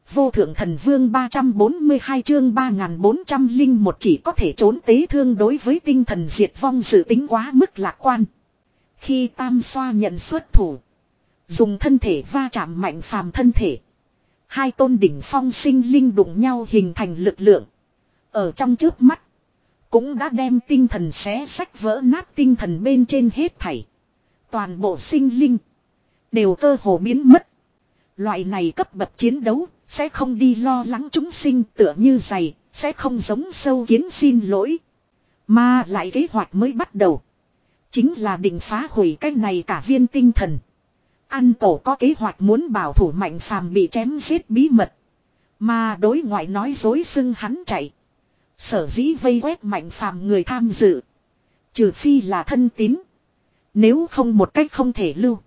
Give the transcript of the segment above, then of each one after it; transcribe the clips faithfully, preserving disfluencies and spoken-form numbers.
Vô thượng thần vương ba trăm bốn mươi hai chương ba nghìn bốn trăm lẻ một chỉ có thể trốn tế thương đối với tinh thần diệt vong dự tính quá mức lạc quan. Khi tam xoa nhận xuất thủ. Dùng thân thể va chạm mạnh phàm thân thể. Hai tôn đỉnh phong sinh linh đụng nhau hình thành lực lượng. Ở trong trước mắt. Cũng đã đem tinh thần xé sách vỡ nát tinh thần bên trên hết thảy. Toàn bộ sinh linh. Đều cơ hồ biến mất. Loại này cấp bậc chiến đấu. Sẽ không đi lo lắng chúng sinh tựa như giày. Sẽ không giống sâu kiến xin lỗi. Mà lại kế hoạch mới bắt đầu. Chính là định phá hủy cái này cả viên tinh thần. Ăn cổ có kế hoạch muốn bảo thủ mạnh phàm bị chém giết bí mật. Mà đối ngoại nói dối xưng hắn chạy. Sở dĩ vây quét mạnh phàm người tham dự. Trừ phi là thân tín. Nếu không một cách không thể lưu.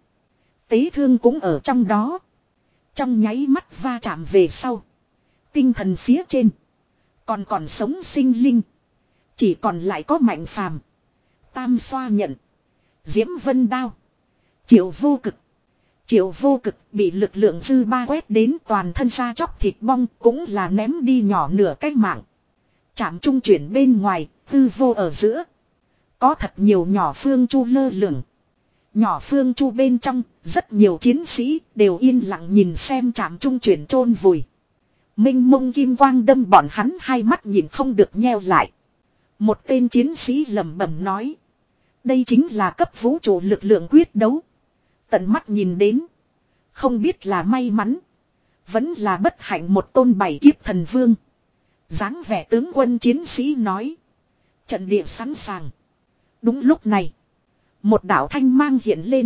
Tế thương cũng ở trong đó. Trong nháy mắt va chạm về sau. Tinh thần phía trên. Còn còn sống sinh linh. Chỉ còn lại có mạnh phàm. Tam xoa nhận. Diễm vân đao. Triệu vô cực. Triệu vô cực bị lực lượng dư ba quét đến toàn thân da chóc thịt bong cũng là ném đi nhỏ nửa cái mạng. Chạm trung chuyển bên ngoài, tư vô ở giữa. Có thật nhiều nhỏ phương chu lơ lửng. Nhỏ phương chu bên trong, rất nhiều chiến sĩ đều yên lặng nhìn xem chạm trung chuyển chôn vùi. Minh mông kim quang đâm bọn hắn hai mắt nhìn không được nheo lại. Một tên chiến sĩ lẩm bẩm nói. Đây chính là cấp vũ trụ lực lượng quyết đấu. Tận mắt nhìn đến. Không biết là may mắn. Vẫn là bất hạnh một tôn bảy kiếp thần vương. Dáng vẻ tướng quân chiến sĩ nói. Trận địa sẵn sàng. Đúng lúc này. Một đạo thanh mang hiện lên.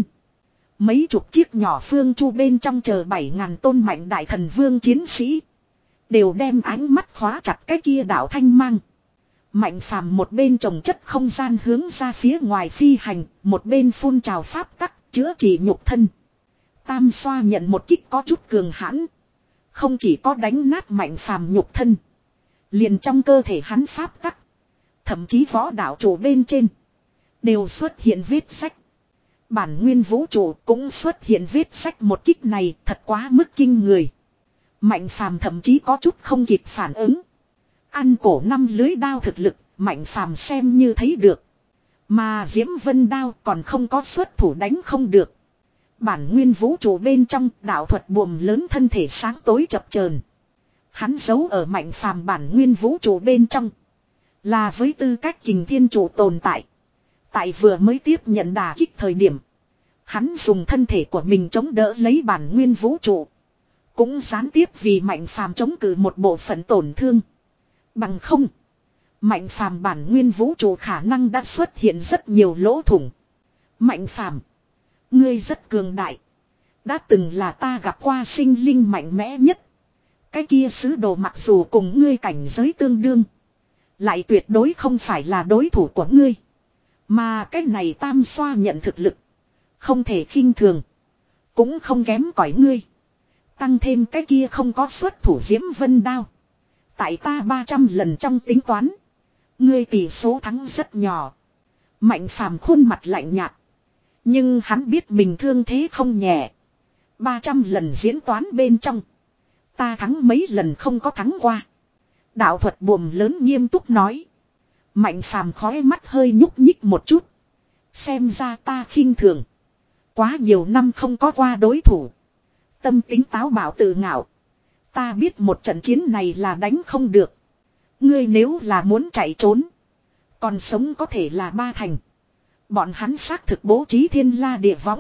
Mấy chục chiếc nhỏ phương chu bên trong chờ bảy ngàn tôn mạnh đại thần vương chiến sĩ. Đều đem ánh mắt khóa chặt cái kia đạo thanh mang. Mạnh phàm một bên trồng chất không gian hướng ra phía ngoài phi hành. Một bên phun trào pháp tắc chữa trị nhục thân. Tam xoa nhận một kích có chút cường hãn. Không chỉ có đánh nát mạnh phàm nhục thân. Liền trong cơ thể hắn pháp tắc. Thậm chí võ đạo chủ bên trên. Đều xuất hiện vết sách. Bản nguyên vũ trụ cũng xuất hiện vết sách một kích này thật quá mức kinh người. Mạnh phàm thậm chí có chút không kịp phản ứng. Ăn cổ năm lưới đao thực lực, mạnh phàm xem như thấy được. Mà Diễm Vân đao còn không có xuất thủ đánh không được. Bản nguyên vũ trụ bên trong đạo thuật buồm lớn thân thể sáng tối chập chờn. Hắn giấu ở mạnh phàm bản nguyên vũ trụ bên trong. Là với tư cách kình thiên trụ tồn tại. Tại vừa mới tiếp nhận đả kích thời điểm. Hắn dùng thân thể của mình chống đỡ lấy bản nguyên vũ trụ. Cũng gián tiếp vì mạnh phàm chống cự một bộ phận tổn thương. Bằng không. Mạnh phàm bản nguyên vũ trụ khả năng đã xuất hiện rất nhiều lỗ thủng. Mạnh phàm. Ngươi rất cường đại. Đã từng là ta gặp qua sinh linh mạnh mẽ nhất. Cái kia sứ đồ mặc dù cùng ngươi cảnh giới tương đương. Lại tuyệt đối không phải là đối thủ của ngươi. Mà cái này tam xoa nhận thực lực. Không thể khinh thường. Cũng không kém cỏi ngươi. Tăng thêm cái kia không có xuất thủ Diễm Vân đao. Tại ta ba trăm lần trong tính toán. Ngươi tỷ số thắng rất nhỏ. Mạnh phàm khuôn mặt lạnh nhạt. Nhưng hắn biết mình thương thế không nhẹ. ba trăm lần diễn toán bên trong. Ta thắng mấy lần không có thắng qua. Đạo thuật buồm lớn nghiêm túc nói. Mạnh phàm khói mắt hơi nhúc nhích một chút. Xem ra ta khinh thường. Quá nhiều năm không có qua đối thủ. Tâm tính táo bạo tự ngạo. Ta biết một trận chiến này là đánh không được. Ngươi nếu là muốn chạy trốn. Còn sống có thể là ba thành. Bọn hắn xác thực bố trí thiên la địa võng.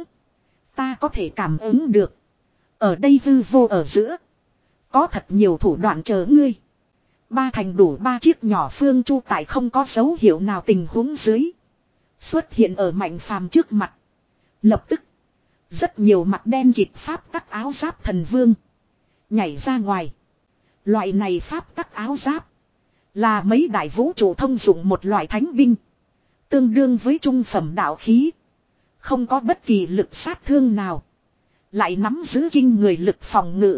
Ta có thể cảm ứng được. Ở đây hư vô ở giữa. Có thật nhiều thủ đoạn chờ ngươi. Ba thành đủ ba chiếc nhỏ phương chu tại không có dấu hiệu nào tình huống dưới. Xuất hiện ở mạnh phàm trước mặt. Lập tức. Rất nhiều mặt đen kịt pháp tắc áo giáp thần vương. Nhảy ra ngoài. Loại này pháp tắc áo giáp. Là mấy đại vũ trụ thông dụng một loại thánh binh. Tương đương với trung phẩm đạo khí. Không có bất kỳ lực sát thương nào. Lại nắm giữ kinh người lực phòng ngự.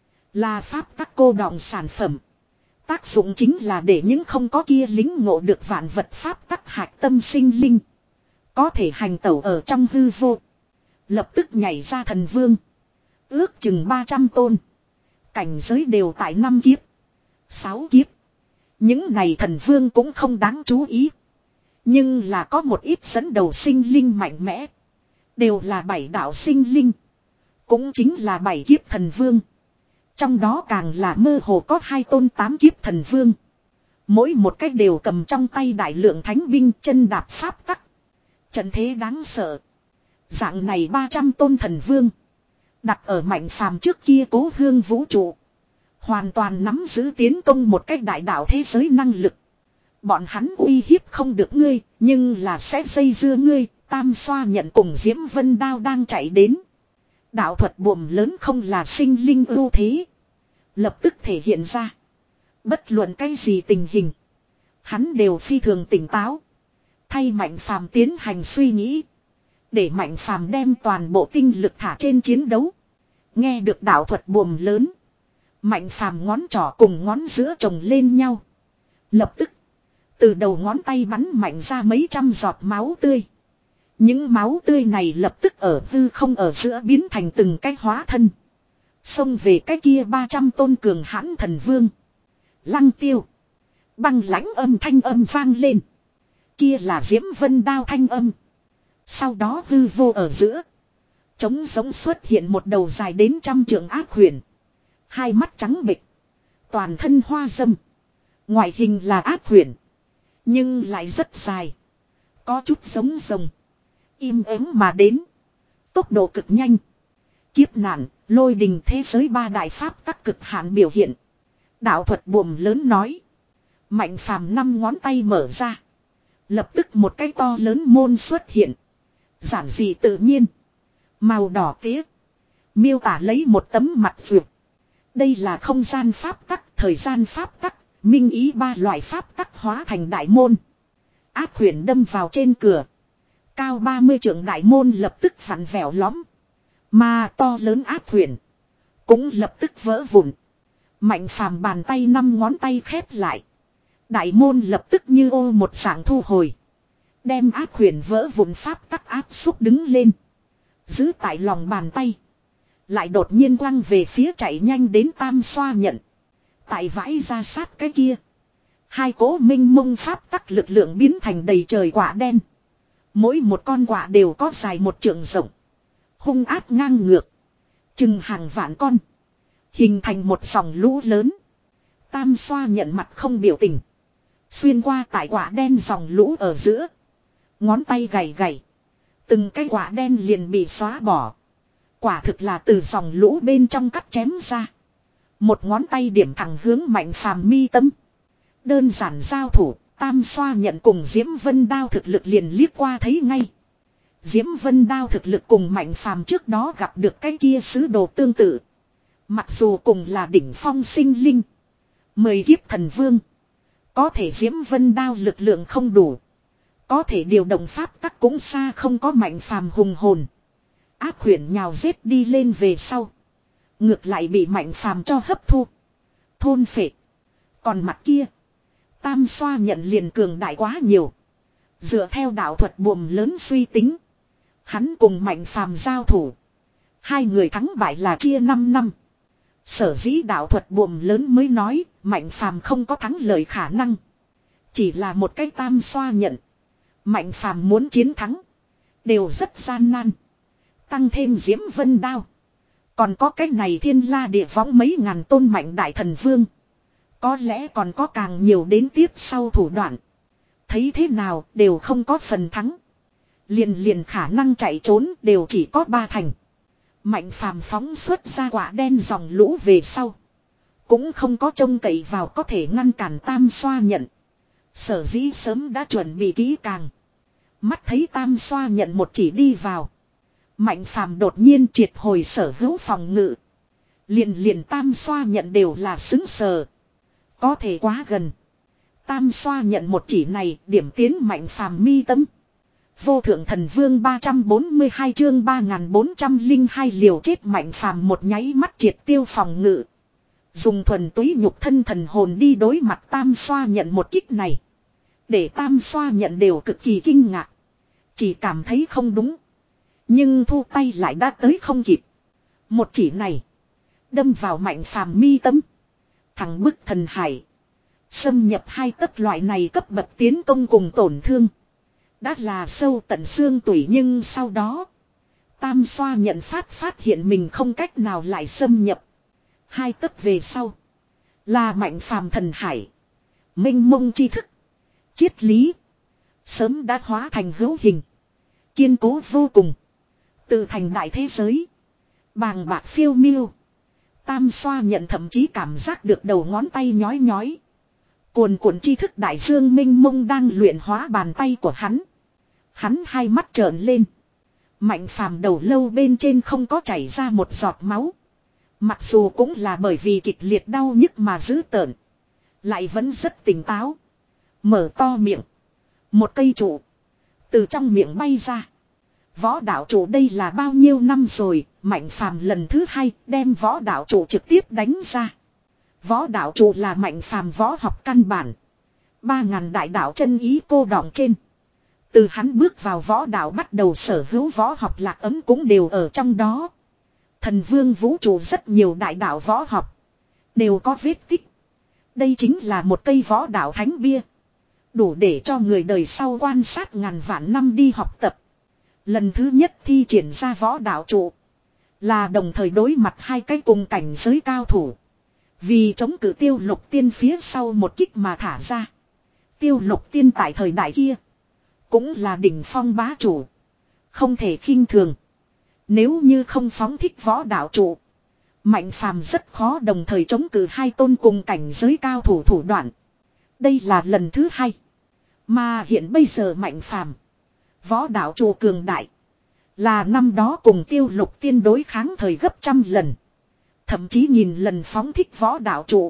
Là pháp tắc cô đọng sản phẩm. Tác dụng chính là để những không có kia lính ngộ được vạn vật pháp tắc hạch tâm sinh linh. Có thể hành tẩu ở trong hư vô. Lập tức nhảy ra thần vương. Ước chừng ba trăm tôn. Cảnh giới đều tại năm kiếp. Sáu kiếp. Những này thần vương cũng không đáng chú ý. Nhưng là có một ít dẫn đầu sinh linh mạnh mẽ. Đều là bảy đạo sinh linh. Cũng chính là bảy kiếp thần vương. Trong đó càng là mơ hồ có hai tôn tám kiếp thần vương. Mỗi một cách đều cầm trong tay đại lượng thánh binh chân đạp pháp tắc. Trận thế đáng sợ. Dạng này ba trăm tôn thần vương. Đặt ở Mạnh Phàm trước kia cố hương vũ trụ. Hoàn toàn nắm giữ tiến công một cách đại đạo thế giới năng lực. Bọn hắn uy hiếp không được ngươi, nhưng là sẽ dây dưa ngươi. Tam xoa nhận cùng Diễm Vân Đao đang chạy đến. Đạo thuật buồm lớn không là sinh linh ưu thế. Lập tức thể hiện ra. Bất luận cái gì tình hình. Hắn đều phi thường tỉnh táo. Thay Mạnh Phàm tiến hành suy nghĩ. Để Mạnh Phàm đem toàn bộ tinh lực thả trên chiến đấu. Nghe được đạo thuật buồm lớn. Mạnh Phàm ngón trỏ cùng ngón giữa chồng lên nhau. Lập tức. Từ đầu ngón tay bắn mạnh ra mấy trăm giọt máu tươi. Những máu tươi này lập tức ở hư không ở giữa biến thành từng cái hóa thân. Xông về cái kia ba trăm tôn cường hãn thần vương. Lăng tiêu. Băng lãnh âm thanh âm vang lên. Kia là Diễm Vân Đao thanh âm. Sau đó hư vô ở giữa. Trống giống xuất hiện một đầu dài đến trăm trượng ác huyền. Hai mắt trắng bệch. Toàn thân hoa dâm. Ngoại hình là ác huyền. Nhưng lại rất dài. Có chút giống rồng. Im ắng mà đến. Tốc độ cực nhanh. Kiếp nạn, lôi đình thế giới ba đại pháp tắc cực hạn biểu hiện. Đạo thuật buồm lớn nói. Mạnh Phàm năm ngón tay mở ra. Lập tức một cái to lớn môn xuất hiện. Giản dị tự nhiên. Màu đỏ tía. Miêu tả lấy một tấm mặt vượt. Đây là không gian pháp tắc, thời gian pháp tắc, minh ý ba loại pháp tắc hóa thành đại môn. Ác huyền đâm vào trên cửa. Cao ba mươi trượng đại môn lập tức vặn vẹo lõm. Mà to lớn ác huyền. Cũng lập tức vỡ vụn. Mạnh Phàm bàn tay năm ngón tay khép lại. Đại môn lập tức như ô một dạng thu hồi. Đem ác huyền vỡ vụn pháp tắc áp xúc đứng lên. Giữ tại lòng bàn tay. Lại đột nhiên quăng về phía chạy nhanh đến tam xoa nhận. Tại vãi ra sát cái kia. Hai cỗ minh mông pháp tắc lực lượng biến thành đầy trời quả đen. Mỗi một con quả đều có dài một trượng rộng. Hung ác ngang ngược. Chừng hàng vạn con. Hình thành một dòng lũ lớn. Tam xoa nhận mặt không biểu tình. Xuyên qua tại quả đen dòng lũ ở giữa. Ngón tay gầy gầy. Từng cái quả đen liền bị xóa bỏ. Quả thực là từ dòng lũ bên trong cắt chém ra. Một ngón tay điểm thẳng hướng Mạnh Phàm mi tâm. Đơn giản giao thủ. Tam xoa nhận cùng Diễm Vân Đao thực lực liền liếc qua thấy ngay. Diễm Vân Đao thực lực cùng Mạnh Phàm trước đó gặp được cái kia sứ đồ tương tự. Mặc dù cùng là đỉnh phong sinh linh. Mười kiếp thần vương. Có thể Diễm Vân Đao lực lượng không đủ. Có thể điều động pháp tắc cũng xa không có Mạnh Phàm hùng hồn. Ác huyền nhào giết đi lên về sau. Ngược lại bị Mạnh Phàm cho hấp thu. Thôn phệ. Còn mặt kia. Tam xoa nhận liền cường đại quá nhiều. Dựa theo đạo thuật buồm lớn suy tính. Hắn cùng Mạnh Phàm giao thủ. Hai người thắng bại là chia năm năm. Sở dĩ đạo thuật buồm lớn mới nói Mạnh Phàm không có thắng lợi khả năng. Chỉ là một cái tam xoa nhận. Mạnh Phàm muốn chiến thắng. Đều rất gian nan. Tăng thêm Diễm Vân Đao. Còn có cái này thiên la địa võng mấy ngàn tôn mạnh đại thần vương. Có lẽ còn có càng nhiều đến tiếp sau thủ đoạn. Thấy thế nào đều không có phần thắng. Liền liền khả năng chạy trốn đều chỉ có ba thành. Mạnh Phàm phóng xuất ra quả đen dòng lũ về sau. Cũng không có trông cậy vào có thể ngăn cản tam xoa nhận. Sở dĩ sớm đã chuẩn bị kỹ càng. Mắt thấy tam xoa nhận một chỉ đi vào. Mạnh Phàm đột nhiên triệt hồi sở hữu phòng ngự. Liền liền tam xoa nhận đều là xứng sờ. Có thể quá gần. Tam xoa nhận một chỉ này điểm tiến Mạnh Phàm mi tâm. Vô thượng thần vương ba trăm bốn mươi hai chương ba nghìn bốn trăm lẻ hai liều chết Mạnh Phàm một nháy mắt triệt tiêu phòng ngự. Dùng thuần túy nhục thân thần hồn đi đối mặt tam xoa nhận một kích này. Để tam xoa nhận đều cực kỳ kinh ngạc. Chỉ cảm thấy không đúng. Nhưng thu tay lại đã tới không kịp. Một chỉ này. Đâm vào Mạnh Phàm mi tâm. Thẳng bức thần hải. Xâm nhập hai tấc loại này cấp bậc tiến công cùng tổn thương. Đã là sâu tận xương tủy, nhưng sau đó. Tam xoa nhận phát phát hiện mình không cách nào lại xâm nhập. Hai tấc về sau. Là Mạnh Phàm thần hải. Minh mông tri thức. Triết lý. Sớm đã hóa thành hữu hình. Kiên cố vô cùng. Tự thành đại thế giới. Bàng bạc phiêu miêu. Tam xoa nhận thậm chí cảm giác được đầu ngón tay nhói nhói. Cuồn cuộn tri thức đại dương minh mông đang luyện hóa bàn tay của hắn. Hắn hai mắt trợn lên. Mạnh Phàm đầu lâu bên trên không có chảy ra một giọt máu. Mặc dù cũng là bởi vì kịch liệt đau nhức mà dữ tợn. Lại vẫn rất tỉnh táo. Mở to miệng. Một cây trụ. Từ trong miệng bay ra. Võ đạo trụ đây là bao nhiêu năm rồi. Mạnh Phàm lần thứ hai đem võ đạo trụ trực tiếp đánh ra. Võ đạo trụ là Mạnh Phàm võ học căn bản. Ba ngàn đại đạo chân ý cô đọng trên. Từ hắn bước vào võ đạo bắt đầu sở hữu võ học lạc ấm cũng đều ở trong đó. Thần vương vũ trụ rất nhiều đại đạo võ học. Đều có vết tích. Đây chính là một cây võ đạo thánh bia. Đủ để cho người đời sau quan sát ngàn vạn năm đi học tập. Lần thứ nhất thi triển ra võ đạo trụ. Là đồng thời đối mặt hai cái cùng cảnh giới cao thủ. Vì chống cự Tiêu Lục Tiên phía sau một kích mà thả ra. Tiêu Lục Tiên tại thời đại kia. Cũng là đỉnh phong bá chủ. Không thể khinh thường. Nếu như không phóng thích võ đạo trụ. Mạnh Phàm rất khó đồng thời chống cự hai tôn cùng cảnh giới cao thủ thủ đoạn. Đây là lần thứ hai. Mà hiện bây giờ Mạnh Phàm võ đạo trụ cường đại. Là năm đó cùng Tiêu Lục Tiên đối kháng thời gấp trăm lần. Thậm chí nghìn lần phóng thích võ đạo trụ.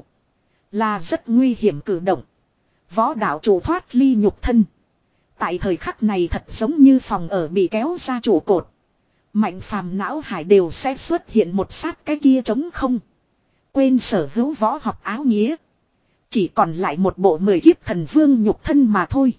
Là rất nguy hiểm cử động. Võ đạo trụ thoát ly nhục thân. Tại thời khắc này thật giống như phòng ở bị kéo ra trụ cột. Mạnh Phàm não hải đều sẽ xuất hiện một sát cái kia trống không. Quên sở hữu võ học áo nghĩa. Chỉ còn lại một bộ mười kiếp thần vương nhục thân mà thôi.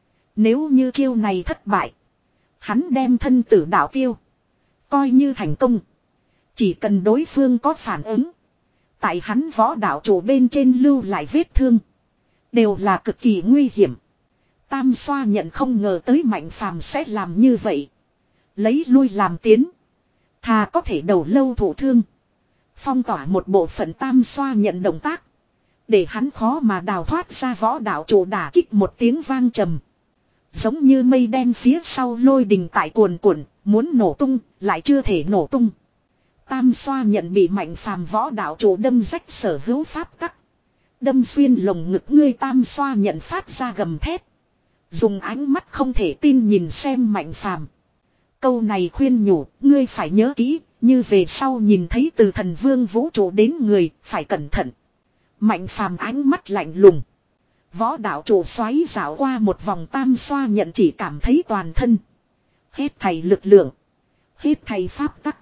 Nếu như chiêu này thất bại. Hắn đem thân tử đạo tiêu. Coi như thành công. Chỉ cần đối phương có phản ứng. Tại hắn võ đạo chủ bên trên lưu lại vết thương. Đều là cực kỳ nguy hiểm. Tam xoa nhận không ngờ tới Mạnh Phàm sẽ làm như vậy. Lấy lui làm tiến. Thà có thể đầu lâu thụ thương. Phong tỏa một bộ phận tam xoa nhận động tác. Để hắn khó mà đào thoát ra võ đạo chủ đả kích một tiếng vang trầm. Giống như mây đen phía sau lôi đình tại cuồn cuộn, muốn nổ tung, lại chưa thể nổ tung. Tam xoa nhận bị Mạnh Phàm võ đạo chủ đâm rách sở hữu pháp tắc. Đâm xuyên lồng ngực ngươi tam xoa nhận phát ra gầm thét. Dùng ánh mắt không thể tin nhìn xem Mạnh Phàm. Câu này khuyên nhủ, ngươi phải nhớ kỹ, như về sau nhìn thấy từ thần vương vũ trụ đến người, phải cẩn thận. Mạnh Phàm ánh mắt lạnh lùng. Võ đạo trụ xoáy dạo qua một vòng tam xoa nhận chỉ cảm thấy toàn thân. Hết thảy lực lượng. Hết thảy pháp tắc.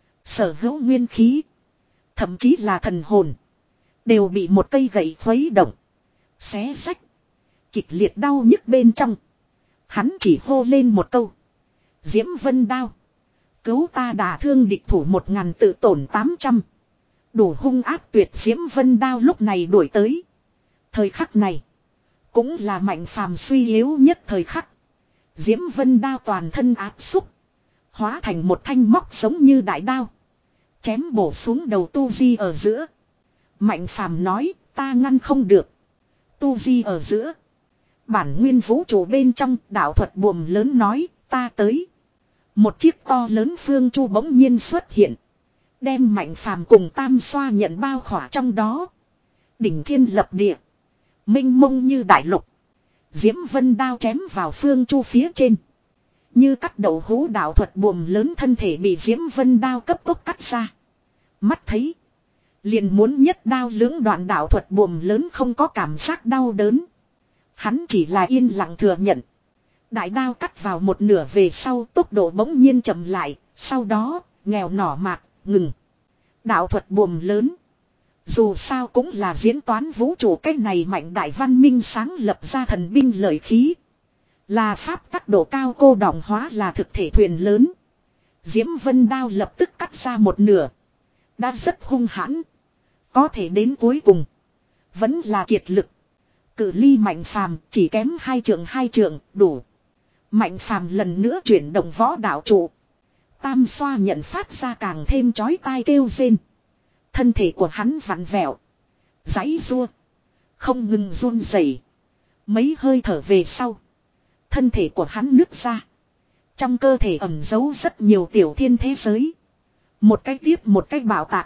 Sở hữu nguyên khí. Thậm chí là thần hồn. Đều bị một cây gậy khuấy động. Xé rách. Kịch liệt đau nhức bên trong. Hắn chỉ hô lên một câu. Diễm Vân Đao. Cứu ta đả thương địch thủ một ngàn tự tổn tám trăm. Đủ hung ác tuyệt Diễm Vân Đao lúc này đuổi tới. Thời khắc này. Cũng là Mạnh Phàm suy yếu nhất thời khắc. Diễm Vân Đao toàn thân áp xúc. Hóa thành một thanh móc giống như đại đao. Chém bổ xuống đầu Tu Di ở giữa. Mạnh Phàm nói ta ngăn không được. Tu Di ở giữa. Bản nguyên vũ trụ bên trong đạo thuật buồm lớn nói ta tới. Một chiếc to lớn phương chu bỗng nhiên xuất hiện. Đem Mạnh Phàm cùng tam xoa nhận bao khỏa trong đó. Đỉnh thiên lập địa. Minh mông như đại lục. Diễm Vân Đao chém vào phương chu phía trên. Như cắt đậu hũ đạo thuật buồm lớn thân thể bị Diễm Vân Đao cấp tốc cắt ra. Mắt thấy. Liền muốn nhất đao lưỡng đoạn đạo thuật buồm lớn không có cảm giác đau đớn. Hắn chỉ là yên lặng thừa nhận. Đại đao cắt vào một nửa về sau tốc độ bỗng nhiên chậm lại. Sau đó nghèo nỏ mạc ngừng. Đạo thuật buồm lớn. Dù sao cũng là diễn toán vũ trụ cách này mạnh đại văn minh sáng lập ra thần binh lợi khí. Là pháp tắc độ cao cô đọng hóa là thực thể thuyền lớn. Diễm Vân Đao lập tức cắt ra một nửa. Đã rất hung hãn. Có thể đến cuối cùng. Vẫn là kiệt lực. Cự ly Mạnh Phàm chỉ kém hai trượng hai trượng đủ. Mạnh Phàm lần nữa chuyển động võ đạo trụ. Tam xoa nhận phát ra càng thêm chói tai kêu rên. Thân thể của hắn vặn vẹo. Giãy giụa. Không ngừng run rẩy. Mấy hơi thở về sau. Thân thể của hắn nứt ra. Trong cơ thể ẩn giấu rất nhiều tiểu thiên thế giới. Một cách tiếp một cách bảo tạc.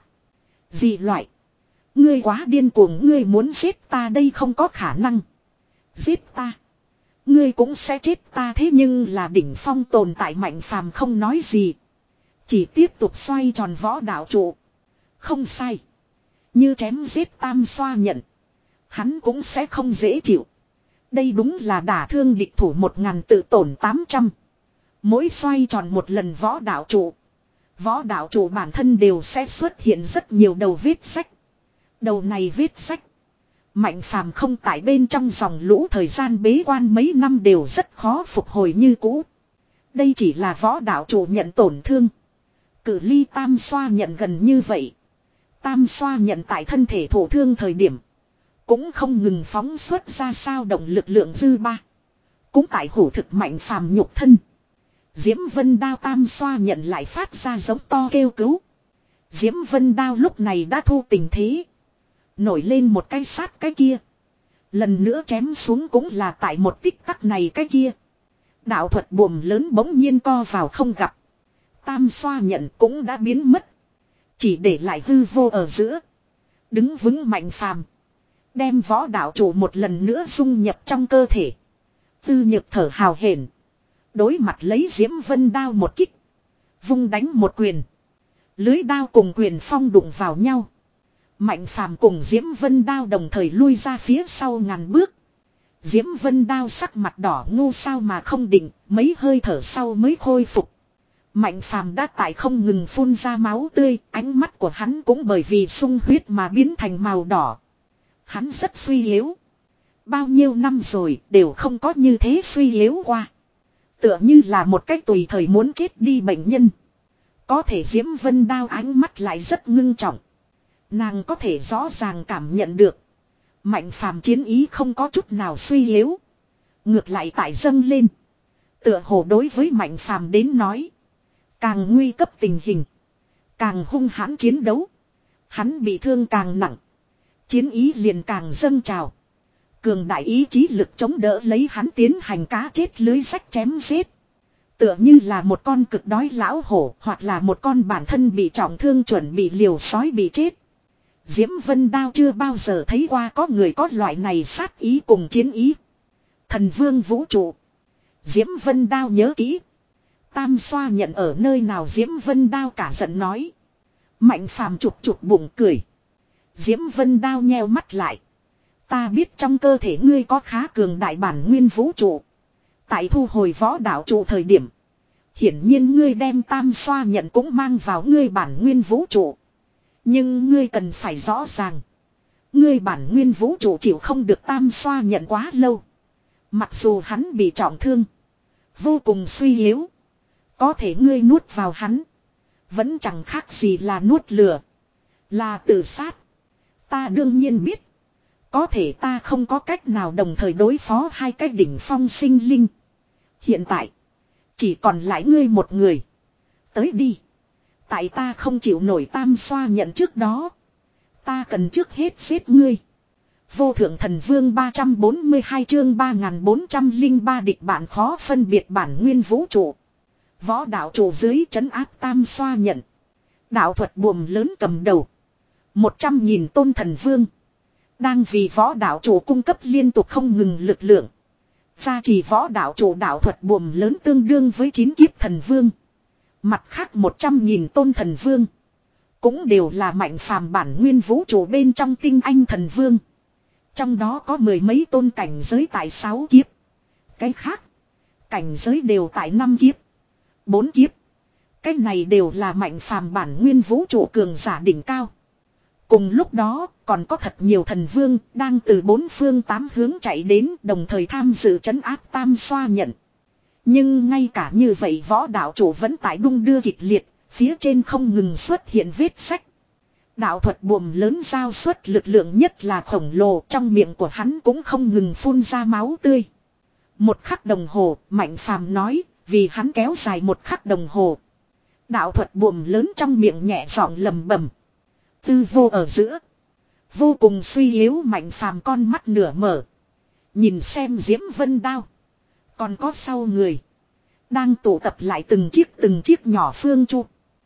Dị loại. Ngươi quá điên cuồng, ngươi muốn giết ta đây không có khả năng. Giết ta. Ngươi cũng sẽ chết ta, thế nhưng là đỉnh phong tồn tại Mạnh Phàm không nói gì. Chỉ tiếp tục xoay tròn võ đạo trụ. Không sai. Như chém giết tam xoa nhận. Hắn cũng sẽ không dễ chịu. Đây đúng là đả thương địch thủ một ngàn tự tổn tám trăm. Mỗi xoay tròn một lần võ đạo trụ. Võ đạo trụ bản thân đều sẽ xuất hiện rất nhiều đầu vết sách. Đầu này vết sách. Mạnh Phàm không tại bên trong dòng lũ thời gian bế quan mấy năm đều rất khó phục hồi như cũ. Đây chỉ là võ đạo trụ nhận tổn thương. Cự ly tam xoa nhận gần như vậy. Tam xoa nhận tại thân thể thổ thương thời điểm. Cũng không ngừng phóng xuất ra sao động lực lượng dư ba. Cũng tại hủ thực Mạnh Phàm nhục thân. Diễm Vân Đao tam xoa nhận lại phát ra giống to kêu cứu. Diễm Vân Đao lúc này đã thu tình thế. Nổi lên một cái sát cái kia. Lần nữa chém xuống cũng là tại một tích tắc này cái kia. Đạo thuật buồm lớn bỗng nhiên co vào không gặp. Tam xoa nhận cũng đã biến mất. Chỉ để lại hư vô ở giữa. Đứng vững Mạnh Phàm. Đem võ đạo chủ một lần nữa dung nhập trong cơ thể. Tư nhược thở hào hển. Đối mặt lấy Diễm Vân Đao một kích. Vung đánh một quyền. Lưới đao cùng quyền phong đụng vào nhau. Mạnh Phàm cùng Diễm Vân Đao đồng thời lui ra phía sau ngàn bước. Diễm Vân Đao sắc mặt đỏ ngu sao mà không định, mấy hơi thở sau mới khôi phục. Mạnh Phàm đã tại không ngừng phun ra máu tươi, ánh mắt của hắn cũng bởi vì sung huyết mà biến thành màu đỏ. Hắn rất suy yếu. Bao nhiêu năm rồi đều không có như thế suy yếu qua. Tựa như là một cách tùy thời muốn chết đi bệnh nhân. Có thể Diễm Vân Đao ánh mắt lại rất ngưng trọng. Nàng có thể rõ ràng cảm nhận được. Mạnh Phàm chiến ý không có chút nào suy yếu. Ngược lại tại dâng lên. Tựa hồ đối với Mạnh Phàm đến nói. Càng nguy cấp tình hình. Càng hung hãn chiến đấu. Hắn bị thương càng nặng. Chiến ý liền càng dâng trào. Cường đại ý chí lực chống đỡ lấy hắn tiến hành cá chết lưới rách chém giết. Tựa như là một con cực đói lão hổ hoặc là một con bản thân bị trọng thương chuẩn bị liều sói bị chết. Diễm Vân Đao chưa bao giờ thấy qua có người có loại này sát ý cùng chiến ý. Thần vương vũ trụ. Diễm Vân Đao nhớ kỹ. Tam xoa nhận ở nơi nào Diễm Vân Đao cả giận nói. Mạnh Phàm chụp chụp bụng cười. Diễm Vân Đao nheo mắt lại. Ta biết trong cơ thể ngươi có khá cường đại bản nguyên vũ trụ. Tại thu hồi võ đạo trụ thời điểm. Hiển nhiên ngươi đem tam xoa nhận cũng mang vào ngươi bản nguyên vũ trụ. Nhưng ngươi cần phải rõ ràng. Ngươi bản nguyên vũ trụ chịu không được tam xoa nhận quá lâu. Mặc dù hắn bị trọng thương. Vô cùng suy yếu. Có thể ngươi nuốt vào hắn. Vẫn chẳng khác gì là nuốt lửa. Là tự sát. Ta đương nhiên biết. Có thể ta không có cách nào đồng thời đối phó hai cái đỉnh phong sinh linh. Hiện tại. Chỉ còn lại ngươi một người. Tới đi. Tại ta không chịu nổi tam xoa nhận trước đó. Ta cần trước hết giết ngươi. Vô thượng thần vương ba trăm bốn mươi hai chương ba nghìn bốn trăm lẻ ba địch bạn khó phân biệt bản nguyên vũ trụ. Võ đạo trụ dưới trấn áp tam xoa nhận. Đạo thuật buồm lớn cầm đầu. Một trăm nghìn tôn thần vương. Đang vì võ đạo trụ cung cấp liên tục không ngừng lực lượng. Gia trì võ đạo trụ đạo thuật buồm lớn tương đương với chín kiếp thần vương. Mặt khác một trăm nghìn tôn thần vương. Cũng đều là Mạnh Phàm bản nguyên vũ trụ bên trong tinh anh thần vương. Trong đó có mười mấy tôn cảnh giới tại sáu kiếp. Cái khác. Cảnh giới đều tại năm kiếp. Bốn kiếp. Cái này đều là Mạnh Phàm bản nguyên vũ trụ cường giả đỉnh cao. Cùng lúc đó còn có thật nhiều thần vương đang từ bốn phương tám hướng chạy đến đồng thời tham dự trấn áp tam xoa nhận. Nhưng ngay cả như vậy võ đạo chủ vẫn tại đung đưa kịch liệt, phía trên không ngừng xuất hiện vết sách. Đạo thuật buồm lớn giao suất lực lượng nhất là khổng lồ, trong miệng của hắn cũng không ngừng phun ra máu tươi. Một khắc đồng hồ, Mạnh Phàm nói, vì hắn kéo dài một khắc đồng hồ. Đạo thuật buồm lớn trong miệng nhẹ giọng lầm bầm. Tư vô ở giữa. Vô cùng suy yếu Mạnh Phàm con mắt nửa mở. Nhìn xem Diễm Vân Đao. Còn có sau người. Đang tụ tập lại từng chiếc từng chiếc nhỏ phương chu.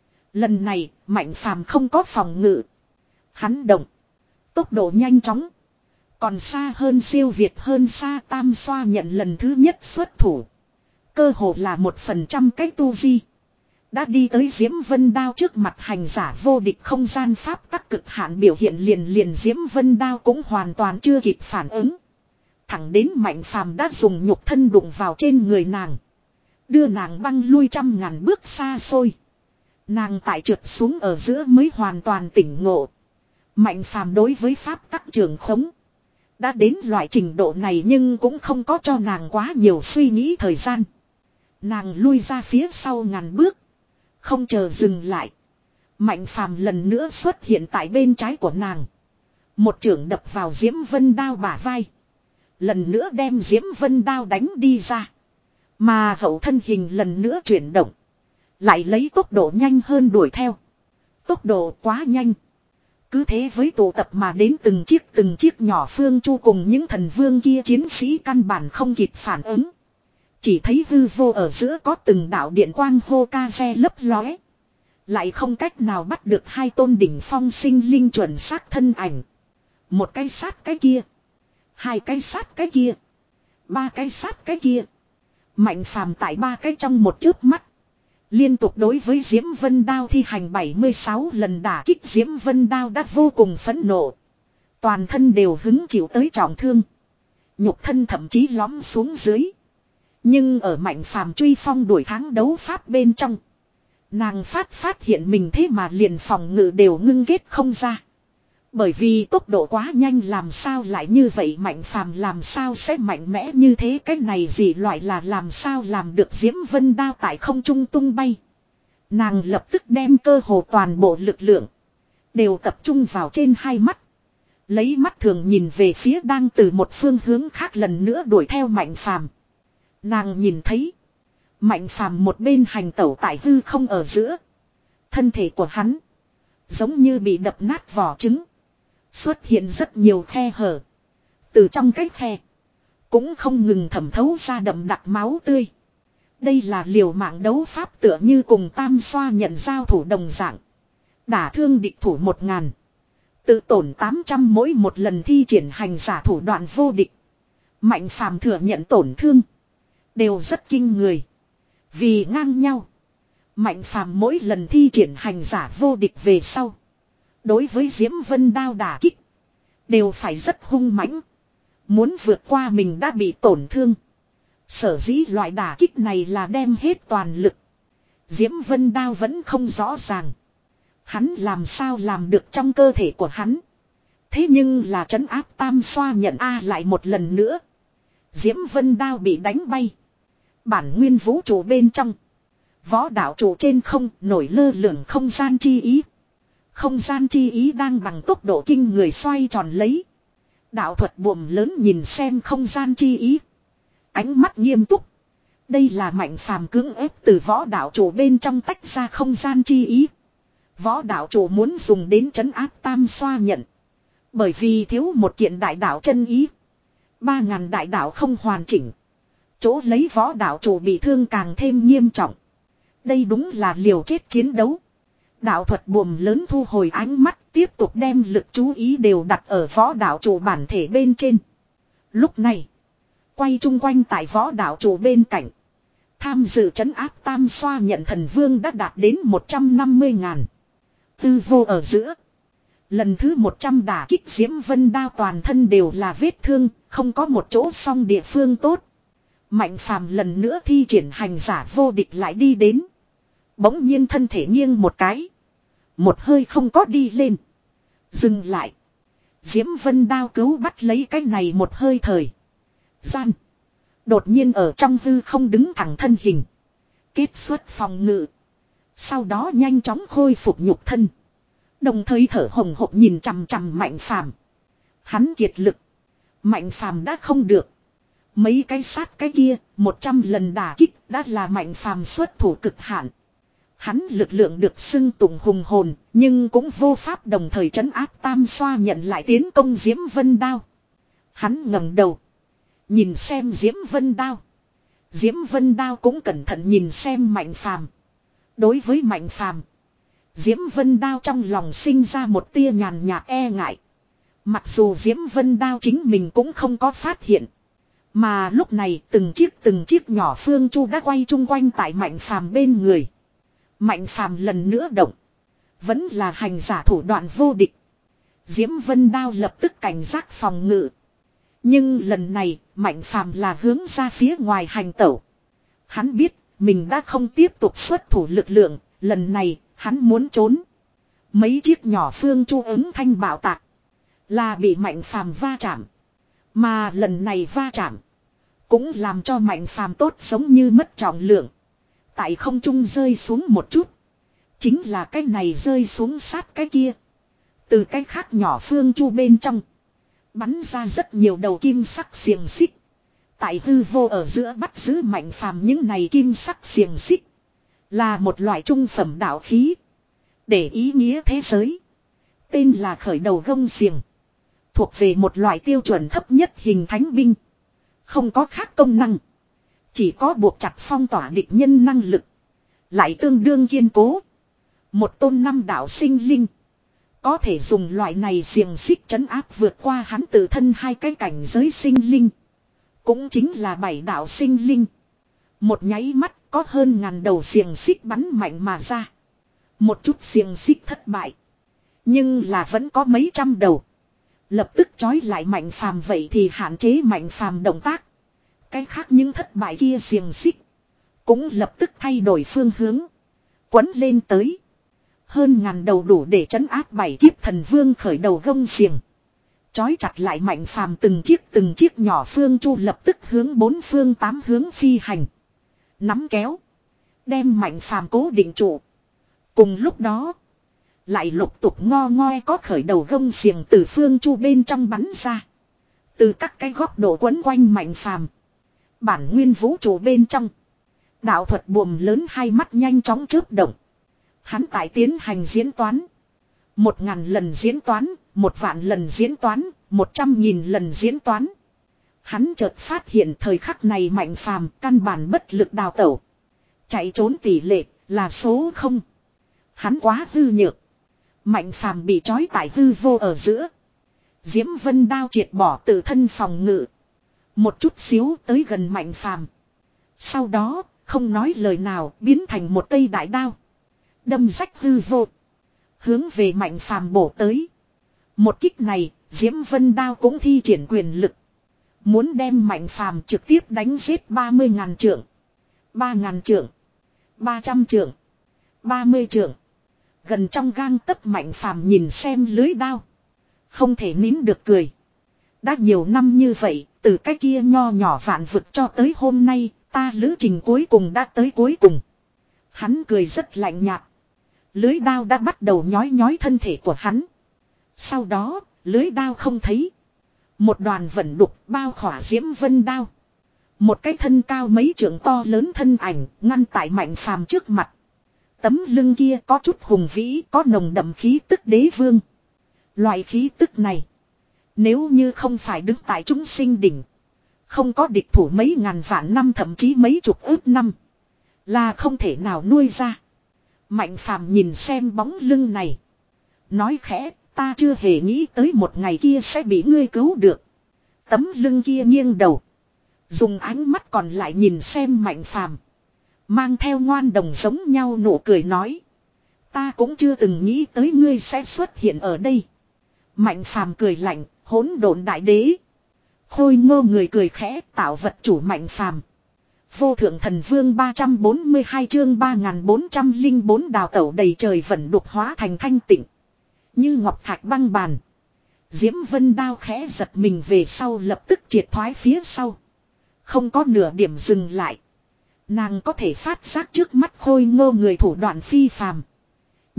Lần này, Mạnh Phàm không có phòng ngự. Hắn động. Tốc độ nhanh chóng. Còn xa hơn siêu việt hơn xa tam xoa nhận lần thứ nhất xuất thủ. Cơ hồ là một phần trăm cái tu vi. Đã đi tới Diễm Vân Đao trước mặt hành giả vô địch không gian pháp tắc cực hạn biểu hiện liền liền Diễm Vân Đao cũng hoàn toàn chưa kịp phản ứng. Thẳng đến Mạnh Phàm đã dùng nhục thân đụng vào trên người nàng. Đưa nàng băng lui trăm ngàn bước xa xôi. Nàng tại trượt xuống ở giữa mới hoàn toàn tỉnh ngộ. Mạnh Phàm đối với pháp tắc trường khống. Đã đến loại trình độ này nhưng cũng không có cho nàng quá nhiều suy nghĩ thời gian. Nàng lui ra phía sau ngàn bước. Không chờ dừng lại. Mạnh Phàm lần nữa xuất hiện tại bên trái của nàng. Một chưởng đập vào Diễm Vân Đao bả vai. Lần nữa đem Diễm Vân Đao đánh đi ra. Mà hậu thân hình lần nữa chuyển động. Lại lấy tốc độ nhanh hơn đuổi theo. Tốc độ quá nhanh. Cứ thế với tụ tập mà đến từng chiếc từng chiếc nhỏ phương chu cùng những thần vương kia chiến sĩ căn bản không kịp phản ứng. Chỉ thấy hư vô ở giữa có từng đạo điện quang hô ca xe lấp lóe. Lại không cách nào bắt được hai tôn đỉnh phong sinh linh chuẩn xác thân ảnh. Một cái sát cái kia. Hai cái sát cái kia. Ba cái sát cái kia. Mạnh Phàm tại ba cái trong một chớp mắt. Liên tục đối với Diễm Vân Đao thi hành bảy mươi sáu lần đả kích Diễm Vân Đao đã vô cùng phẫn nộ. Toàn thân đều hứng chịu tới trọng thương. Nhục thân thậm chí lõm xuống dưới. Nhưng ở Mạnh Phàm truy phong đuổi thắng đấu pháp bên trong. Nàng phát phát hiện mình thế mà liền phòng ngự đều ngưng kết không ra. Bởi vì tốc độ quá nhanh làm sao lại như vậy Mạnh Phàm làm sao sẽ mạnh mẽ như thế cái này gì loại là làm sao làm được Diễm Vân Đao tại không trung tung bay. Nàng lập tức đem cơ hồ toàn bộ lực lượng. Đều tập trung vào trên hai mắt. Lấy mắt thường nhìn về phía đang từ một phương hướng khác lần nữa đuổi theo Mạnh Phàm. Nàng nhìn thấy. Mạnh Phàm một bên hành tẩu tại hư không ở giữa. Thân thể của hắn. Giống như bị đập nát vỏ trứng. Xuất hiện rất nhiều khe hở. Từ trong cái khe. Cũng không ngừng thẩm thấu ra đậm đặc máu tươi. Đây là liều mạng đấu pháp tựa như cùng tam xoa nhận giao thủ đồng dạng. Đả thương địch thủ một ngàn. Tự tổn tám trăm mỗi một lần thi triển hành giả thủ đoạn vô địch. Mạnh Phàm thừa nhận tổn thương. Đều rất kinh người. Vì ngang nhau. Mạnh Phàm mỗi lần thi triển hành giả vô địch về sau. Đối với Diễm Vân Đao đả kích. Đều phải rất hung mãnh. Muốn vượt qua mình đã bị tổn thương. Sở dĩ loại đả kích này là đem hết toàn lực. Diễm Vân Đao vẫn không rõ ràng. Hắn làm sao làm được trong cơ thể của hắn. Thế nhưng là trấn áp tam xoa nhận A lại một lần nữa. Diễm Vân Đao bị đánh bay. Bản nguyên vũ trụ bên trong. Võ đạo trụ trên không nổi lơ lửng không gian chi ý. Không gian chi ý đang bằng tốc độ kinh người xoay tròn lấy. Đạo thuật buồm lớn nhìn xem không gian chi ý. Ánh mắt nghiêm túc. Đây là Mạnh Phàm cưỡng ép từ võ đạo trụ bên trong tách ra không gian chi ý. Võ đạo trụ muốn dùng đến trấn áp tam xoa nhận. Bởi vì thiếu một kiện đại đạo chân ý. Ba ngàn đại đạo không hoàn chỉnh. Chỗ lấy võ đạo trụ bị thương càng thêm nghiêm trọng. Đây đúng là liều chết chiến đấu. Đạo thuật buồm lớn thu hồi ánh mắt tiếp tục đem lực chú ý đều đặt ở võ đạo trụ bản thể bên trên. Lúc này, quay chung quanh tại võ đạo trụ bên cạnh. Tham dự trấn áp tam xoa nhận thần vương đã đạt đến một trăm năm mươi ngàn. Tư vô ở giữa. Lần thứ một trăm đả kích Diễm Vân Đao toàn thân đều là vết thương, không có một chỗ song địa phương tốt. Mạnh Phàm lần nữa thi triển hành giả vô địch lại đi đến. Bỗng nhiên thân thể nghiêng một cái. Một hơi không có đi lên. Dừng lại. Diễm Vân Đao cứu bắt lấy cái này một hơi thời gian. Đột nhiên ở trong hư không đứng thẳng thân hình. Kết xuất phòng ngự. Sau đó nhanh chóng khôi phục nhục thân. Đồng thời thở hồng hộc nhìn chằm chằm Mạnh Phàm. Hắn kiệt lực. Mạnh Phàm đã không được. Mấy cái sát cái kia, một trăm lần đả kích đã là Mạnh Phàm xuất thủ cực hạn. Hắn lực lượng được xưng tụng hùng hồn, nhưng cũng vô pháp đồng thời trấn áp Tam Xoa nhận lại tiến công Diễm Vân Đao. Hắn ngẩng đầu, nhìn xem Diễm Vân Đao. Diễm Vân Đao cũng cẩn thận nhìn xem Mạnh Phàm. Đối với Mạnh Phàm, Diễm Vân Đao trong lòng sinh ra một tia nhàn nhạt e ngại. Mặc dù Diễm Vân Đao chính mình cũng không có phát hiện. Mà lúc này từng chiếc từng chiếc nhỏ phương chu đã quay chung quanh tại Mạnh Phàm bên người. Mạnh Phàm lần nữa động. Vẫn là hành giả thủ đoạn vô địch. Diễm Vân Đao lập tức cảnh giác phòng ngự. Nhưng lần này Mạnh Phàm là hướng ra phía ngoài hành tẩu. Hắn biết mình đã không tiếp tục xuất thủ lực lượng. Lần này hắn muốn trốn. Mấy chiếc nhỏ phương chu ứng thanh bạo tạc. Là bị Mạnh Phàm va chạm. Mà lần này va chạm. Cũng làm cho Mạnh Phàm tốt giống như mất trọng lượng. Tại không trung rơi xuống một chút. Chính là cái này rơi xuống sát cái kia. Từ cái khác nhỏ phương chu bên trong. Bắn ra rất nhiều đầu kim sắc xiềng xích. Tại hư vô ở giữa bắt giữ Mạnh Phàm những này kim sắc xiềng xích. Là một loại trung phẩm đạo khí. Để ý nghĩa thế giới. Tên là khởi đầu gông xiềng. Thuộc về một loại tiêu chuẩn thấp nhất hình thánh binh. Không có khác công năng. Chỉ có buộc chặt phong tỏa địch nhân năng lực. Lại tương đương kiên cố. Một tôn năm đạo sinh linh. Có thể dùng loại này xiềng xích trấn áp vượt qua hắn tự thân hai cái cảnh giới sinh linh. Cũng chính là bảy đạo sinh linh. Một nháy mắt có hơn ngàn đầu xiềng xích bắn mạnh mà ra. Một chút xiềng xích thất bại. Nhưng là vẫn có mấy trăm đầu. Lập tức trói lại Mạnh Phàm, vậy thì hạn chế Mạnh Phàm động tác. Cái khác những thất bại kia xiềng xích. Cũng lập tức thay đổi phương hướng. Quấn lên tới. Hơn ngàn đầu đủ để trấn áp bảy kiếp thần vương khởi đầu gông xiềng. Trói chặt lại Mạnh Phàm từng chiếc từng chiếc nhỏ phương chu lập tức hướng bốn phương tám hướng phi hành. Nắm kéo. Đem Mạnh Phàm cố định trụ. Cùng lúc đó. Lại lục tục ngo ngoe có khởi đầu gông xiềng từ phương chu bên trong bắn ra. Từ các cái góc độ quấn quanh Mạnh Phàm. Bản nguyên vũ trụ bên trong. Đạo thuật buồm lớn hai mắt nhanh chóng chớp động. Hắn tại tiến hành diễn toán. Một ngàn lần diễn toán, một vạn lần diễn toán, một trăm nghìn lần diễn toán. Hắn chợt phát hiện thời khắc này Mạnh Phàm căn bản bất lực đào tẩu. Chạy trốn tỷ lệ là số không. Hắn quá hư nhược. Mạnh Phàm bị trói tại hư vô ở giữa. Diễm Vân Đao triệt bỏ tự thân phòng ngự. Một chút xíu tới gần Mạnh Phàm. Sau đó, không nói lời nào, biến thành một cây đại đao. Đâm rách hư vô. Hướng về Mạnh Phàm bổ tới. Một kích này, Diễm Vân Đao cũng thi triển quyền lực. Muốn đem Mạnh Phàm trực tiếp đánh giết ba mươi ngàn trượng. ba ngàn trượng. ba trăm trượng. ba mươi trượng. Gần trong gang tấc Mạnh Phàm nhìn xem lưới đao. Không thể nín được cười. Đã nhiều năm như vậy, từ cái kia nho nhỏ vạn vực cho tới hôm nay, ta lữ trình cuối cùng đã tới cuối cùng. Hắn cười rất lạnh nhạt. Lưới đao đã bắt đầu nhói nhói thân thể của hắn. Sau đó, lưới đao không thấy. Một đoàn vận đục bao khỏa Diễm Vân Đao. Một cái thân cao mấy trượng to lớn thân ảnh ngăn tại Mạnh Phàm trước mặt. Tấm lưng kia có chút hùng vĩ, có nồng đậm khí tức đế vương. Loại khí tức này, nếu như không phải đứng tại chúng sinh đỉnh, không có địch thủ mấy ngàn vạn năm thậm chí mấy chục ước năm, là không thể nào nuôi ra. Mạnh Phàm nhìn xem bóng lưng này, nói khẽ, ta chưa hề nghĩ tới một ngày kia sẽ bị ngươi cứu được. Tấm lưng kia nghiêng đầu, dùng ánh mắt còn lại nhìn xem Mạnh Phàm, mang theo ngoan đồng giống nhau nụ cười nói, ta cũng chưa từng nghĩ tới ngươi sẽ xuất hiện ở đây. Mạnh Phàm cười lạnh, hỗn độn đại đế. Khôi Ngô người cười khẽ, tạo vật chủ Mạnh Phàm. Vô thượng thần vương ba trăm bốn mươi hai chương ba nghìn bốn trăm lẻ bốn đào tẩu đầy trời vẫn đục hóa thành thanh tịnh. Như ngọc thạch băng bàn. Diễm Vân Đao khẽ giật mình về sau lập tức triệt thoái phía sau. Không có nửa điểm dừng lại. Nàng có thể phát giác trước mắt Khôi Ngô người thủ đoạn phi phàm.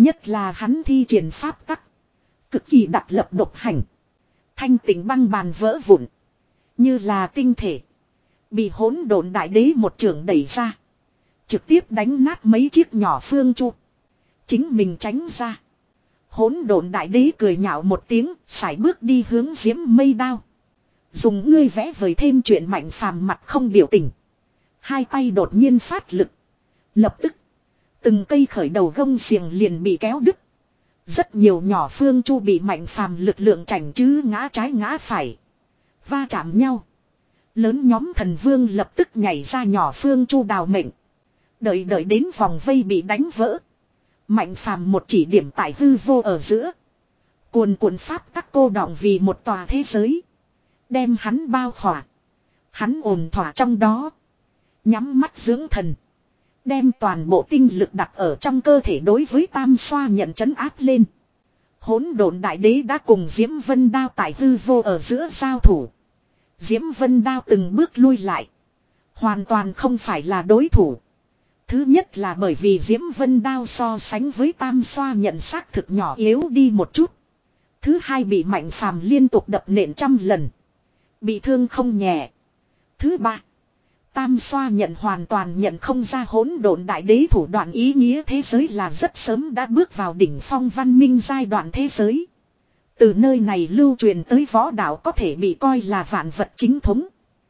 Nhất là hắn thi triển pháp tắc. Cực kỳ đặc lập độc hành. Thanh tịnh băng bàn vỡ vụn. Như là tinh thể. Bị hỗn độn đại đế một trường đẩy ra. Trực tiếp đánh nát mấy chiếc nhỏ phương chu. Chính mình tránh ra. Hỗn độn đại đế cười nhạo một tiếng. Sải bước đi hướng diễm mây đao. Dùng ngươi vẽ vời thêm chuyện Mạnh Phàm mặt không biểu tình. Hai tay đột nhiên phát lực. Lập tức. Từng cây khởi đầu gông xiềng liền bị kéo đứt. Rất nhiều nhỏ phương chu bị Mạnh Phàm lực lượng chảnh chứ ngã trái ngã phải. Va chạm nhau. Lớn nhóm thần vương lập tức nhảy ra nhỏ phương chu đào mệnh. Đợi đợi đến vòng vây bị đánh vỡ. Mạnh Phàm một chỉ điểm tại hư vô ở giữa. Cuồn cuộn pháp tắc cô đọng vì một tòa thế giới. Đem hắn bao khỏa. Hắn ổn thỏa trong đó. Nhắm mắt dưỡng thần. Đem toàn bộ tinh lực đặt ở trong cơ thể đối với tam xoa nhận trấn áp lên. Hỗn độn đại đế đã cùng Diễm Vân Đao tại hư vô ở giữa giao thủ. Diễm Vân Đao từng bước lui lại. Hoàn toàn không phải là đối thủ. Thứ nhất là bởi vì Diễm Vân Đao so sánh với tam xoa nhận xác thực nhỏ yếu đi một chút. Thứ hai bị Mạnh Phàm liên tục đập nện trăm lần. Bị thương không nhẹ. Thứ ba. Tam xoa nhận hoàn toàn nhận không ra hỗn độn đại đế thủ đoạn ý nghĩa thế giới là rất sớm đã bước vào đỉnh phong văn minh giai đoạn thế giới. Từ nơi này lưu truyền tới võ đạo có thể bị coi là vạn vật chính thống.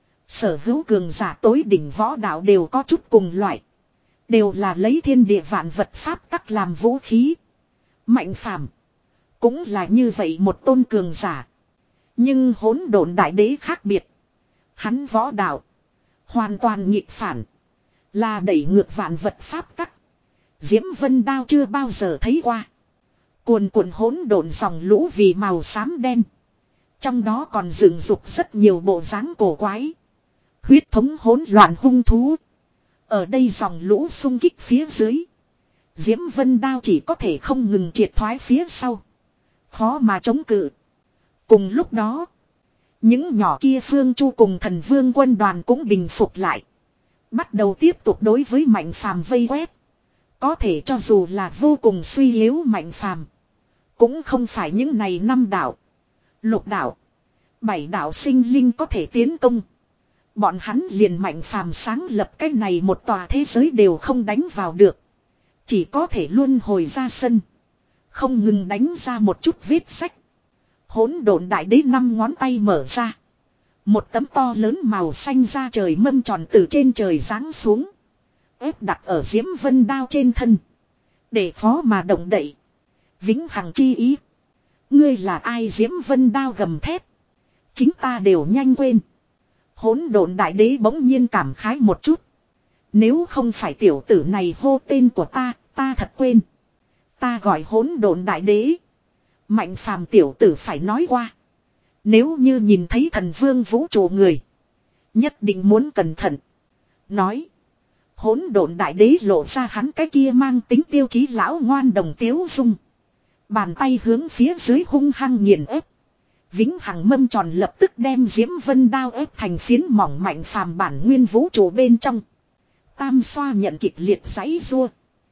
Sở hữu cường giả tối đỉnh võ đạo đều có chút cùng loại. Đều là lấy thiên địa vạn vật pháp tắc làm vũ khí. Mạnh Phàm cũng là như vậy một tôn cường giả. Nhưng hỗn độn đại đế khác biệt. Hắn võ đạo hoàn toàn nghịch phản. Là đẩy ngược vạn vật pháp tắc. Diễm Vân Đao chưa bao giờ thấy qua. Cuồn cuộn hỗn độn dòng lũ vì màu xám đen. Trong đó còn dựng dục rất nhiều bộ dáng cổ quái. Huyết thống hỗn loạn hung thú. Ở đây dòng lũ xung kích phía dưới. Diễm Vân Đao chỉ có thể không ngừng triệt thoái phía sau. Khó mà chống cự. Cùng lúc đó. Những nhỏ kia phương chu cùng thần vương quân đoàn cũng bình phục lại. Bắt đầu tiếp tục đối với Mạnh Phàm vây quét. Có thể cho dù là vô cùng suy yếu Mạnh Phàm. Cũng không phải những này năm đạo. Lục đạo. Bảy đạo sinh linh có thể tiến công. Bọn hắn liền Mạnh Phàm sáng lập cái này một tòa thế giới đều không đánh vào được. Chỉ có thể luân hồi ra sân. Không ngừng đánh ra một chút vết sách. Hỗn độn đại đế năm ngón tay mở ra. Một tấm to lớn màu xanh ra trời mâm tròn từ trên trời giáng xuống. Ép đặt ở Diễm Vân Đao trên thân. Để khó mà động đậy. Vĩnh hằng chi ý. Ngươi là ai? Diễm Vân Đao gầm thét. Chính ta đều nhanh quên. Hỗn độn đại đế bỗng nhiên cảm khái một chút. Nếu không phải tiểu tử này hô tên của ta, ta thật quên. Ta gọi hỗn độn đại đế. Mạnh Phàm tiểu tử phải nói qua. Nếu như nhìn thấy thần vương vũ trụ người. Nhất định muốn cẩn thận. Nói. Hỗn độn đại đế lộ ra hắn cái kia mang tính tiêu chí lão ngoan đồng tiếu dung. Bàn tay hướng phía dưới hung hăng nghiền ép. Vĩnh hằng mâm tròn lập tức đem Diễm Vân Đao ép thành phiến mỏng. Mạnh Phàm bản nguyên vũ trụ bên trong. Tam xoa nhận kịch liệt giãy giụa.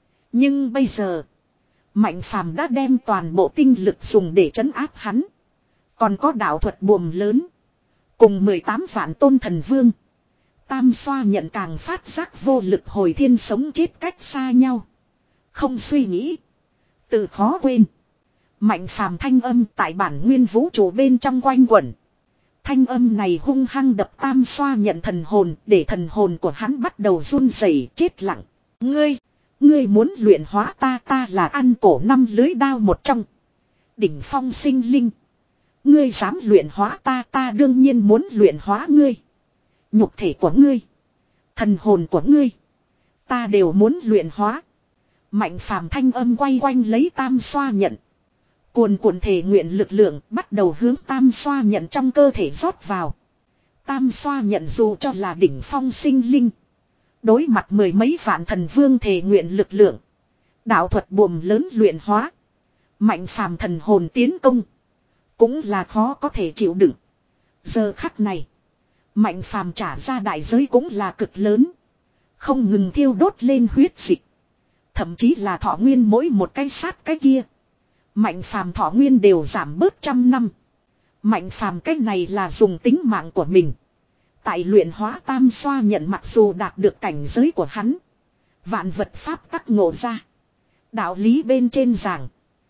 Nhưng bây giờ. Mạnh Phàm đã đem toàn bộ tinh lực dùng để trấn áp hắn. Còn có đạo thuật buồm lớn. Cùng mười tám vạn tôn thần vương. Tam xoa nhận càng phát giác vô lực hồi thiên sống chết cách xa nhau. Không suy nghĩ. Từ khó quên. Mạnh Phàm thanh âm tại bản nguyên vũ trụ bên trong quanh quẩn. Thanh âm này hung hăng đập tam xoa nhận thần hồn. Để thần hồn của hắn bắt đầu run rẩy chết lặng. Ngươi. Ngươi muốn luyện hóa ta, ta là ăn cổ năm lưới đao một trong. Đỉnh phong sinh linh. Ngươi dám luyện hóa ta, ta đương nhiên muốn luyện hóa ngươi. Nhục thể của ngươi. Thần hồn của ngươi. Ta đều muốn luyện hóa. Mạnh Phàm thanh âm quay quanh lấy tam xoa nhận. Cuồn cuộn thể nguyện lực lượng bắt đầu hướng tam xoa nhận trong cơ thể rót vào. Tam xoa nhận dù cho là đỉnh phong sinh linh. Đối mặt mười mấy vạn thần vương thể nguyện lực lượng. Đạo thuật buồm lớn luyện hóa. Mạnh Phàm thần hồn tiến công. Cũng là khó có thể chịu đựng. Giờ khắc này. Mạnh Phàm trả ra đại giới cũng là cực lớn. Không ngừng thiêu đốt lên huyết dịch. Thậm chí là thọ nguyên mỗi một cái sát cái kia. Mạnh phàm thọ nguyên đều giảm bớt trăm năm. Mạnh phàm cái này là dùng tính mạng của mình. Tại luyện hóa tam xoa nhận mặc dù đạt được cảnh giới của hắn. Vạn vật pháp tắc ngộ ra. Đạo lý bên trên giảng.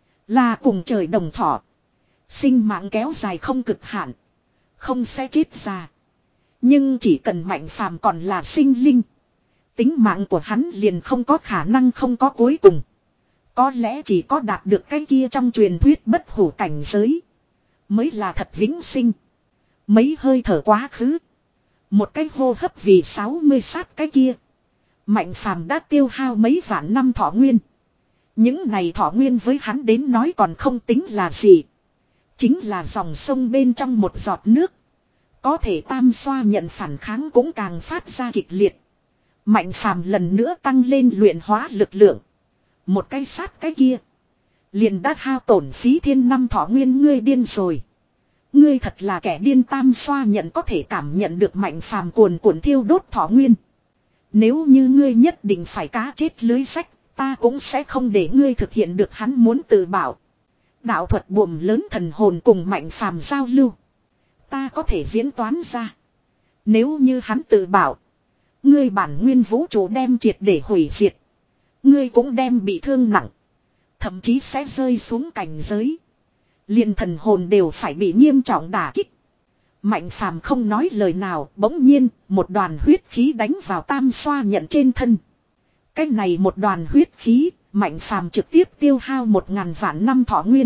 Là cùng trời đồng thọ. Sinh mạng kéo dài không cực hạn. Không sẽ chết già. Nhưng chỉ cần mạnh phàm còn là sinh linh. Tính mạng của hắn liền không có khả năng không có cuối cùng. Có lẽ chỉ có đạt được cái kia trong truyền thuyết bất hủ cảnh giới. Mới là thật vĩnh sinh. Mấy hơi thở quá khứ. Một cái hô hấp vì sáu mươi sát cái kia. Mạnh phàm đã tiêu hao mấy vạn năm thọ nguyên. Những này thọ nguyên với hắn đến nói còn không tính là gì. Chính là dòng sông bên trong một giọt nước. Có thể tam xoa nhận phản kháng cũng càng phát ra kịch liệt. Mạnh phàm lần nữa tăng lên luyện hóa lực lượng. Một cái sát cái kia. Liền đã hao tổn phí thiên năm thọ nguyên, ngươi điên rồi. Ngươi thật là kẻ điên. Tam xoa nhận có thể cảm nhận được mạnh phàm cuồn cuộn thiêu đốt thọ nguyên. Nếu như ngươi nhất định phải cá chết lưới rách, ta cũng sẽ không để ngươi thực hiện được hắn muốn tự bảo. Đạo thuật buồm lớn thần hồn cùng mạnh phàm giao lưu. Ta có thể diễn toán ra. Nếu như hắn tự bảo, ngươi bản nguyên vũ trụ đem triệt để hủy diệt. Ngươi cũng đem bị thương nặng. Thậm chí sẽ rơi xuống cảnh giới. Liền thần hồn đều phải bị nghiêm trọng đả kích. Mạnh phàm không nói lời nào, bỗng nhiên một đoàn huyết khí đánh vào tam xoa nhận trên thân. Cái này một đoàn huyết khí, mạnh phàm trực tiếp tiêu hao một ngàn vạn năm thọ nguyên.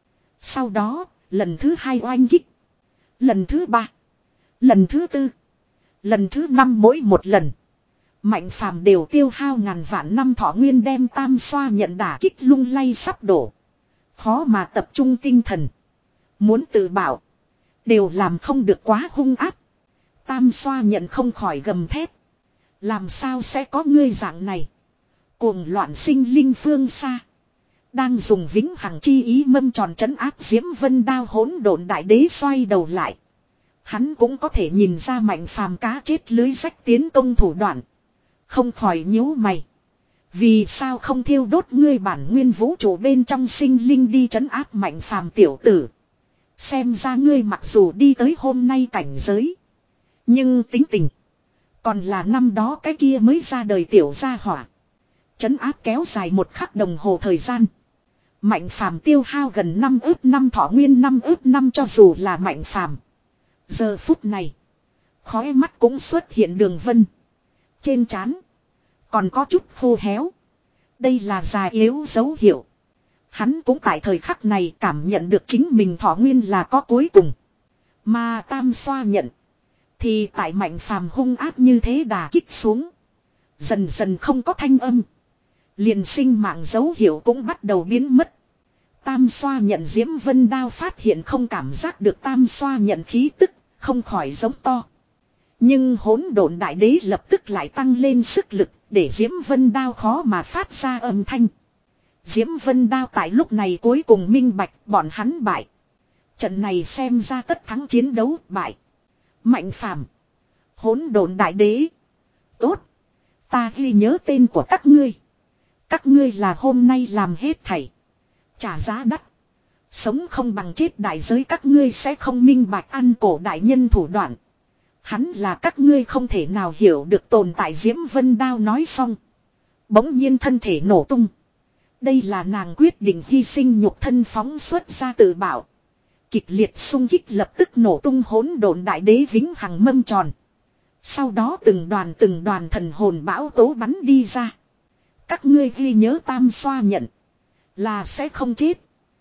Sau đó, lần thứ hai oanh kích. Lần thứ ba. Lần thứ tư. Lần thứ năm, mỗi một lần. Mạnh phàm đều tiêu hao ngàn vạn năm thọ nguyên đem tam xoa nhận đả kích lung lay sắp đổ. Khó mà tập trung tinh thần. Muốn tự bảo. Đều làm không được quá hung ác. Tam xoa nhận không khỏi gầm thét. Làm sao sẽ có ngươi dạng này. Cuồng loạn sinh linh phương xa. Đang dùng vĩnh hằng chi ý mâm tròn trấn áp Diễm Vân Đao hỗn độn đại đế xoay đầu lại. Hắn cũng có thể nhìn ra mạnh phàm cá chết lưới rách tiến công thủ đoạn. Không khỏi nhíu mày. Vì sao không thiêu đốt ngươi bản nguyên vũ trụ bên trong sinh linh đi trấn áp mạnh phàm tiểu tử. Xem ra ngươi mặc dù đi tới hôm nay cảnh giới. Nhưng tính tình. Còn là năm đó cái kia mới ra đời tiểu gia hỏa. Trấn áp kéo dài một khắc đồng hồ thời gian. Mạnh phàm tiêu hao gần năm ước năm thọ nguyên, năm ước năm cho dù là mạnh phàm. Giờ phút này. Khói mắt cũng xuất hiện đường vân. Trên trán. Còn có chút khô héo. Đây là già yếu dấu hiệu. Hắn cũng tại thời khắc này cảm nhận được chính mình thọ nguyên là có cuối cùng. Mà tam xoa nhận. Thì tại mạnh phàm hung ác như thế đà kích xuống. Dần dần không có thanh âm. Liền sinh mạng dấu hiệu cũng bắt đầu biến mất. Tam xoa nhận Diễm Vân Đao phát hiện không cảm giác được tam xoa nhận khí tức. Không khỏi giống to. Nhưng hỗn độn đại đế lập tức lại tăng lên sức lực. Để Diễm Vân Đao khó mà phát ra âm thanh. Diễm Vân Đao tại lúc này cuối cùng minh bạch bọn hắn bại. Trận này xem ra tất thắng chiến đấu bại. Mạnh phàm. Hỗn độn đại đế. Tốt. Ta ghi nhớ tên của các ngươi. Các ngươi là hôm nay làm hết thảy. Trả giá đắt. Sống không bằng chết đại giới, các ngươi sẽ không minh bạch ăn cổ đại nhân thủ đoạn. Hắn là các ngươi không thể nào hiểu được tồn tại. Diễm Vân Đao nói xong. Bỗng nhiên thân thể nổ tung. Đây là nàng quyết định hy sinh nhục thân phóng xuất ra tự bảo. Kịch liệt xung kích lập tức nổ tung hỗn độn đại đế vĩnh hằng mâm tròn. Sau đó từng đoàn từng đoàn thần hồn bão tố bắn đi ra. Các ngươi ghi nhớ tam xoa nhận. Là sẽ không chết.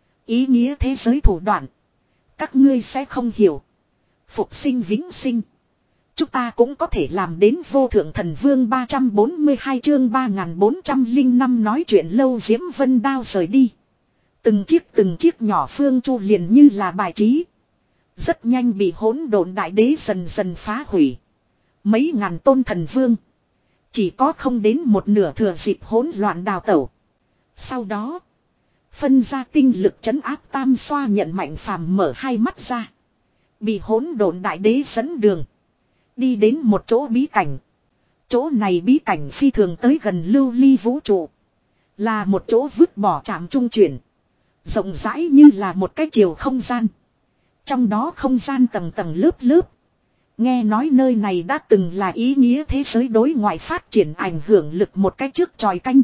Ý nghĩa thế giới thủ đoạn. Các ngươi sẽ không hiểu. Phục sinh vĩnh sinh. Chúng ta cũng có thể làm đến vô thượng thần vương. Ba trăm bốn mươi hai chương ba nghìn bốn trăm lẻ năm nói chuyện lâu. Diễm Vân Đao rời đi. Từng chiếc từng chiếc nhỏ phương chu liền như là bài trí. Rất nhanh bị hỗn độn đại đế dần dần phá hủy. Mấy ngàn tôn thần vương. Chỉ có không đến một nửa thừa dịp hỗn loạn đào tẩu. Sau đó. Phân ra tinh lực trấn áp tam xoa nhận mạnh phàm mở hai mắt ra. Bị hỗn độn đại đế dẫn đường. Đi đến một chỗ bí cảnh. Chỗ này bí cảnh phi thường tới gần lưu ly vũ trụ. Là một chỗ vứt bỏ trạm trung chuyển. Rộng rãi như là một cái chiều không gian. Trong đó không gian tầng tầng lớp lớp. Nghe nói nơi này đã từng là ý nghĩa thế giới đối ngoại phát triển ảnh hưởng lực một cái trước tròi canh.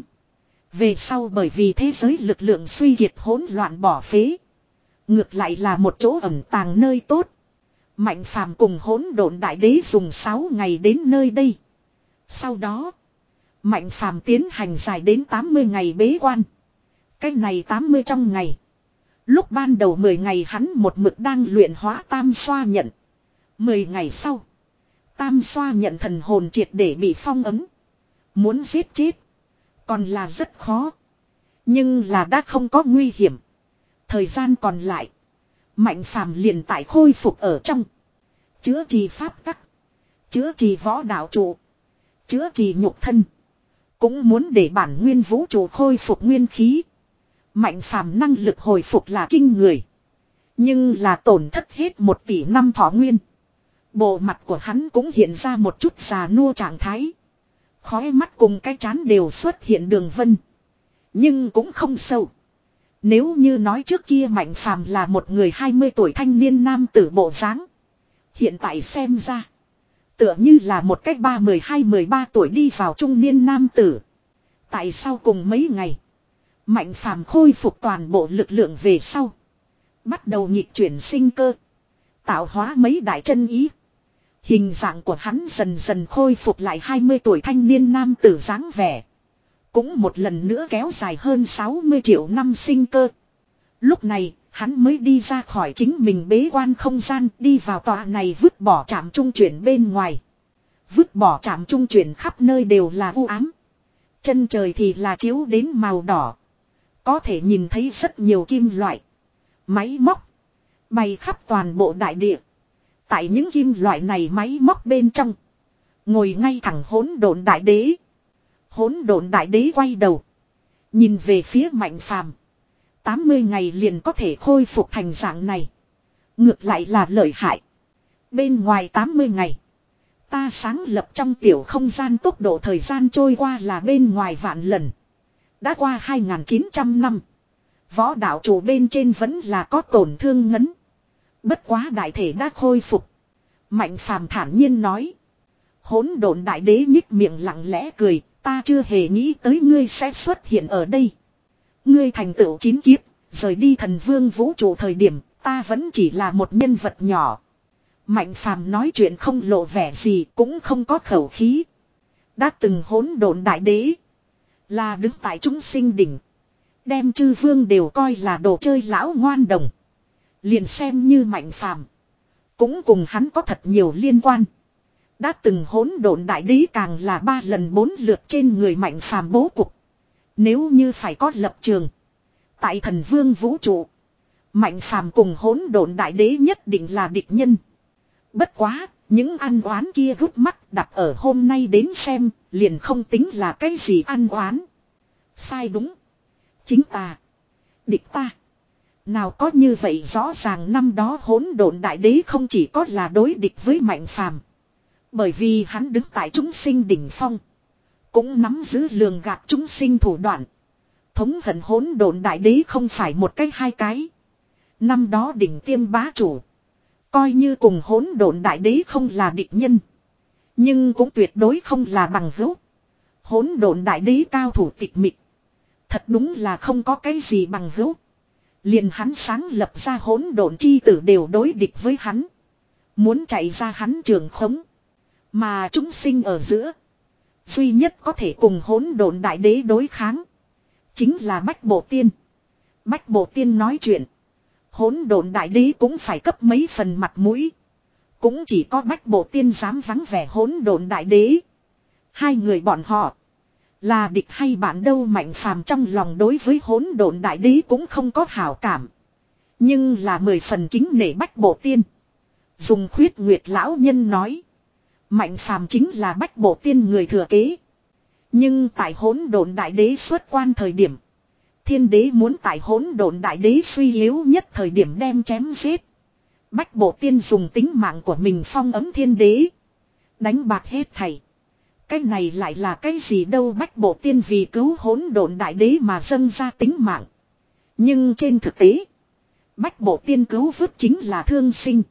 Về sau bởi vì thế giới lực lượng suy kiệt hỗn loạn bỏ phế. Ngược lại là một chỗ ẩn tàng nơi tốt. Mạnh Phàm cùng hỗn độn đại đế dùng sáu ngày đến nơi đây. Sau đó, Mạnh Phàm tiến hành dài đến tám mươi ngày bế quan. Cái này tám mươi trong ngày. Lúc ban đầu mười ngày hắn một mực đang luyện hóa tam xoa nhận. mười ngày sau, tam xoa nhận thần hồn triệt để bị phong ấn. Muốn giết chết, còn là rất khó. Nhưng là đã không có nguy hiểm. Thời gian còn lại, Mạnh Phàm liền tại khôi phục ở trong. Chữa trị pháp tắc, chữa trị võ đạo trụ, chữa trị nhục thân. Cũng muốn để bản nguyên vũ trụ khôi phục nguyên khí. Mạnh Phàm năng lực hồi phục là kinh người. Nhưng là tổn thất hết một tỷ năm thọ nguyên. Bộ mặt của hắn cũng hiện ra một chút già nua trạng thái. Khói mắt cùng cái trán đều xuất hiện đường vân. Nhưng cũng không sâu. Nếu như nói trước kia Mạnh Phàm là một người hai mươi tuổi thanh niên nam tử bộ dáng, hiện tại xem ra, tựa như là một cách ba mười hai mười ba tuổi đi vào trung niên nam tử. Tại sao cùng mấy ngày, Mạnh Phàm khôi phục toàn bộ lực lượng về sau, bắt đầu nhịp chuyển sinh cơ, tạo hóa mấy đại chân ý. Hình dạng của hắn dần dần khôi phục lại hai mươi tuổi thanh niên nam tử dáng vẻ. Cũng một lần nữa kéo dài hơn sáu mươi triệu năm sinh cơ. Lúc này, hắn mới đi ra khỏi chính mình bế quan không gian, đi vào tòa này vứt bỏ trạm trung chuyển bên ngoài. Vứt bỏ trạm trung chuyển khắp nơi đều là u ám. Chân trời thì là chiếu đến màu đỏ. Có thể nhìn thấy rất nhiều kim loại, máy móc bày khắp toàn bộ đại địa. Tại những kim loại này máy móc bên trong, ngồi ngay thẳng hỗn độn đại đế. Hỗn độn đại đế quay đầu, nhìn về phía Mạnh Phàm. tám mươi ngày liền có thể khôi phục thành dạng này, ngược lại là lợi hại. Bên ngoài tám mươi ngày, ta sáng lập trong tiểu không gian tốc độ thời gian trôi qua là bên ngoài vạn lần. Đã qua hai nghìn chín trăm năm. Võ đạo chủ bên trên vẫn là có tổn thương ngấn. Bất quá đại thể đã khôi phục. Mạnh Phàm thản nhiên nói. Hỗn độn đại đế nhích miệng lặng lẽ cười. Ta chưa hề nghĩ tới ngươi sẽ xuất hiện ở đây. Ngươi thành tựu chín kiếp, rời đi thần vương vũ trụ thời điểm, ta vẫn chỉ là một nhân vật nhỏ. Mạnh Phàm nói chuyện không lộ vẻ gì, cũng không có khẩu khí. Đã từng hỗn độn đại đế, là đứng tại chúng sinh đỉnh, đem chư vương đều coi là đồ chơi lão ngoan đồng. Liền xem như Mạnh Phàm, cũng cùng hắn có thật nhiều liên quan. Đã từng hỗn độn đại đế càng là ba lần bốn lượt trên người Mạnh Phàm bố cục. Nếu như phải có lập trường, tại thần vương vũ trụ, Mạnh Phàm cùng hỗn độn đại đế nhất định là địch nhân. Bất quá, những ăn oán kia gút mắt đặt ở hôm nay đến xem, liền không tính là cái gì ăn oán. Sai đúng. Chính ta. Địch ta. Nào có như vậy rõ ràng năm đó hỗn độn đại đế không chỉ có là đối địch với Mạnh Phàm. Bởi vì hắn đứng tại chúng sinh đỉnh phong, cũng nắm giữ lường gạt chúng sinh thủ đoạn. Thống hận hỗn độn đại đế không phải một cái hai cái. Năm đó đỉnh tiêm bá chủ, coi như cùng hỗn độn đại đế không là địch nhân, nhưng cũng tuyệt đối không là bằng hữu. Hỗn độn đại đế cao thủ tịch mịch, thật đúng là không có cái gì bằng hữu. Liền hắn sáng lập ra hỗn độn chi tử đều đối địch với hắn, muốn chạy ra hắn trường khống. Mà chúng sinh ở giữa, duy nhất có thể cùng hỗn độn đại đế đối kháng, chính là Bách Bộ Tiên. Bách Bộ Tiên nói chuyện, hỗn độn đại đế cũng phải cấp mấy phần mặt mũi. Cũng chỉ có Bách Bộ Tiên dám vắng vẻ hỗn độn đại đế. Hai người bọn họ là địch hay bạn đâu? Mạnh Phàm trong lòng đối với hỗn độn đại đế cũng không có hảo cảm, nhưng là mười phần kính nể Bách Bộ Tiên. Dùng Khuyết Nguyệt lão nhân nói, Mạnh Phàm chính là Bách Bộ Tiên người thừa kế. Nhưng tại hỗn độn đại đế xuất quan thời điểm, thiên đế muốn tại hỗn độn đại đế suy yếu nhất thời điểm đem chém giết. Bách Bộ Tiên dùng tính mạng của mình phong ấm thiên đế, đánh bạc hết thảy. Cái này lại là cái gì đâu, Bách Bộ Tiên vì cứu hỗn độn đại đế mà dâng ra tính mạng. Nhưng trên thực tế, Bách Bộ Tiên cứu vớt chính là thương sinh.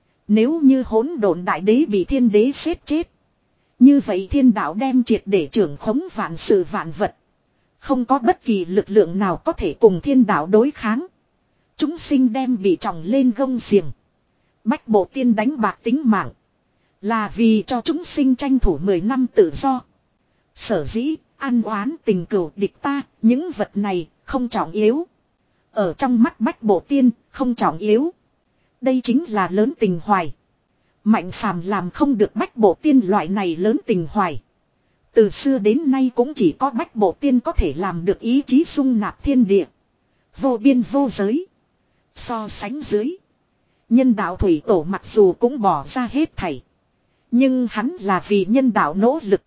Nếu như hỗn độn đại đế bị thiên đế giết chết, như vậy thiên đạo đem triệt để trưởng khống vạn sự vạn vật. Không có bất kỳ lực lượng nào có thể cùng thiên đạo đối kháng. Chúng sinh đem bị tròng lên gông xiềng. Bách Bộ Tiên đánh bạc tính mạng, là vì cho chúng sinh tranh thủ mười năm tự do. Sở dĩ, ăn oán tình cừu địch ta, những vật này không trọng yếu. Ở trong mắt Bách Bộ Tiên, không trọng yếu. Đây chính là lớn tình hoài. Mạnh phàm làm không được Bách Bộ Tiên loại này lớn tình hoài. Từ xưa đến nay cũng chỉ có Bách Bộ Tiên có thể làm được ý chí dung nạp thiên địa. Vô biên vô giới. So sánh dưới, nhân đạo thủy tổ mặc dù cũng bỏ ra hết thảy, nhưng hắn là vì nhân đạo nỗ lực,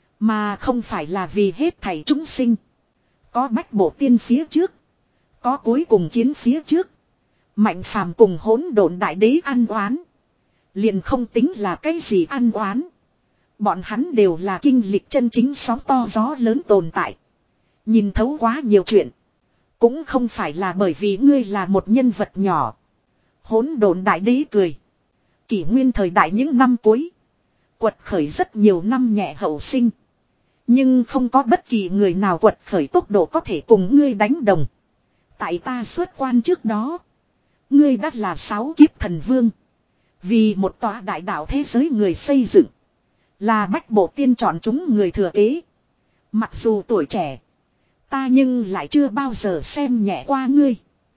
mà không phải là vì hết thảy chúng sinh. Có Bách Bộ Tiên phía trước, có cuối cùng chiến phía trước, Mạnh phàm cùng hỗn độn đại đế ăn oán, liền không tính là cái gì ăn oán. Bọn hắn đều là kinh lịch chân chính sóng to gió lớn tồn tại, nhìn thấu quá nhiều chuyện. Cũng không phải là bởi vì ngươi là một nhân vật nhỏ. Hỗn độn đại đế cười. Kỷ nguyên thời đại những năm cuối, quật khởi rất nhiều năm nhẹ hậu sinh. Nhưng không có bất kỳ người nào quật khởi tốc độ có thể cùng ngươi đánh đồng. Tại ta xuất quan trước đó, ngươi đã là sáu kiếp thần vương. Vì một tòa đại đạo thế giới người xây dựng, là Bách Bộ Tiên chọn chúng người thừa kế. Mặc dù tuổi trẻ, ta nhưng lại chưa bao giờ xem nhẹ qua ngươi.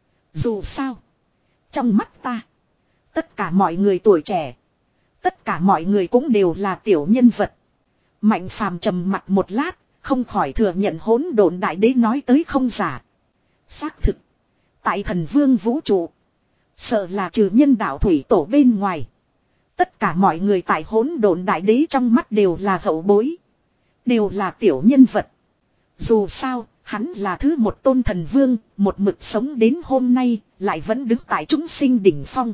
Dù sao, trong mắt ta, tất cả mọi người tuổi trẻ, tất cả mọi người cũng đều là tiểu nhân vật. Mạnh phàm trầm mặt một lát, không khỏi thừa nhận hỗn độn đại đế nói tới không giả. Xác thực, tại thần vương vũ trụ, sợ là trừ nhân đạo thủy tổ bên ngoài, tất cả mọi người tại hỗn độn đại đế trong mắt đều là hậu bối, đều là tiểu nhân vật. Dù sao, hắn là thứ một tôn thần vương, một mực sống đến hôm nay, lại vẫn đứng tại chúng sinh đỉnh phong.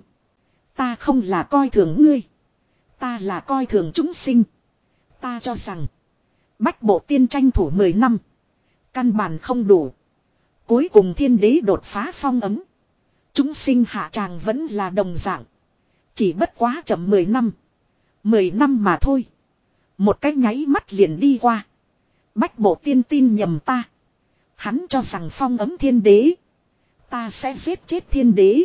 Ta không là coi thường ngươi, ta là coi thường chúng sinh. Ta cho rằng, Bách Bộ Tiên tranh thủ mười năm, căn bản không đủ. Cuối cùng thiên đế đột phá phong ấm, chúng sinh hạ tràng vẫn là đồng dạng. Chỉ bất quá chậm mười năm. Mười năm mà thôi. Một cái nháy mắt liền đi qua. Bách Bộ Tiên tin nhầm ta. Hắn cho rằng phong ấm thiên đế, ta sẽ giết chết thiên đế.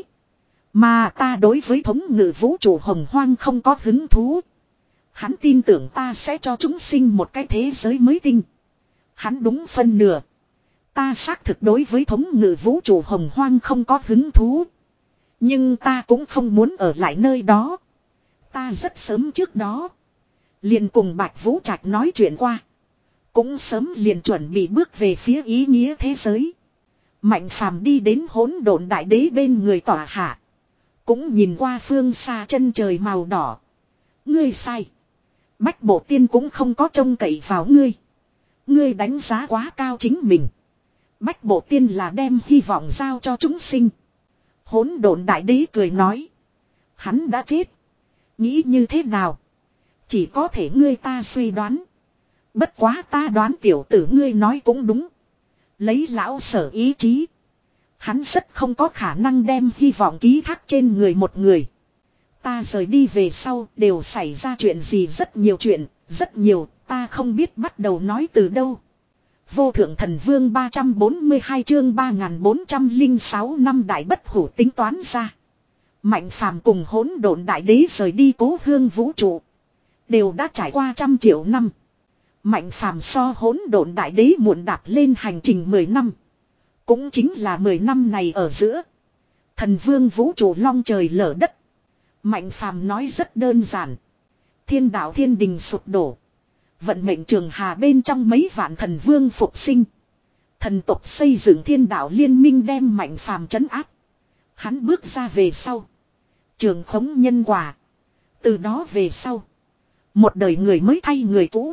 Mà ta đối với thống ngự vũ trụ hồng hoang không có hứng thú. Hắn tin tưởng ta sẽ cho chúng sinh một cái thế giới mới tinh. Hắn đúng phân nửa. Ta xác thực đối với thống ngự vũ trụ hồng hoang không có hứng thú. Nhưng ta cũng không muốn ở lại nơi đó. Ta rất sớm trước đó liền cùng Bạch Vũ Trạch nói chuyện qua. Cũng sớm liền chuẩn bị bước về phía ý nghĩa thế giới. Mạnh phàm đi đến hỗn độn đại đế bên người tỏa hạ. Cũng nhìn qua phương xa chân trời màu đỏ. Ngươi sai. Bách Bộ Tiên cũng không có trông cậy vào ngươi. Ngươi đánh giá quá cao chính mình. Bách Bộ Tiên là đem hy vọng giao cho chúng sinh. Hỗn độn đại đế cười nói. Hắn đã chết. Nghĩ như thế nào? Chỉ có thể ngươi ta suy đoán. Bất quá ta đoán tiểu tử ngươi nói cũng đúng. Lấy lão sở ý chí, hắn rất không có khả năng đem hy vọng ký thác trên người một người. Ta rời đi về sau đều xảy ra chuyện gì, rất nhiều chuyện, rất nhiều, ta không biết bắt đầu nói từ đâu. Vô thượng thần vương ba trăm bốn mươi hai chương ba nghìn bốn trăm lẻ sáu năm đại bất hủ tính toán ra. Mạnh phàm cùng hỗn độn đại đế rời đi cố hương vũ trụ, đều đã trải qua trăm triệu năm. Mạnh phàm so hỗn độn đại đế muộn đạp lên hành trình mười năm. Cũng chính là mười năm này ở giữa, thần vương vũ trụ long trời lở đất. Mạnh phàm nói rất đơn giản. Thiên đạo thiên đình sụp đổ, vận mệnh trường hà bên trong mấy vạn thần vương phục sinh. Thần tộc xây dựng thiên đạo liên minh đem mạnh phàm trấn áp. Hắn bước ra về sau, trường khống nhân quả. Từ đó về sau, một đời người mới thay người cũ.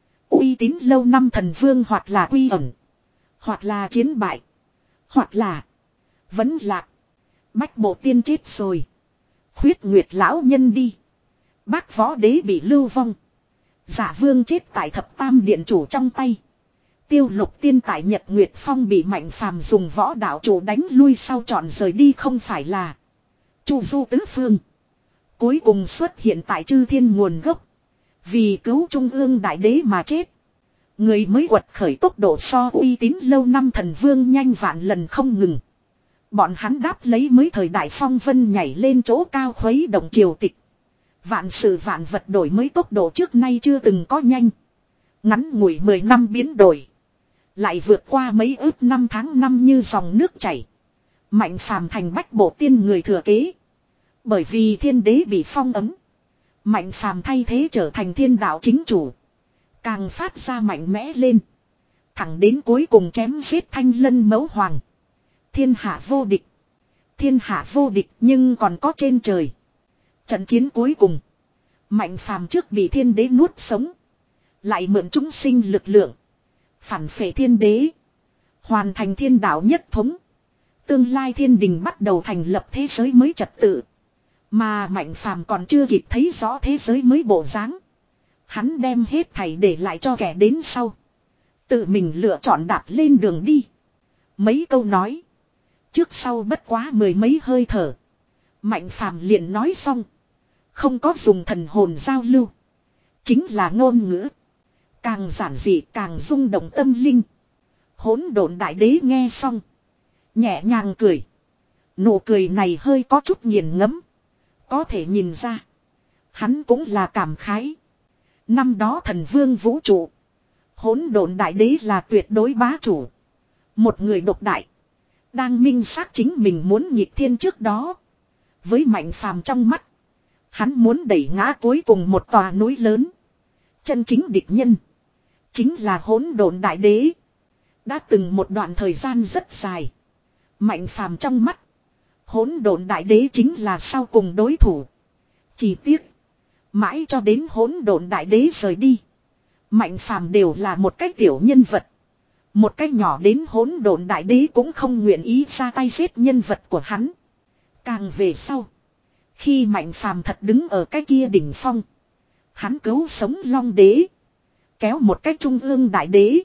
Uy tín lâu năm thần vương hoặc là quy ẩn, hoặc là chiến bại, hoặc là vẫn lạc. Bách Bộ Tiên chết rồi, Khuyết Nguyệt lão nhân đi, Bác Võ Đế bị lưu vong. Giả vương chết tại thập tam điện chủ trong tay. Tiêu Lục Tiên tại Nhật Nguyệt Phong bị Mạnh Phàm dùng võ đạo chủ đánh lui sau chọn rời đi không phải là Chu du tứ phương. Cuối cùng xuất hiện tại chư thiên nguồn gốc. Vì cứu Trung ương đại đế mà chết. Người mới quật khởi tốc độ so uy tín lâu năm thần vương nhanh vạn lần không ngừng. Bọn hắn đáp lấy mới thời đại phong vân nhảy lên chỗ cao khuấy động triều tịch. Vạn sự vạn vật đổi mới tốc độ trước nay chưa từng có nhanh. Ngắn ngủi mười năm biến đổi. Lại vượt qua mấy ước năm tháng năm như dòng nước chảy. Mạnh Phàm thành bách bộ tiên người thừa kế. Bởi vì thiên đế bị phong ấn. Mạnh Phàm thay thế trở thành thiên đạo chính chủ. Càng phát ra mạnh mẽ lên. Thẳng đến cuối cùng chém giết Thanh Lân Mẫu Hoàng. Thiên hạ vô địch. Thiên hạ vô địch nhưng còn có trên trời. Trận chiến cuối cùng. Mạnh Phàm trước bị thiên đế nuốt sống. Lại mượn chúng sinh lực lượng. Phản phệ thiên đế. Hoàn thành thiên đạo nhất thống. Tương lai thiên đình bắt đầu thành lập thế giới mới trật tự. Mà Mạnh Phàm còn chưa kịp thấy rõ thế giới mới bộ dáng. Hắn đem hết thảy để lại cho kẻ đến sau. Tự mình lựa chọn đạp lên đường đi. Mấy câu nói. Trước sau bất quá mười mấy hơi thở. Mạnh Phàm liền nói xong. Không có dùng thần hồn giao lưu. Chính là ngôn ngữ. Càng giản dị càng rung động tâm linh. Hỗn độn đại đế nghe xong. Nhẹ nhàng cười. Nụ cười này hơi có chút nghiền ngẫm. Có thể nhìn ra. Hắn cũng là cảm khái. Năm đó thần vương vũ trụ. Hỗn độn đại đế là tuyệt đối bá chủ. Một người độc đại. Đang minh xác chính mình muốn nhịp thiên trước đó. Với Mạnh Phàm trong mắt. Hắn muốn đẩy ngã cuối cùng một tòa núi lớn. Chân chính địch nhân. Chính là hỗn độn đại đế. Đã từng một đoạn thời gian rất dài. Mạnh Phàm trong mắt. Hỗn độn đại đế chính là sau cùng đối thủ. Chỉ tiếc. Mãi cho đến hỗn độn đại đế rời đi. Mạnh Phàm đều là một cái tiểu nhân vật. Một cái nhỏ đến hỗn độn đại đế cũng không nguyện ý ra tay giết nhân vật của hắn. Càng về sau. Khi Mạnh Phàm thật đứng ở cái kia đỉnh phong. Hắn cứu sống Long đế. Kéo một cái trung ương đại đế.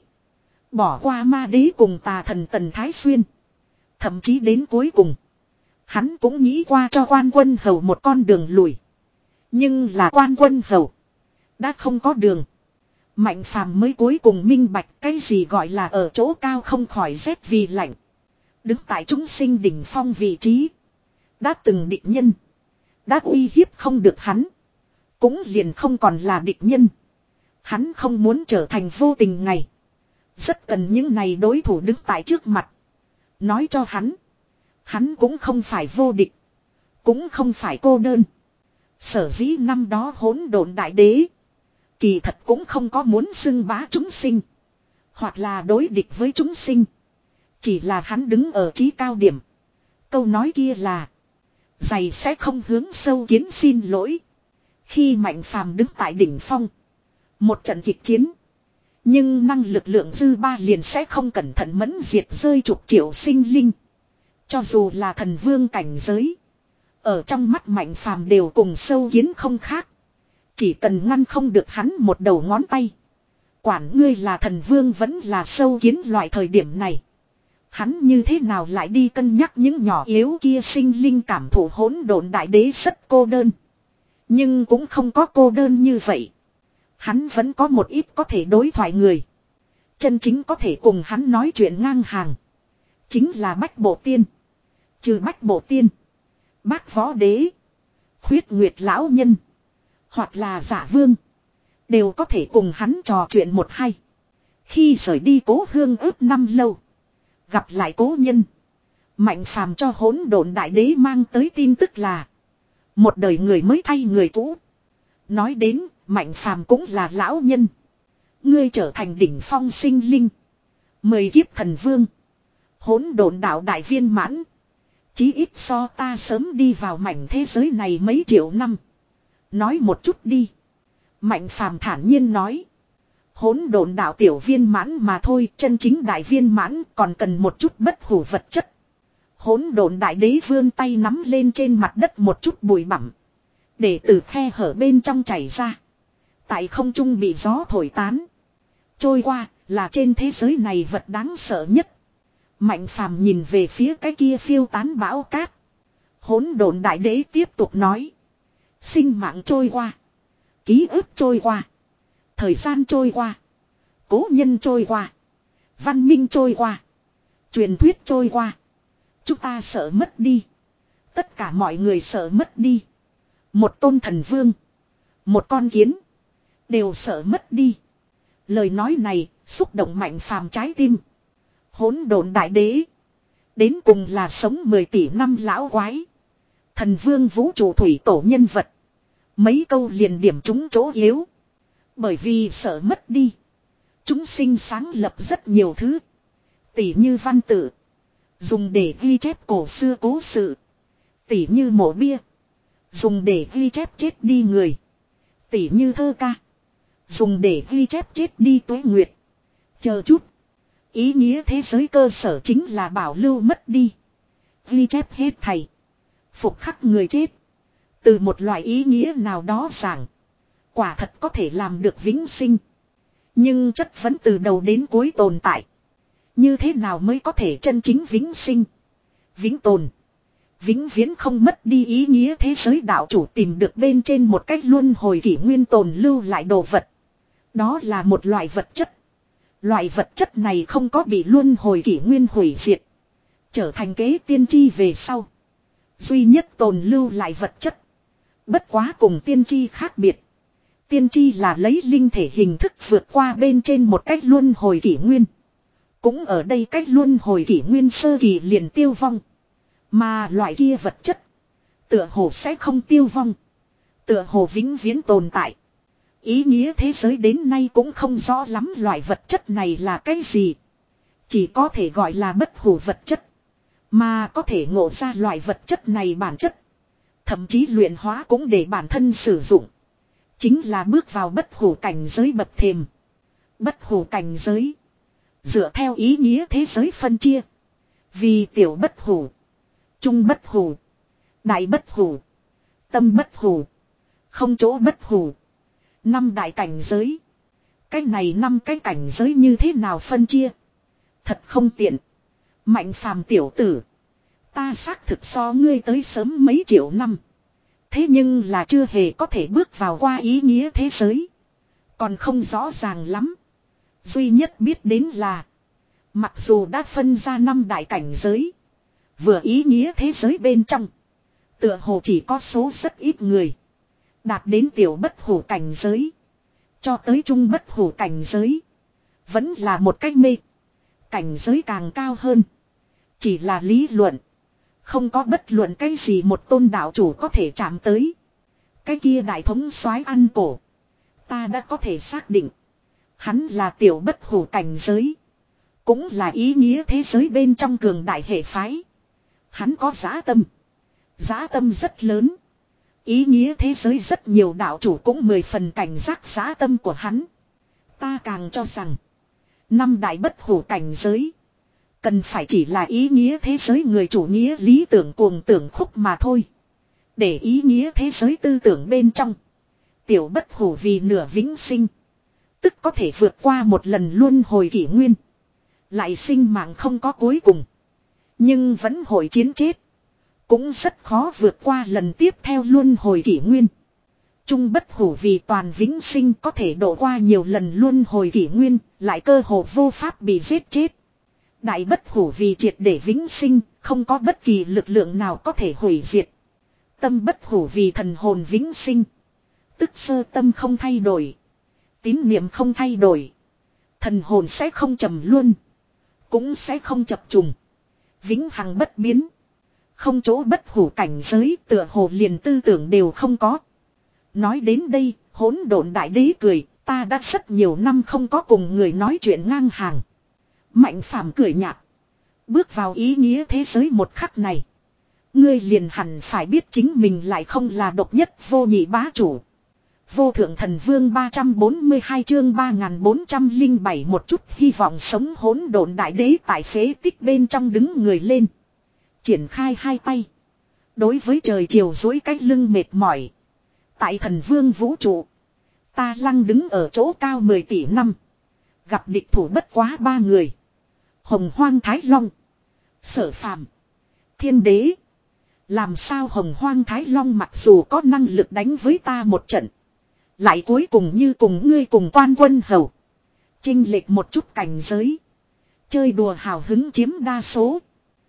Bỏ qua ma đế cùng tà thần Tần Thái Xuyên. Thậm chí đến cuối cùng. Hắn cũng nghĩ qua cho Quan Quân Hầu một con đường lùi. Nhưng là Quan Quân Hầu. Đã không có đường. Mạnh Phàm mới cuối cùng minh bạch cái gì gọi là ở chỗ cao không khỏi rét vì lạnh. Đứng tại chúng sinh đỉnh phong vị trí. Đã từng địch nhân. Đã uy hiếp không được hắn. Cũng liền không còn là địch nhân. Hắn không muốn trở thành vô tình ngày. Rất cần những này đối thủ đứng tại trước mặt. Nói cho hắn. Hắn cũng không phải vô địch. Cũng không phải cô đơn. Sở dĩ năm đó hỗn độn đại đế. Kỳ thật cũng không có muốn xưng bá chúng sinh. Hoặc là đối địch với chúng sinh. Chỉ là hắn đứng ở chí cao điểm. Câu nói kia là. Giày sẽ không hướng sâu kiến xin lỗi. Khi Mạnh Phàm đứng tại đỉnh phong. Một trận kịch chiến. Nhưng năng lực lượng dư ba liền sẽ không cẩn thận mẫn diệt rơi chục triệu sinh linh. Cho dù là thần vương cảnh giới. Ở trong mắt Mạnh Phàm đều cùng sâu kiến không khác. Chỉ cần ngăn không được hắn một đầu ngón tay. Quản ngươi là thần vương vẫn là sâu kiến loại thời điểm này. Hắn như thế nào lại đi cân nhắc những nhỏ yếu kia sinh linh cảm thụ hỗn độn đại đế rất cô đơn. Nhưng cũng không có cô đơn như vậy. Hắn vẫn có một ít có thể đối thoại người. Chân chính có thể cùng hắn nói chuyện ngang hàng. Chính là Bách Bộ Tiên. Trừ Bách Bộ Tiên. Bác Võ Đế. Khuyết Nguyệt Lão Nhân. Hoặc là Giả Vương. Đều có thể cùng hắn trò chuyện một hay. Khi rời đi cố hương ước năm lâu. Gặp lại cố nhân. Mạnh Phàm cho hỗn độn đại đế mang tới tin tức là. Một đời người mới thay người cũ. Nói đến Mạnh Phàm cũng là lão nhân. Ngươi trở thành đỉnh phong sinh linh. Mười kiếp thần vương. Hỗn độn đạo đại viên mãn. Chí ít so ta sớm đi vào mảnh thế giới này mấy triệu năm. Nói một chút đi. Mạnh Phàm thản nhiên nói. Hỗn độn đạo tiểu viên mãn mà thôi, chân chính đại viên mãn còn cần một chút bất hủ vật chất. Hỗn độn đại đế vươn tay nắm lên trên mặt đất một chút bụi bặm. Để từ khe hở bên trong chảy ra. Tại không trung bị gió thổi tán. Trôi qua là trên thế giới này vật đáng sợ nhất. Mạnh phàm nhìn về phía cái kia phiêu tán bão cát. Hỗn độn đại đế tiếp tục nói. Sinh mạng trôi qua. Ký ức trôi qua. Thời gian trôi qua. Cố nhân trôi qua. Văn minh trôi qua. Truyền thuyết trôi qua. Chúng ta sợ mất đi. Tất cả mọi người sợ mất đi. Một tôn thần vương. Một con kiến. Đều sợ mất đi. Lời nói này xúc động Mạnh phàm trái tim. Hỗn độn đại đế. Đến cùng là sống mười tỷ năm lão quái. Thần vương vũ trụ thủy tổ nhân vật. Mấy câu liền điểm chúng chỗ yếu. Bởi vì sợ mất đi. Chúng sinh sáng lập rất nhiều thứ. Tỉ như văn tự. Dùng để ghi chép cổ xưa cố sự. Tỉ như mộ bia. Dùng để ghi chép chết đi người. Tỉ như thơ ca. Dùng để ghi chép chết đi tuế nguyệt. Chờ chút. Ý nghĩa thế giới cơ sở chính là bảo lưu mất đi. Ghi chép hết thầy. Phục khắc người chết. Từ một loại ý nghĩa nào đó giảng. Quả thật có thể làm được vĩnh sinh. Nhưng chất vẫn từ đầu đến cuối tồn tại. Như thế nào mới có thể chân chính vĩnh sinh? Vĩnh tồn. Vĩnh viễn không mất đi ý nghĩa thế giới đạo chủ tìm được bên trên một cách luân hồi kỷ nguyên tồn lưu lại đồ vật. Đó là một loại vật chất. Loại vật chất này không có bị luân hồi kỷ nguyên hủy diệt. Trở thành kế tiên tri về sau. Duy nhất tồn lưu lại vật chất. Bất quá cùng tiên tri khác biệt. Tiên tri là lấy linh thể hình thức vượt qua bên trên một cách luân hồi kỷ nguyên. Cũng ở đây cách luân hồi kỷ nguyên sơ kỳ liền tiêu vong. Mà loại kia vật chất. Tựa hồ sẽ không tiêu vong. Tựa hồ vĩnh viễn tồn tại. Ý nghĩa thế giới đến nay cũng không rõ lắm loại vật chất này là cái gì. Chỉ có thể gọi là bất hủ vật chất. Mà có thể ngộ ra loại vật chất này bản chất. Thậm chí luyện hóa cũng để bản thân sử dụng. Chính là bước vào bất hủ cảnh giới bậc thềm. Bất hủ cảnh giới. Dựa theo ý nghĩa thế giới phân chia. Vì tiểu bất hủ. Trung bất hủ. Đại bất hủ. Tâm bất hủ. Không chỗ bất hủ. Năm đại cảnh giới. Cái này năm cái cảnh giới như thế nào phân chia? Thật không tiện. Mạnh phàm tiểu tử. Ta xác thực so ngươi tới sớm mấy triệu năm. Thế nhưng là chưa hề có thể bước vào qua ý nghĩa thế giới. Còn không rõ ràng lắm. Duy nhất biết đến là. Mặc dù đã phân ra năm đại cảnh giới. Vừa ý nghĩa thế giới bên trong. Tựa hồ chỉ có số rất ít người. Đạt đến tiểu bất hủ cảnh giới. Cho tới trung bất hủ cảnh giới. Vẫn là một cách mê. Cảnh giới càng cao hơn. Chỉ là lý luận. Không có bất luận cái gì một tôn đạo chủ có thể chạm tới. Cái kia đại thống soái ăn cổ. Ta đã có thể xác định. Hắn là tiểu bất hủ cảnh giới. Cũng là ý nghĩa thế giới bên trong cường đại hệ phái. Hắn có dã tâm. Dã tâm rất lớn. Ý nghĩa thế giới rất nhiều đạo chủ cũng mười phần cảnh giác dã tâm của hắn. Ta càng cho rằng. Năm đại bất hủ cảnh giới. Cần phải chỉ là ý nghĩa thế giới người chủ nghĩa lý tưởng cuồng tưởng khúc mà thôi. Để ý nghĩa thế giới tư tưởng bên trong. Tiểu bất hủ vì nửa vĩnh sinh. Tức có thể vượt qua một lần luân hồi kỷ nguyên. Lại sinh mạng không có cuối cùng. Nhưng vẫn hội chiến chết. Cũng rất khó vượt qua lần tiếp theo luân hồi kỷ nguyên. Trung bất hủ vì toàn vĩnh sinh có thể độ qua nhiều lần luân hồi kỷ nguyên. Lại cơ hồ vô pháp bị giết chết. Đại bất hủ vì triệt để vĩnh sinh. Không có bất kỳ lực lượng nào có thể hủy diệt. Tâm bất hủ vì thần hồn vĩnh sinh. Tức sơ tâm không thay đổi. Tín niệm không thay đổi. Thần hồn sẽ không trầm luân. Cũng sẽ không chập trùng. Vĩnh hằng bất biến. Không chỗ bất hủ cảnh giới tựa hồ liền tư tưởng đều không có. Nói đến đây, hỗn độn đại đế cười, ta đã rất nhiều năm không có cùng người nói chuyện ngang hàng. Mạnh phàm cười nhạt. Bước vào ý nghĩa thế giới một khắc này. Ngươi liền hẳn phải biết chính mình lại không là độc nhất vô nhị bá chủ. Vô thượng thần vương ba trăm bốn mươi hai chương ba nghìn bốn trăm lẻ bảy một chút hy vọng sống hỗn độn đại đế tại phế tích bên trong đứng người lên. Triển khai hai tay. Đối với trời chiều dối cái lưng mệt mỏi. Tại thần vương vũ trụ. Ta lăng đứng ở chỗ cao mười tỷ năm. Gặp địch thủ bất quá ba người. Hồng Hoang Thái Long. Sở Phàm. Thiên Đế. Làm sao Hồng Hoang Thái Long mặc dù có năng lực đánh với ta một trận. Lại cuối cùng như cùng ngươi cùng Quan Quân Hầu. Chênh lệch một chút cảnh giới. Chơi đùa hào hứng chiếm đa số.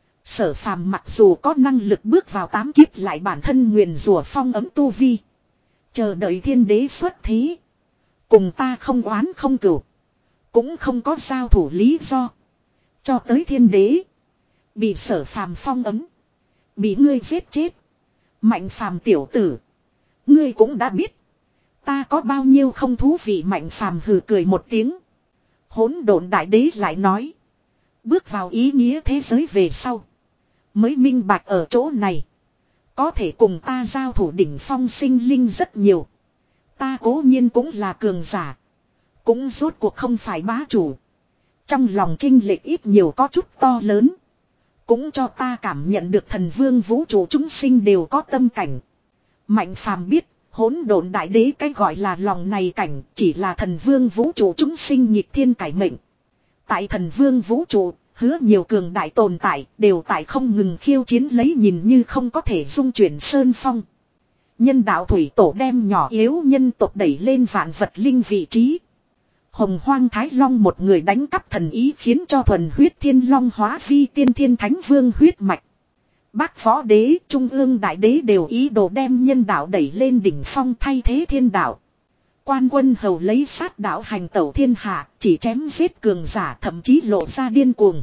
Sở Phàm mặc dù có năng lực bước vào tám kiếp lại bản thân nguyền rủa phong ấm tu vi. Chờ đợi Thiên Đế xuất thế. Cùng ta không oán không cửu. Cũng không có giao thủ lý do. Cho tới Thiên Đế. Bị Sở Phàm phong ấm. Bị ngươi giết chết. Mạnh Phàm tiểu tử. Ngươi cũng đã biết. Ta có bao nhiêu không thú vị. Mạnh Phàm hừ cười một tiếng. Hỗn độn đại đế lại nói. Bước vào ý nghĩa thế giới về sau. Mới minh bạch ở chỗ này. Có thể cùng ta giao thủ đỉnh phong sinh linh rất nhiều. Ta cố nhiên cũng là cường giả. Cũng rốt cuộc không phải bá chủ. Trong lòng chênh lệch ít nhiều có chút to lớn. Cũng cho ta cảm nhận được thần vương vũ trụ chúng sinh đều có tâm cảnh. Mạnh Phàm biết, hỗn độn đại đế cái gọi là lòng này cảnh chỉ là thần vương vũ trụ chúng sinh nhịp thiên cải mệnh. Tại thần vương vũ trụ, hứa nhiều cường đại tồn tại đều tại không ngừng khiêu chiến lấy nhìn như không có thể dung chuyển sơn phong. Nhân đạo thủy tổ đem nhỏ yếu nhân tộc đẩy lên vạn vật linh vị trí. Hồng Hoang Thái Long một người đánh cắp thần ý khiến cho thuần huyết thiên long hóa vi tiên thiên thánh vương huyết mạch. Bác võ đế, trung ương đại đế đều ý đồ đem nhân đạo đẩy lên đỉnh phong thay thế thiên đạo. Quan Quân Hầu lấy sát đạo hành tẩu thiên hạ, chỉ chém giết cường giả thậm chí lộ ra điên cuồng.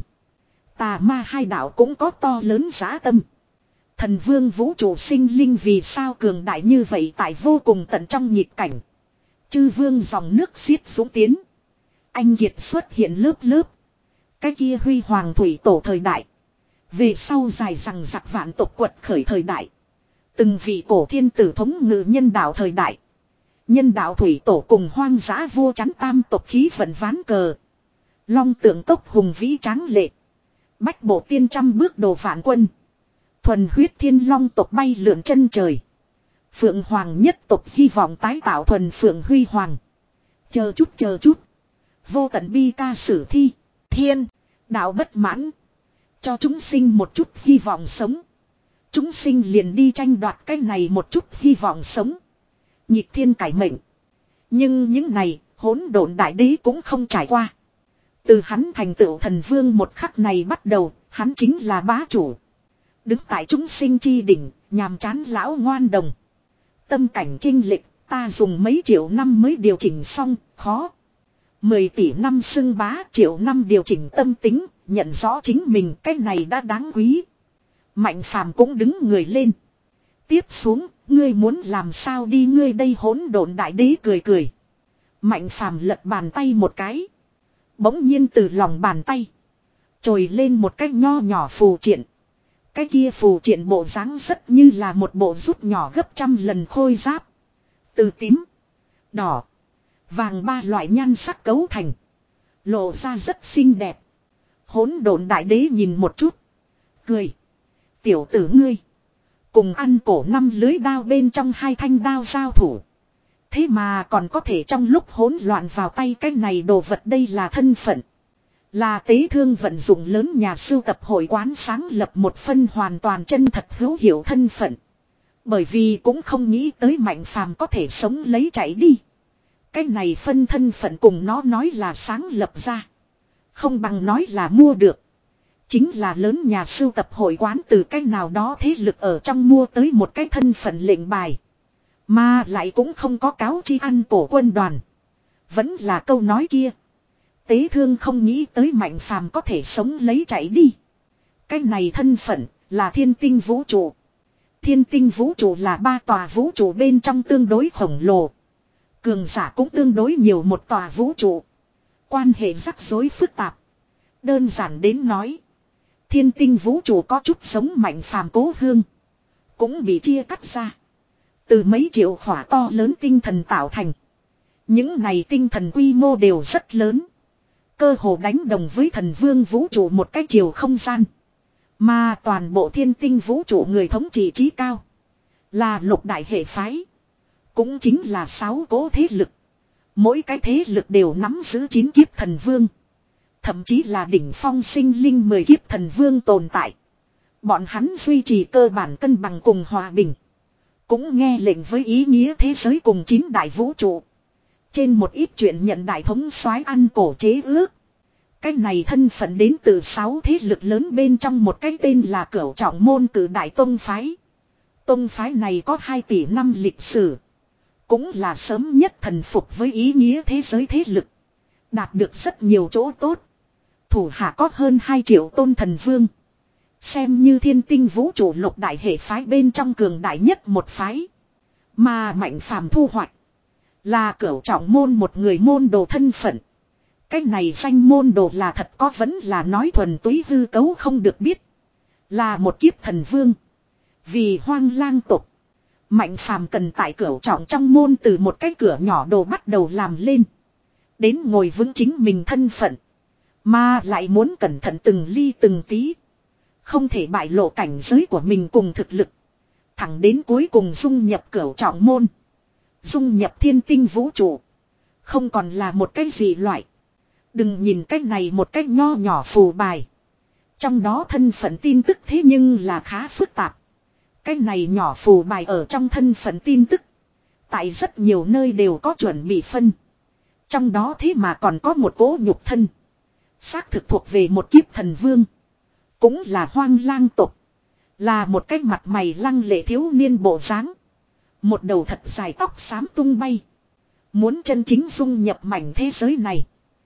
Tà ma hai đạo cũng có to lớn dã tâm. Thần vương vũ trụ sinh linh vì sao cường đại như vậy tại vô cùng tận trong nhịp cảnh. Chư vương dòng nước xiết dũng tiến. Anh kiệt xuất hiện lớp lớp. Cái kia huy hoàng thủy tổ thời đại. Về sau dài rằng giặc vạn tộc quật khởi thời đại. Từng vị cổ thiên tử thống ngự nhân đạo thời đại. Nhân đạo thủy tổ cùng hoang dã vua chắn tam tộc khí vận ván cờ. Long tượng tốc hùng vĩ tráng lệ. Bách bộ tiên trăm bước đồ vạn quân. Thuần huyết thiên long tộc bay lượn chân trời. Phượng hoàng nhất tộc hy vọng tái tạo thuần phượng huy hoàng. Chờ chút chờ chút. Vô tận bi ca sử thi. Thiên. Đạo bất mãn. Cho chúng sinh một chút hy vọng sống. Chúng sinh liền đi tranh đoạt cái này một chút hy vọng sống. Nhịp thiên cải mệnh. Nhưng những này hỗn độn đại đế cũng không trải qua. Từ hắn thành tựu thần vương một khắc này bắt đầu. Hắn chính là bá chủ. Đứng tại chúng sinh chi đỉnh. Nhàm chán lão ngoan đồng. Tâm cảnh chênh lệch, ta dùng mấy triệu năm mới điều chỉnh xong, khó. Mười tỷ năm xưng bá, triệu năm điều chỉnh tâm tính, nhận rõ chính mình cái này đã đáng quý. Mạnh Phàm cũng đứng người lên. Tiếp xuống, ngươi muốn làm sao đi ngươi đây hỗn độn đại đế cười cười. Mạnh Phàm lật bàn tay một cái. Bỗng nhiên từ lòng bàn tay. Trồi lên một cái nho nhỏ phù triện. Cái kia phù triện bộ dáng rất như là một bộ rút nhỏ gấp trăm lần khôi giáp. Từ tím, đỏ, vàng ba loại nhan sắc cấu thành. Lộ ra rất xinh đẹp. Hỗn độn đại đế nhìn một chút. Cười. Tiểu tử ngươi. Cùng ăn cổ năm lưới đao bên trong hai thanh đao giao thủ. Thế mà còn có thể trong lúc hỗn loạn vào tay cái này đồ vật đây là thân phận. Là tế thương vận dụng lớn nhà sưu tập hội quán sáng lập một phân hoàn toàn chân thật hữu hiệu thân phận. Bởi vì cũng không nghĩ tới Mạnh Phàm có thể sống lấy chạy đi. Cái này phân thân phận cùng nó nói là sáng lập ra. Không bằng nói là mua được. Chính là lớn nhà sưu tập hội quán từ cái nào đó thế lực ở trong mua tới một cái thân phận lệnh bài. Mà lại cũng không có cáo chi ăn cổ quân đoàn. Vẫn là câu nói kia. Tế thương không nghĩ tới Mạnh Phàm có thể sống lấy chạy đi. Cái này thân phận là thiên tinh vũ trụ. Thiên tinh vũ trụ là ba tòa vũ trụ bên trong tương đối khổng lồ. Cường giả cũng tương đối nhiều một tòa vũ trụ. Quan hệ rắc rối phức tạp. Đơn giản đến nói. Thiên tinh vũ trụ có chút giống Mạnh Phàm cố hương. Cũng bị chia cắt ra. Từ mấy triệu khỏa to lớn tinh thần tạo thành. Những này tinh thần quy mô đều rất lớn. Cơ hồ đánh đồng với thần vương vũ trụ một cái chiều không gian. Mà toàn bộ thiên tinh vũ trụ người thống trị trí cao. Là lục đại hệ phái. Cũng chính là sáu cố thế lực. Mỗi cái thế lực đều nắm giữ chín kiếp thần vương. Thậm chí là đỉnh phong sinh linh mười kiếp thần vương tồn tại. Bọn hắn duy trì cơ bản cân bằng cùng hòa bình. Cũng nghe lệnh với ý nghĩa thế giới cùng chín đại vũ trụ. Trên một ít chuyện nhận đại thống soái ăn cổ chế ước. Cái này thân phận đến từ sáu thế lực lớn bên trong một cái tên là Cửu Trọng Môn Cử Đại Tông Phái. Tông phái này có hai tỷ năm lịch sử. Cũng là sớm nhất thần phục với ý nghĩa thế giới thế lực. Đạt được rất nhiều chỗ tốt. Thủ hạ có hơn hai triệu tôn thần vương. Xem như thiên tinh vũ trụ lục đại hệ phái bên trong cường đại nhất một phái. Mà Mạnh Phàm thu hoạch. Là Cửu Trọng Môn một người môn đồ thân phận. Cái này danh môn đồ là thật có vẫn là nói thuần túy hư cấu không được biết. Là một kiếp thần vương. Vì hoang lang tục. Mạnh Phàm cần tại Cửu Trọng trong môn từ một cái cửa nhỏ đồ bắt đầu làm lên. Đến ngồi vững chính mình thân phận. Mà lại muốn cẩn thận từng ly từng tí. Không thể bại lộ cảnh giới của mình cùng thực lực. Thẳng đến cuối cùng dung nhập Cửu Trọng môn. Dung nhập thiên tinh vũ trụ. Không còn là một cái gì loại. Đừng nhìn cái này một cái nho nhỏ phù bài. Trong đó thân phận tin tức thế nhưng là khá phức tạp. Cái này nhỏ phù bài ở trong thân phận tin tức. Tại rất nhiều nơi đều có chuẩn bị phân. Trong đó thế mà còn có một cỗ nhục thân. Xác thực thuộc về một kiếp thần vương. Cũng là hoang lang tộc. Là một cái mặt mày lăng lệ thiếu niên bộ dáng. Một đầu thật dài tóc xám tung bay. Muốn chân chính dung nhập mảnh thế giới này.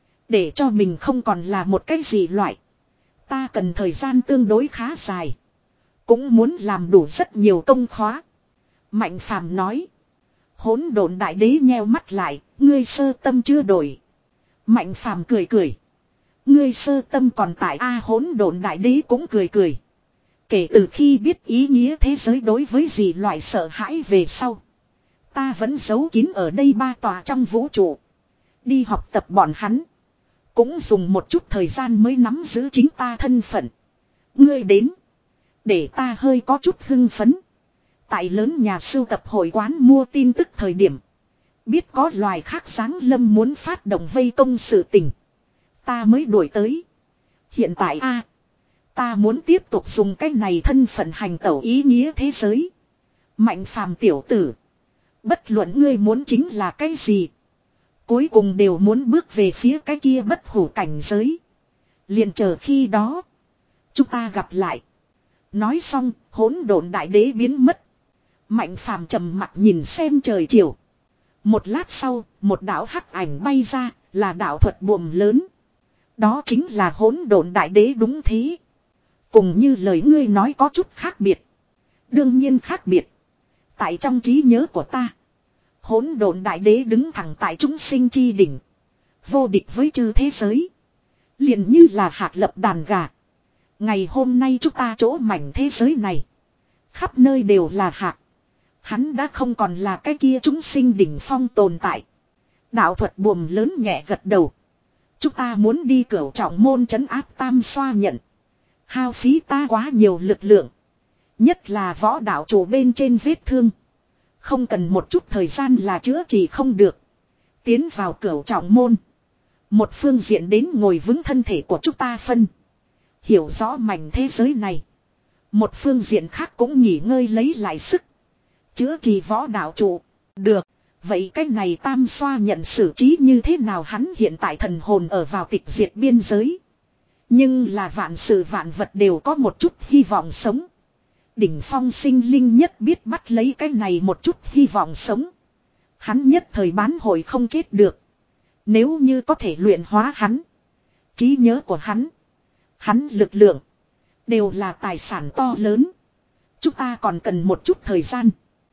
Để cho mình không còn là một cái gì loại. Ta cần thời gian tương đối khá dài. Cũng muốn làm đủ rất nhiều công khóa. Mạnh Phàm nói. Hỗn độn đại đế nheo mắt lại. Ngươi sơ tâm chưa đổi. Mạnh Phàm cười cười. Ngươi sơ tâm còn tại A hỗn độn đại đế cũng cười cười. Kể từ khi biết ý nghĩa thế giới đối với gì loại sợ hãi về sau. Ta vẫn giấu kín ở đây ba tòa trong vũ trụ. Đi học tập bọn hắn. Cũng dùng một chút thời gian mới nắm giữ chính ta thân phận. Ngươi đến. Để ta hơi có chút hưng phấn. Tại lớn nhà sưu tập hội quán mua tin tức thời điểm. Biết có loài khác giáng lâm muốn phát động vây công sự tình. Ta mới đuổi tới. Hiện tại a ta muốn tiếp tục dùng cái này thân phận hành tẩu ý nghĩa thế giới. Mạnh Phàm tiểu tử. Bất luận ngươi muốn chính là cái gì. Cuối cùng đều muốn bước về phía cái kia bất hủ cảnh giới. Liền chờ khi đó. Chúng ta gặp lại. Nói xong hỗn độn đại đế biến mất. Mạnh Phàm trầm mặc nhìn xem trời chiều. Một lát sau một đạo hắc ảnh bay ra là đạo thuật buồm lớn. Đó chính là hỗn độn đại đế đúng thế. Cùng như lời ngươi nói có chút khác biệt. Đương nhiên khác biệt. Tại trong trí nhớ của ta. Hỗn độn đại đế đứng thẳng tại chúng sinh chi đỉnh. Vô địch với chư thế giới. Liền như là hạt lập đàn gà. Ngày hôm nay chúng ta chỗ mảnh thế giới này. Khắp nơi đều là hạt. Hắn đã không còn là cái kia chúng sinh đỉnh phong tồn tại. Đạo thuật buồm lớn nhẹ gật đầu. Chúng ta muốn đi Cửu Trọng môn trấn áp tam xoa nhận. Hao phí ta quá nhiều lực lượng. Nhất là võ đạo chủ bên trên vết thương. Không cần một chút thời gian là chữa trị không được. Tiến vào Cửu Trọng môn. Một phương diện đến ngồi vững thân thể của chúng ta phân. Hiểu rõ mảnh thế giới này. Một phương diện khác cũng nghỉ ngơi lấy lại sức. Chữa trị võ đạo chủ. Được. Vậy cái này tam xoa nhận xử trí như thế nào hắn hiện tại thần hồn ở vào tịch diệt biên giới. Nhưng là vạn sự vạn vật đều có một chút hy vọng sống. Đỉnh phong sinh linh nhất biết bắt lấy cái này một chút hy vọng sống. Hắn nhất thời bán hội không chết được. Nếu như có thể luyện hóa hắn. Trí nhớ của hắn. Hắn lực lượng. Đều là tài sản to lớn. Chúng ta còn cần một chút thời gian.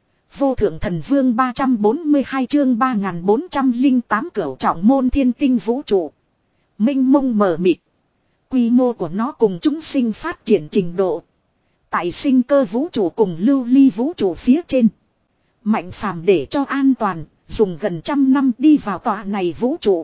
Vô thượng thần vương ba trăm bốn mươi hai chương ba nghìn bốn trăm lẻ tám Cửu Trọng môn thiên tinh vũ trụ. Minh mông mờ mịt. Quy mô của nó cùng chúng sinh phát triển trình độ. Tại sinh cơ vũ trụ cùng lưu ly vũ trụ phía trên. Mạnh Phàm để cho an toàn, dùng gần trăm năm đi vào tòa này vũ trụ.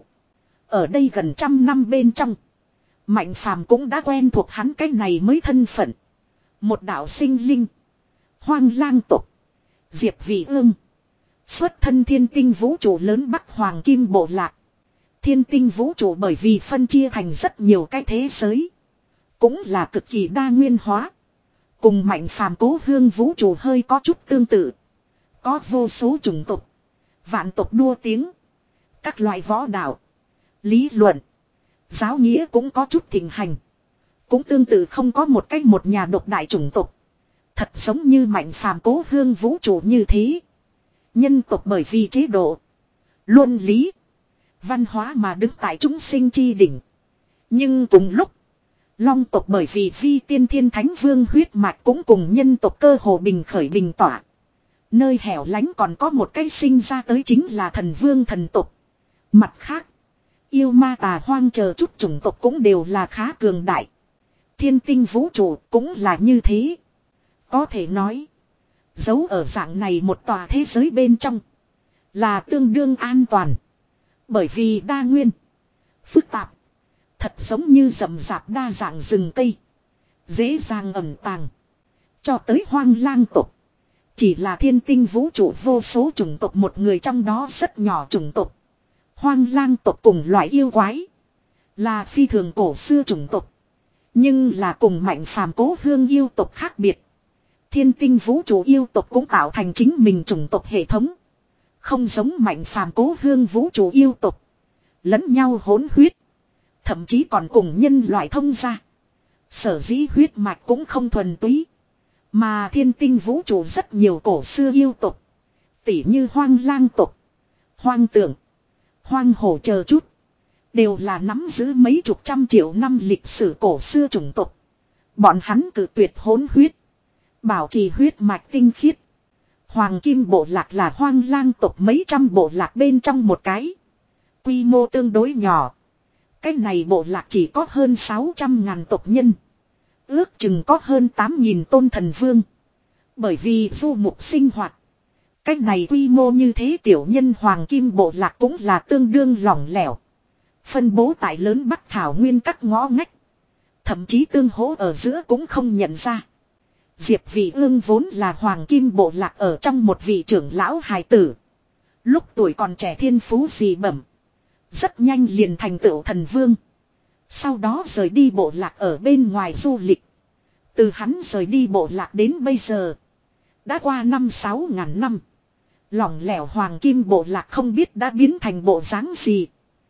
Ở đây gần trăm năm bên trong. Mạnh Phàm cũng đã quen thuộc hắn cái này mới thân phận. Một đạo sinh linh. Hoang lang tục. Diệp Vị Ương. Xuất thân thiên tinh vũ trụ lớn Bắc Hoàng Kim Bộ Lạc. Thiên tinh vũ trụ bởi vì phân chia thành rất nhiều cái thế giới. Cũng là cực kỳ đa nguyên hóa. Cùng Mạnh Phàm Cố Hương vũ trụ hơi có chút tương tự. Có vô số chủng tộc. Vạn tộc đua tiếng. Các loại võ đạo. Lý luận. Giáo nghĩa cũng có chút thịnh hành. Cũng tương tự không có một cách một nhà độc đại chủng tộc. Thật giống như Mạnh Phàm Cố Hương vũ trụ như thế. Nhân tộc bởi vì chế độ. Luân lý. Văn hóa mà đứng tại chúng sinh chi đỉnh. Nhưng cùng lúc. Long tộc bởi vì vi tiên thiên thánh vương huyết mạch cũng cùng nhân tộc cơ hồ bình khởi bình tỏa. Nơi hẻo lánh còn có một cái sinh ra tới chính là thần vương thần tộc. Mặt khác. Yêu ma tà hoang chờ chút chủng tộc cũng đều là khá cường đại. Thiên tinh vũ trụ cũng là như thế. Có thể nói. Giấu ở dạng này một tòa thế giới bên trong. Là tương đương an toàn. Bởi vì đa nguyên. Phức tạp. Thật giống như rậm rạp đa dạng rừng cây. Dễ dàng ẩn tàng. Cho tới hoang lang tộc. Chỉ là thiên tinh vũ trụ vô số chủng tộc một người trong đó rất nhỏ chủng tộc. Hoang lang tộc cùng loại yêu quái. Là phi thường cổ xưa chủng tộc. Nhưng là cùng Mạnh Phàm Cố Hương yêu tộc khác biệt. Thiên tinh vũ trụ yêu tộc cũng tạo thành chính mình chủng tộc hệ thống. Không giống Mạnh Phàm Cố Hương vũ trụ yêu tộc. Lẫn nhau hỗn huyết. Thậm chí còn cùng nhân loại thông gia. Sở dĩ huyết mạch cũng không thuần túy. Mà thiên tinh vũ trụ rất nhiều cổ xưa yêu tộc. Tỉ như hoang lang tộc. Hoang tưởng. Hoang hổ chờ chút. Đều là nắm giữ mấy chục trăm triệu năm lịch sử cổ xưa chủng tộc. Bọn hắn cử tuyệt hỗn huyết. Bảo trì huyết mạch tinh khiết. Hoàng Kim Bộ Lạc là hoang lang tộc mấy trăm bộ lạc bên trong một cái. Quy mô tương đối nhỏ. Cái này bộ lạc chỉ có hơn sáu trăm ngàn tộc nhân. Ước chừng có hơn tám nghìn tôn thần vương. Bởi vì du mục sinh hoạt. Cái này quy mô như thế tiểu nhân Hoàng Kim Bộ Lạc cũng là tương đương lỏng lẻo. Phân bố tại lớn Bắc Thảo Nguyên các ngõ ngách. Thậm chí tương hỗ ở giữa cũng không nhận ra. Diệp Vị Ương vốn là Hoàng Kim Bộ Lạc ở trong một vị trưởng lão hài tử. Lúc tuổi còn trẻ thiên phú dị bẩm. Rất nhanh liền thành tựu thần vương. Sau đó rời đi bộ lạc ở bên ngoài du lịch. Từ hắn rời đi bộ lạc đến bây giờ. Đã qua năm sáu ngàn năm. Lỏng lẻo Hoàng Kim Bộ Lạc không biết đã biến thành bộ dáng gì.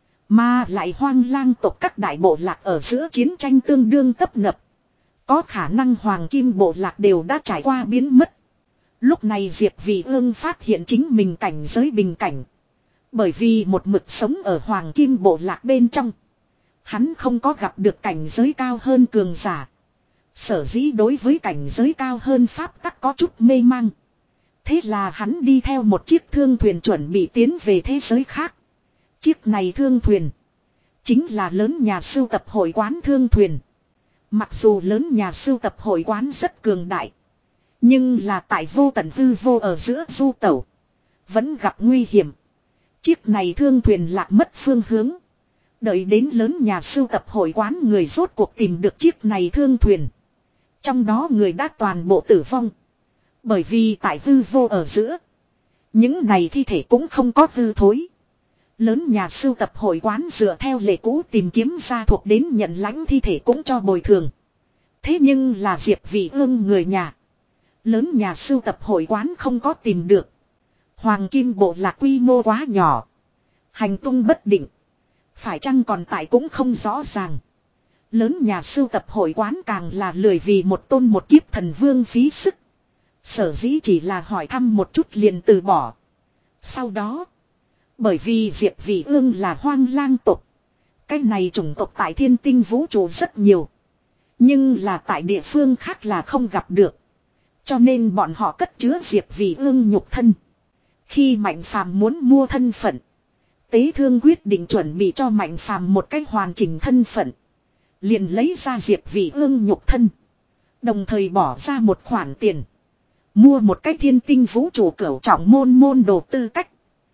Mà lại hoang lang tộc các đại bộ lạc ở giữa chiến tranh tương đương tấp nập. Có khả năng Hoàng Kim Bộ Lạc đều đã trải qua biến mất. Lúc này Diệp Vị Ương phát hiện chính mình cảnh giới bình cảnh. Bởi vì một mực sống ở Hoàng Kim Bộ Lạc bên trong. Hắn không có gặp được cảnh giới cao hơn cường giả. Sở dĩ đối với cảnh giới cao hơn pháp tắc có chút mê mang. Thế là hắn đi theo một chiếc thương thuyền chuẩn bị tiến về thế giới khác. Chiếc này thương thuyền. Chính là lớn nhà sưu tập hội quán thương thuyền. Mặc dù lớn nhà sưu tập hội quán rất cường đại. Nhưng là tại vô tận hư vô ở giữa du tẩu. Vẫn gặp nguy hiểm. Chiếc này thương thuyền lạc mất phương hướng. Đợi đến lớn nhà sưu tập hội quán người rốt cuộc tìm được chiếc này thương thuyền. Trong đó người đã toàn bộ tử vong. Bởi vì tại hư vô ở giữa. Những này thi thể cũng không có hư thối. Lớn nhà sưu tập hội quán dựa theo lệ cũ tìm kiếm ra thuộc đến nhận lãnh thi thể cũng cho bồi thường. Thế nhưng là Diệp Vị Ương người nhà. Lớn nhà sưu tập hội quán không có tìm được. Hoàng Kim Bộ Lạc quy mô quá nhỏ. Hành tung bất định. Phải chăng còn tại cũng không rõ ràng. Lớn nhà sưu tập hội quán càng là lười vì một tôn một kiếp thần vương phí sức. Sở dĩ chỉ là hỏi thăm một chút liền từ bỏ. Sau đó. Bởi vì Diệp Vị Ương là hoang lang tộc. Cái này chủng tộc tại thiên tinh vũ trụ rất nhiều. Nhưng là tại địa phương khác là không gặp được. Cho nên bọn họ cất chứa Diệp Vị Ương nhục thân. Khi Mạnh Phàm muốn mua thân phận. Tế Thương quyết định chuẩn bị cho Mạnh Phàm một cách hoàn chỉnh thân phận. Liền lấy ra Diệp Vị Ương nhục thân. Đồng thời bỏ ra một khoản tiền. Mua một cái thiên tinh vũ trụ cửu trọng môn môn đồ tư cách.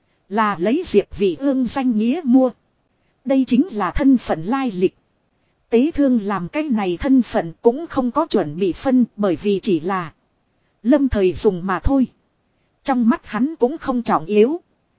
Là lấy Diệp Vị Ương danh nghĩa mua. Đây chính là thân phận lai lịch. Tế Thương làm cái này thân phận cũng không có chuẩn bị phân bởi vì chỉ là lâm thời dùng mà thôi. Trong mắt hắn cũng không trọng yếu.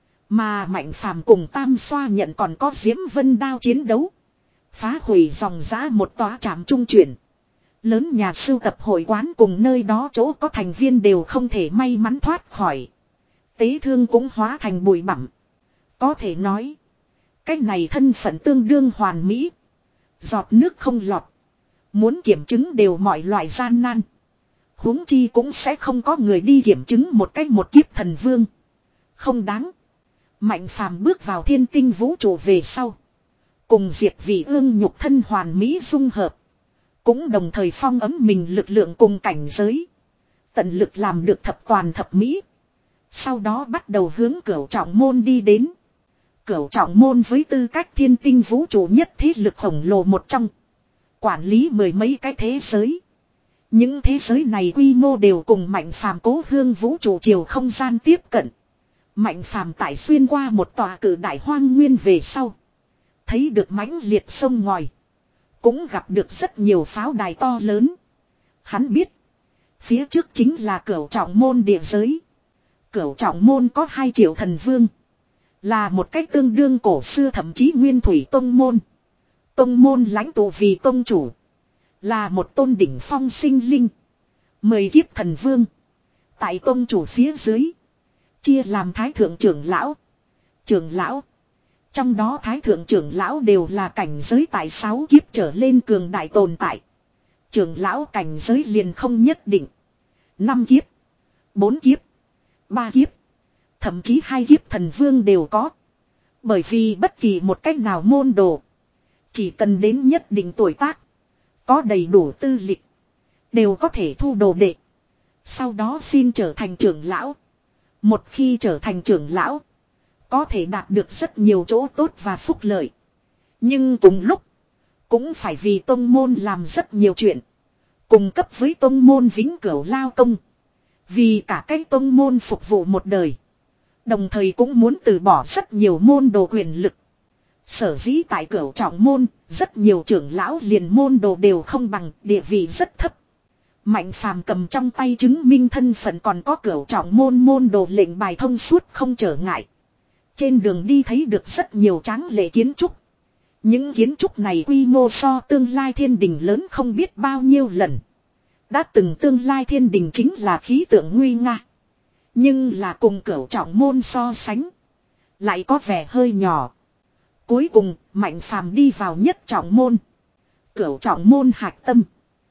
Mà Mạnh Phàm cùng Tam Xoa nhận còn có Diễm Vân đao chiến đấu. Phá hủy dòng giã một tòa trạm trung chuyển. Lớn nhà sưu tập hội quán cùng nơi đó chỗ có thành viên đều không thể may mắn thoát khỏi. Tế thương cũng hóa thành bụi bặm. Có thể nói. Cái này thân phận tương đương hoàn mỹ. Giọt nước không lọt. Muốn kiểm chứng đều mọi loại gian nan. Huống chi cũng sẽ không có người đi kiểm chứng một cách một kiếp thần vương. Không đáng. Mạnh Phàm bước vào thiên tinh vũ trụ về sau. Cùng Diệp Vị Ương nhục thân hoàn mỹ dung hợp. Cũng đồng thời phong ấm mình lực lượng cùng cảnh giới. Tận lực làm được thập toàn thập mỹ. Sau đó bắt đầu hướng Cửu Trọng Môn đi đến. Cửu Trọng Môn với tư cách thiên tinh vũ trụ nhất thế lực khổng lồ một trong. Quản lý mười mấy cái thế giới. Những thế giới này quy mô đều cùng Mạnh Phàm cố hương vũ trụ chiều không gian tiếp cận. Mạnh Phàm tải xuyên qua một tòa cử đại hoang nguyên về sau. Thấy được mãnh liệt sông ngòi. Cũng gặp được rất nhiều pháo đài to lớn. Hắn biết. Phía trước chính là Cửu Trọng Môn địa giới. Cửu Trọng Môn có hai triệu thần vương. Là một cách tương đương cổ xưa thậm chí nguyên thủy tông môn. Tông môn lãnh tụ vì tông chủ. Là một tôn đỉnh phong sinh linh. Mười kiếp thần vương. Tại tông chủ phía dưới. Chia làm thái thượng trưởng lão. Trưởng lão. Trong đó thái thượng trưởng lão đều là cảnh giới tại sáu kiếp trở lên cường đại tồn tại. Trưởng lão cảnh giới liền không nhất định. Năm kiếp. Bốn kiếp. Ba kiếp. Thậm chí hai kiếp thần vương đều có. Bởi vì bất kỳ một cách nào môn đồ. Chỉ cần đến nhất định tuổi tác. Có đầy đủ tư lịch. Đều có thể thu đồ đệ. Sau đó xin trở thành trưởng lão. Một khi trở thành trưởng lão. Có thể đạt được rất nhiều chỗ tốt và phúc lợi. Nhưng cùng lúc. Cũng phải vì tông môn làm rất nhiều chuyện. Cùng cấp với tông môn vĩnh cửu lao công. Vì cả cái tông môn phục vụ một đời. Đồng thời cũng muốn từ bỏ rất nhiều môn đồ quyền lực. Sở dĩ tại Cửu Trọng Môn, rất nhiều trưởng lão liền môn đồ đều không bằng, địa vị rất thấp. Mạnh Phàm cầm trong tay chứng minh thân phận còn có Cửu Trọng Môn môn đồ lệnh bài thông suốt không trở ngại. Trên đường đi thấy được rất nhiều tráng lệ kiến trúc. Những kiến trúc này quy mô so tương lai thiên đình lớn không biết bao nhiêu lần. Đã từng tương lai thiên đình chính là khí tượng nguy nga. Nhưng là cùng Cửu Trọng Môn so sánh. Lại có vẻ hơi nhỏ. Cuối cùng, Mạnh Phàm đi vào nhất trọng môn. Cửu Trọng Môn hạch tâm.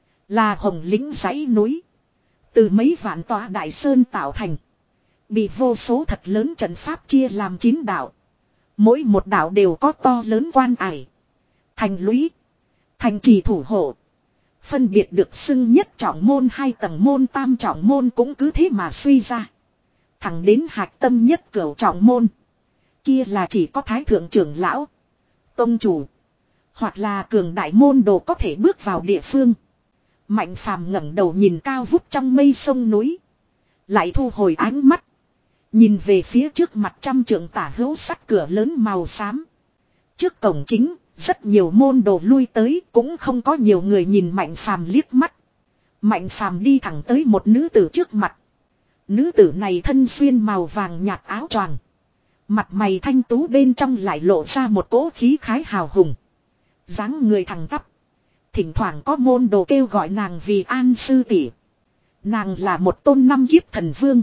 Là hồng lĩnh dãy núi. Từ mấy vạn tòa đại sơn tạo thành. Bị vô số thật lớn trận pháp chia làm chín đảo. Mỗi một đảo đều có to lớn quan ải. Thành lũy. Thành trì thủ hộ. Phân biệt được xưng nhất trọng môn hai tầng môn tam trọng môn cũng cứ thế mà suy ra. Thẳng đến hạch tâm nhất Cửu Trọng Môn. Kia là chỉ có thái thượng trưởng lão. Tông chủ. Hoặc là cường đại môn đồ có thể bước vào địa phương. Mạnh Phàm ngẩng đầu nhìn cao vút trong mây sông núi. Lại thu hồi ánh mắt. Nhìn về phía trước mặt trăm trượng tả hữu sắt cửa lớn màu xám. Trước cổng chính, rất nhiều môn đồ lui tới cũng không có nhiều người nhìn Mạnh Phàm liếc mắt. Mạnh Phàm đi thẳng tới một nữ tử trước mặt. Nữ tử này thân xuyên màu vàng nhạt áo choàng. Mặt mày thanh tú bên trong lại lộ ra một cỗ khí khái hào hùng. Dáng người thẳng tắp. Thỉnh thoảng có môn đồ kêu gọi nàng vì An sư tỷ. Nàng là một tôn năm kiếp thần vương.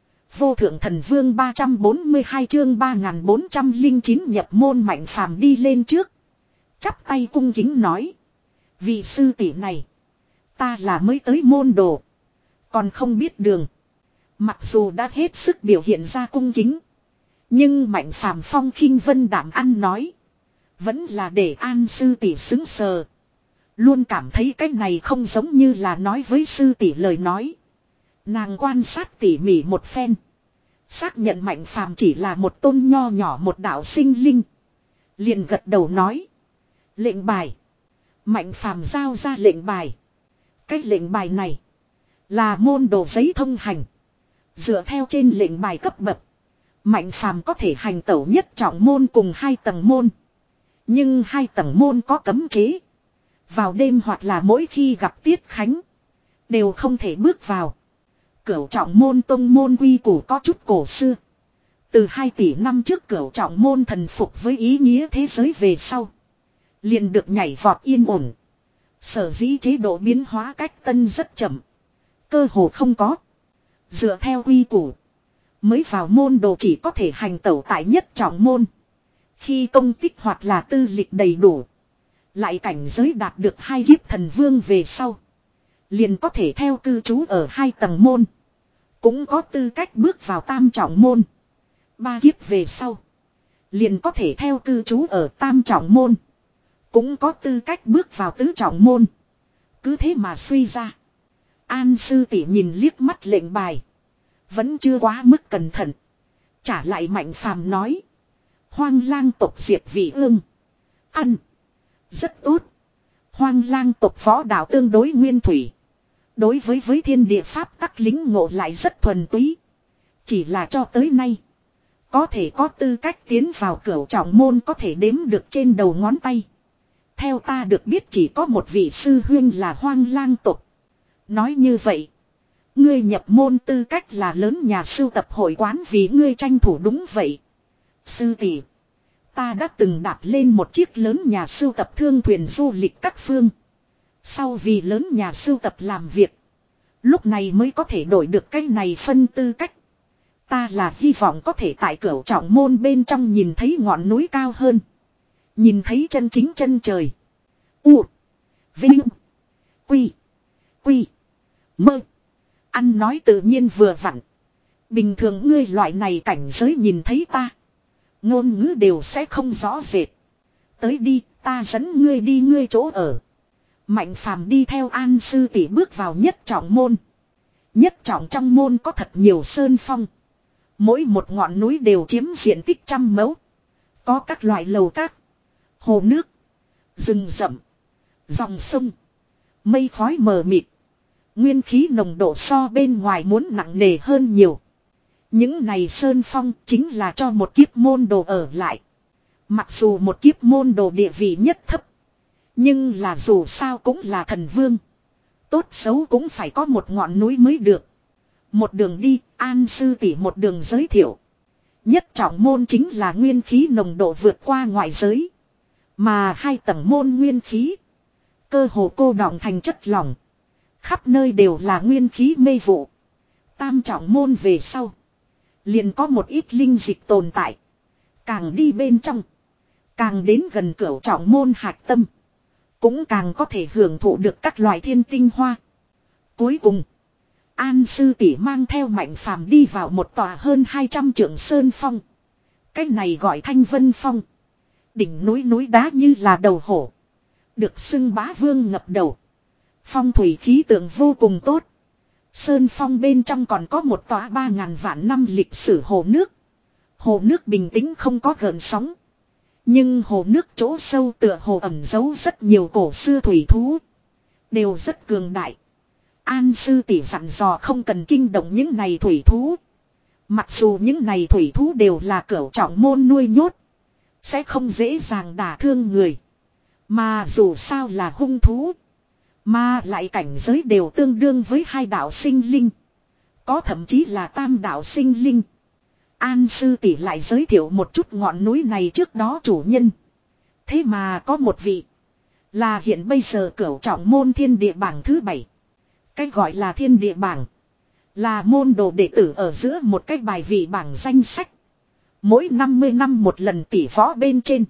Vô thượng thần vương ba trăm bốn mươi hai chương ba nghìn bốn trăm lẻ chín nhập môn. Mạnh Phàm đi lên trước. Chắp tay cung kính nói. Vị sư tỷ này. Ta là mới tới môn đồ. Còn không biết đường. Mặc dù đã hết sức biểu hiện ra cung kính. Nhưng Mạnh Phàm phong khinh vân đạm ăn nói. Vẫn là để An sư tỷ xứng sờ. Luôn cảm thấy cái này không giống như là nói với sư tỷ lời nói. Nàng quan sát tỉ mỉ một phen. Xác nhận Mạnh Phàm chỉ là một tôn nho nhỏ một đạo sinh linh. Liền gật đầu nói. Lệnh bài. Mạnh Phàm giao ra lệnh bài. Cái lệnh bài này. Là môn đồ giấy thông hành. Dựa theo trên lệnh bài cấp bậc. Mạnh Phàm có thể hành tẩu nhất trọng môn cùng hai tầng môn. Nhưng hai tầng môn có cấm chế. Vào đêm hoặc là mỗi khi gặp tiết khánh. Đều không thể bước vào. cửu trọng môn tông môn quy củ có chút cổ xưa. Từ hai tỷ năm trước cửu trọng môn thần phục với ý nghĩa thế giới về sau. Liền được nhảy vọt yên ổn. Sở dĩ chế độ biến hóa cách tân rất chậm. Cơ hồ không có. Dựa theo quy củ. Mới vào môn đồ chỉ có thể hành tẩu tại nhất trọng môn. Khi công tích hoặc là tư lịch đầy đủ. Lại cảnh giới đạt được hai kiếp thần vương về sau. Liền có thể theo cư trú ở hai tầng môn. Cũng có tư cách bước vào tam trọng môn. Ba kiếp về sau. Liền có thể theo cư trú ở tam trọng môn. Cũng có tư cách bước vào tứ trọng môn. Cứ thế mà suy ra. An sư tỷ nhìn liếc mắt lệnh bài. Vẫn chưa quá mức cẩn thận. Trả lại Mạnh Phàm nói. Hoang lang tộc diệt vị ương. Ăn. Rất tốt. Hoang lang tộc võ đạo tương đối nguyên thủy. Đối với với thiên địa pháp tắc lính ngộ lại rất thuần túy. Chỉ là cho tới nay. Có thể có tư cách tiến vào cửu trọng môn có thể đếm được trên đầu ngón tay. Theo ta được biết chỉ có một vị sư huyên là hoang lang tộc. Nói như vậy. Ngươi nhập môn tư cách là lớn nhà sưu tập hội quán vì ngươi tranh thủ đúng vậy. Sư tỷ, ta đã từng đạp lên một chiếc lớn nhà sưu tập thương thuyền du lịch các phương. Sau vì lớn nhà sưu tập làm việc. Lúc này mới có thể đổi được cái này phân tư cách. Ta là hy vọng có thể tại cửu trọng môn bên trong nhìn thấy ngọn núi cao hơn. Nhìn thấy chân chính chân trời. U. Vinh. Quy. Quy. Mơ. Ăn nói tự nhiên vừa vặn. Bình thường ngươi loại này cảnh giới nhìn thấy ta. Ngôn ngữ đều sẽ không rõ rệt. Tới đi, ta dẫn ngươi đi ngươi chỗ ở. Mạnh Phàm đi theo An sư tỷ bước vào nhất trọng môn. Nhất trọng trong môn có thật nhiều sơn phong. Mỗi một ngọn núi đều chiếm diện tích trăm mẫu. Có các loại lầu các, hồ nước, rừng rậm, dòng sông, mây khói mờ mịt. Nguyên khí nồng độ so bên ngoài muốn nặng nề hơn nhiều. Những này sơn phong chính là cho một kiếp môn đồ ở lại. Mặc dù một kiếp môn đồ địa vị nhất thấp. Nhưng là dù sao cũng là thần vương. Tốt xấu cũng phải có một ngọn núi mới được. Một đường đi, An sư tỷ một đường giới thiệu. Nhất trọng môn chính là nguyên khí nồng độ vượt qua ngoại giới. Mà hai tầng môn nguyên khí. Cơ hồ cô đọng thành chất lỏng. Khắp nơi đều là nguyên khí mê vụ. Tam trọng môn về sau. Liền có một ít linh dịch tồn tại. Càng đi bên trong. Càng đến gần cửu trọng môn hạch tâm. Cũng càng có thể hưởng thụ được các loại thiên tinh hoa. Cuối cùng. An sư tỷ mang theo Mạnh Phàm đi vào một tòa hơn hai trăm trượng sơn phong. Cái này gọi Thanh Vân Phong. Đỉnh núi núi đá như là đầu hổ. Được xưng bá vương ngập đầu. Phong thủy khí tượng vô cùng tốt. Sơn phong bên trong còn có một tòa ba ngàn vạn năm lịch sử hồ nước. Hồ nước bình tĩnh không có gợn sóng. Nhưng hồ nước chỗ sâu tựa hồ ẩn giấu rất nhiều cổ xưa thủy thú. Đều rất cường đại. An sư tỷ dặn dò không cần kinh động những này thủy thú. Mặc dù những này thủy thú đều là cửu trọng môn nuôi nhốt. Sẽ không dễ dàng đả thương người. Mà dù sao là hung thú. Mà lại cảnh giới đều tương đương với hai đạo sinh linh. Có thậm chí là tam đạo sinh linh. An sư tỷ lại giới thiệu một chút ngọn núi này trước đó chủ nhân. Thế mà có một vị. Là hiện bây giờ cửu trọng môn thiên địa bảng thứ bảy. Cái gọi là thiên địa bảng. Là môn đồ đệ tử ở giữa một cái bài vị bảng danh sách. Mỗi năm mươi năm một lần tỷ võ bên trên.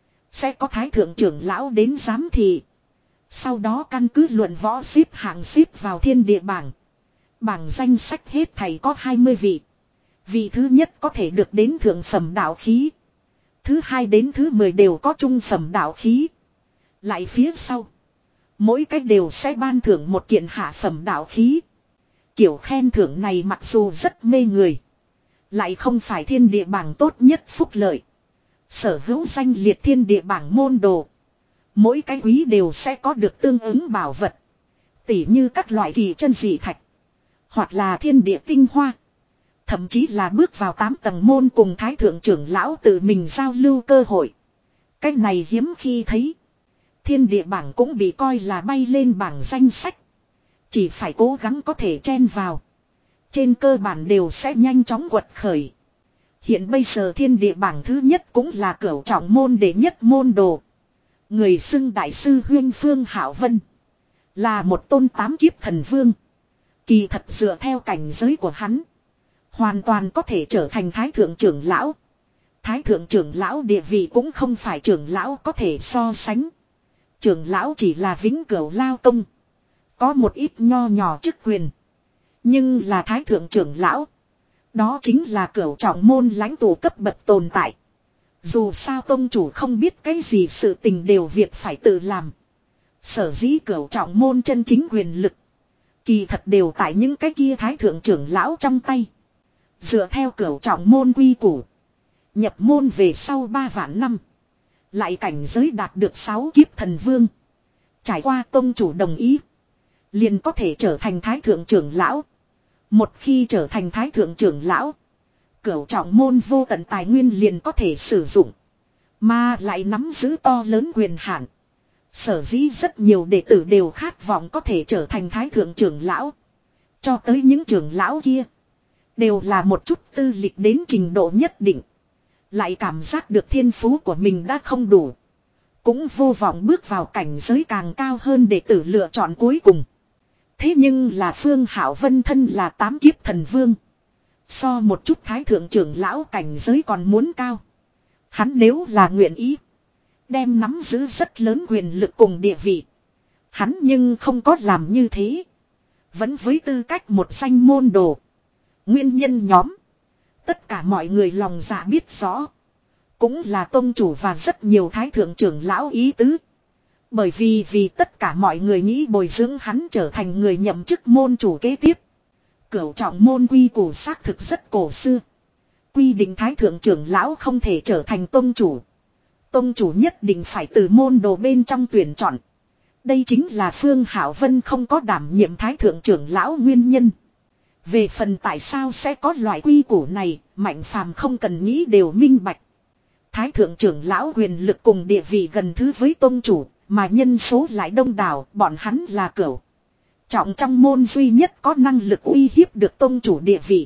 Sẽ có thái thượng trưởng lão đến giám thị. Sau đó căn cứ luận võ xếp hạng xếp vào thiên địa bảng. Bảng danh sách hết thầy có hai mươi vị. Vị thứ nhất có thể được đến thượng phẩm đạo khí. Thứ hai đến thứ mười đều có trung phẩm đạo khí. Lại phía sau. Mỗi cách đều sẽ ban thưởng một kiện hạ phẩm đạo khí. Kiểu khen thưởng này mặc dù rất mê người. Lại không phải thiên địa bảng tốt nhất phúc lợi. Sở hữu danh liệt thiên địa bảng môn đồ. Mỗi cái quý đều sẽ có được tương ứng bảo vật. Tỉ như các loại kỳ chân dị thạch. Hoặc là thiên địa tinh hoa. Thậm chí là bước vào tám tầng môn cùng thái thượng trưởng lão tự mình giao lưu cơ hội. Cái này hiếm khi thấy. Thiên địa bảng cũng bị coi là bay lên bảng danh sách. Chỉ phải cố gắng có thể chen vào. trên cơ bản đều sẽ nhanh chóng quật khởi. Hiện bây giờ thiên địa bảng thứ nhất cũng là cửu trọng môn đệ nhất môn đồ. Người xưng đại sư huyên Phương Hạo Vân. Là một tôn tám kiếp thần vương. Kỳ thật dựa theo cảnh giới của hắn. Hoàn toàn có thể trở thành thái thượng trưởng lão. Thái thượng trưởng lão địa vị cũng không phải trưởng lão có thể so sánh. Trưởng lão chỉ là vĩnh cửu lao công. Có một ít nho nhỏ chức quyền. Nhưng là thái thượng trưởng lão. Đó chính là cửu trọng môn lãnh tụ cấp bậc tồn tại. Dù sao tông chủ không biết cái gì sự tình đều việc phải tự làm. Sở dĩ cửu trọng môn chân chính quyền lực. Kỳ thật đều tại những cái kia thái thượng trưởng lão trong tay. Dựa theo cửu trọng môn quy củ. Nhập môn về sau ba vạn năm. Lại cảnh giới đạt được sáu kiếp thần vương. Trải qua tông chủ đồng ý. Liền có thể trở thành thái thượng trưởng lão. Một khi trở thành thái thượng trưởng lão. Cửu trọng môn vô tận tài nguyên liền có thể sử dụng. Mà lại nắm giữ to lớn quyền hạn. Sở dĩ rất nhiều đệ tử đều khát vọng có thể trở thành thái thượng trưởng lão. Cho tới những trưởng lão kia. Đều là một chút tư lịch đến trình độ nhất định. Lại cảm giác được thiên phú của mình đã không đủ. Cũng vô vọng bước vào cảnh giới càng cao hơn đệ tử lựa chọn cuối cùng. Thế nhưng là Phương Hạo Vân thân là tám kiếp thần vương. So một chút thái thượng trưởng lão cảnh giới còn muốn cao. Hắn nếu là nguyện ý. Đem nắm giữ rất lớn quyền lực cùng địa vị. Hắn nhưng không có làm như thế. Vẫn với tư cách một danh môn đồ. Nguyên nhân nhóm. Tất cả mọi người lòng dạ biết rõ. Cũng là tông chủ và rất nhiều thái thượng trưởng lão ý tứ. Bởi vì vì tất cả mọi người nghĩ bồi dưỡng hắn trở thành người nhậm chức môn chủ kế tiếp. Cửu trọng môn quy củ xác thực rất cổ xưa. Quy định thái thượng trưởng lão không thể trở thành tông chủ. Tông chủ nhất định phải từ môn đồ bên trong tuyển chọn. Đây chính là Phương Hạo Vân không có đảm nhiệm thái thượng trưởng lão nguyên nhân. Về phần tại sao sẽ có loại quy củ này, Mạnh Phàm không cần nghĩ đều minh bạch. Thái thượng trưởng lão quyền lực cùng địa vị gần thứ với tông chủ, mà nhân số lại đông đảo, bọn hắn là cửu trọng trong môn duy nhất có năng lực uy hiếp được tông chủ địa vị.